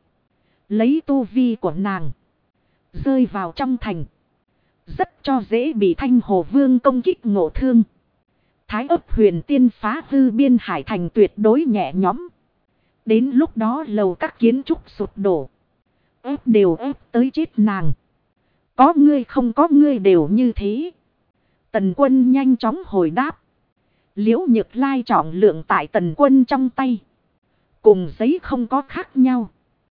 Lấy tu vi của nàng. Rơi vào trong thành. Rất cho dễ bị Thanh Hồ Vương công kích ngộ thương. Thái ấp huyền tiên phá hư biên hải thành tuyệt đối nhẹ nhõm. Đến lúc đó lầu các kiến trúc sụp đổ. Ép đều ép tới chết nàng. Có ngươi không có ngươi đều như thế. Tần Quân nhanh chóng hồi đáp. Liễu Nhược Lai trọng lượng tại Tần Quân trong tay. Cùng giấy không có khác nhau.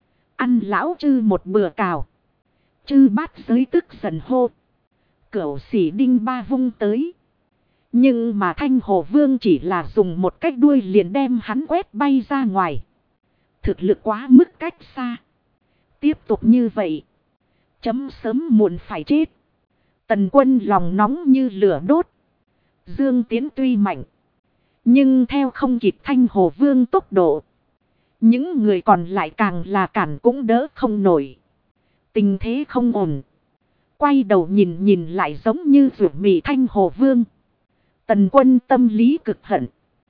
Ăn lão chư một bữa cào. Chư bát giới tức giận hô. Cửu Sĩ Đinh ba vung tới. Nhưng mà Thanh Hồ Vương chỉ là dùng một cách đuôi liền đem hắn quét bay ra ngoài. Thực lực quá mức cách xa. Tiếp tục như vậy. Chấm sớm muộn phải chết. Tần Quân lòng nóng như lửa đốt. Dương Tiễn tuy mạnh. Nhưng theo không kịp Thanh Hồ Vương tốc độ. Những người còn lại càng là cản cũng đỡ không nổi. Tình thế không ổn. Quay đầu nhìn lại giống như rượu mì Thanh Hồ Vương. Tần Quân tâm lý cực hận.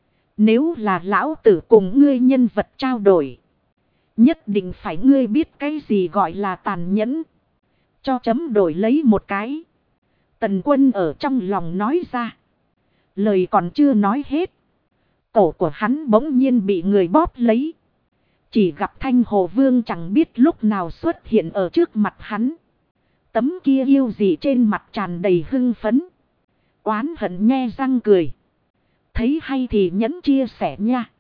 Nếu là lão tử cùng ngươi nhân vật trao đổi. Nhất định phải ngươi biết cái gì gọi là tàn nhẫn. Cho chấm đổi lấy một cái. Tần Quân ở trong lòng nói ra. Lời còn chưa nói hết. Cổ của hắn bỗng nhiên bị người bóp lấy. Chỉ gặp Thanh Hồ Vương chẳng biết lúc nào xuất hiện ở trước mặt hắn. Tấm kia yêu dị trên mặt tràn đầy hưng phấn. Oán hận nhe răng cười. Thấy hay thì nhẫn chia sẻ nha.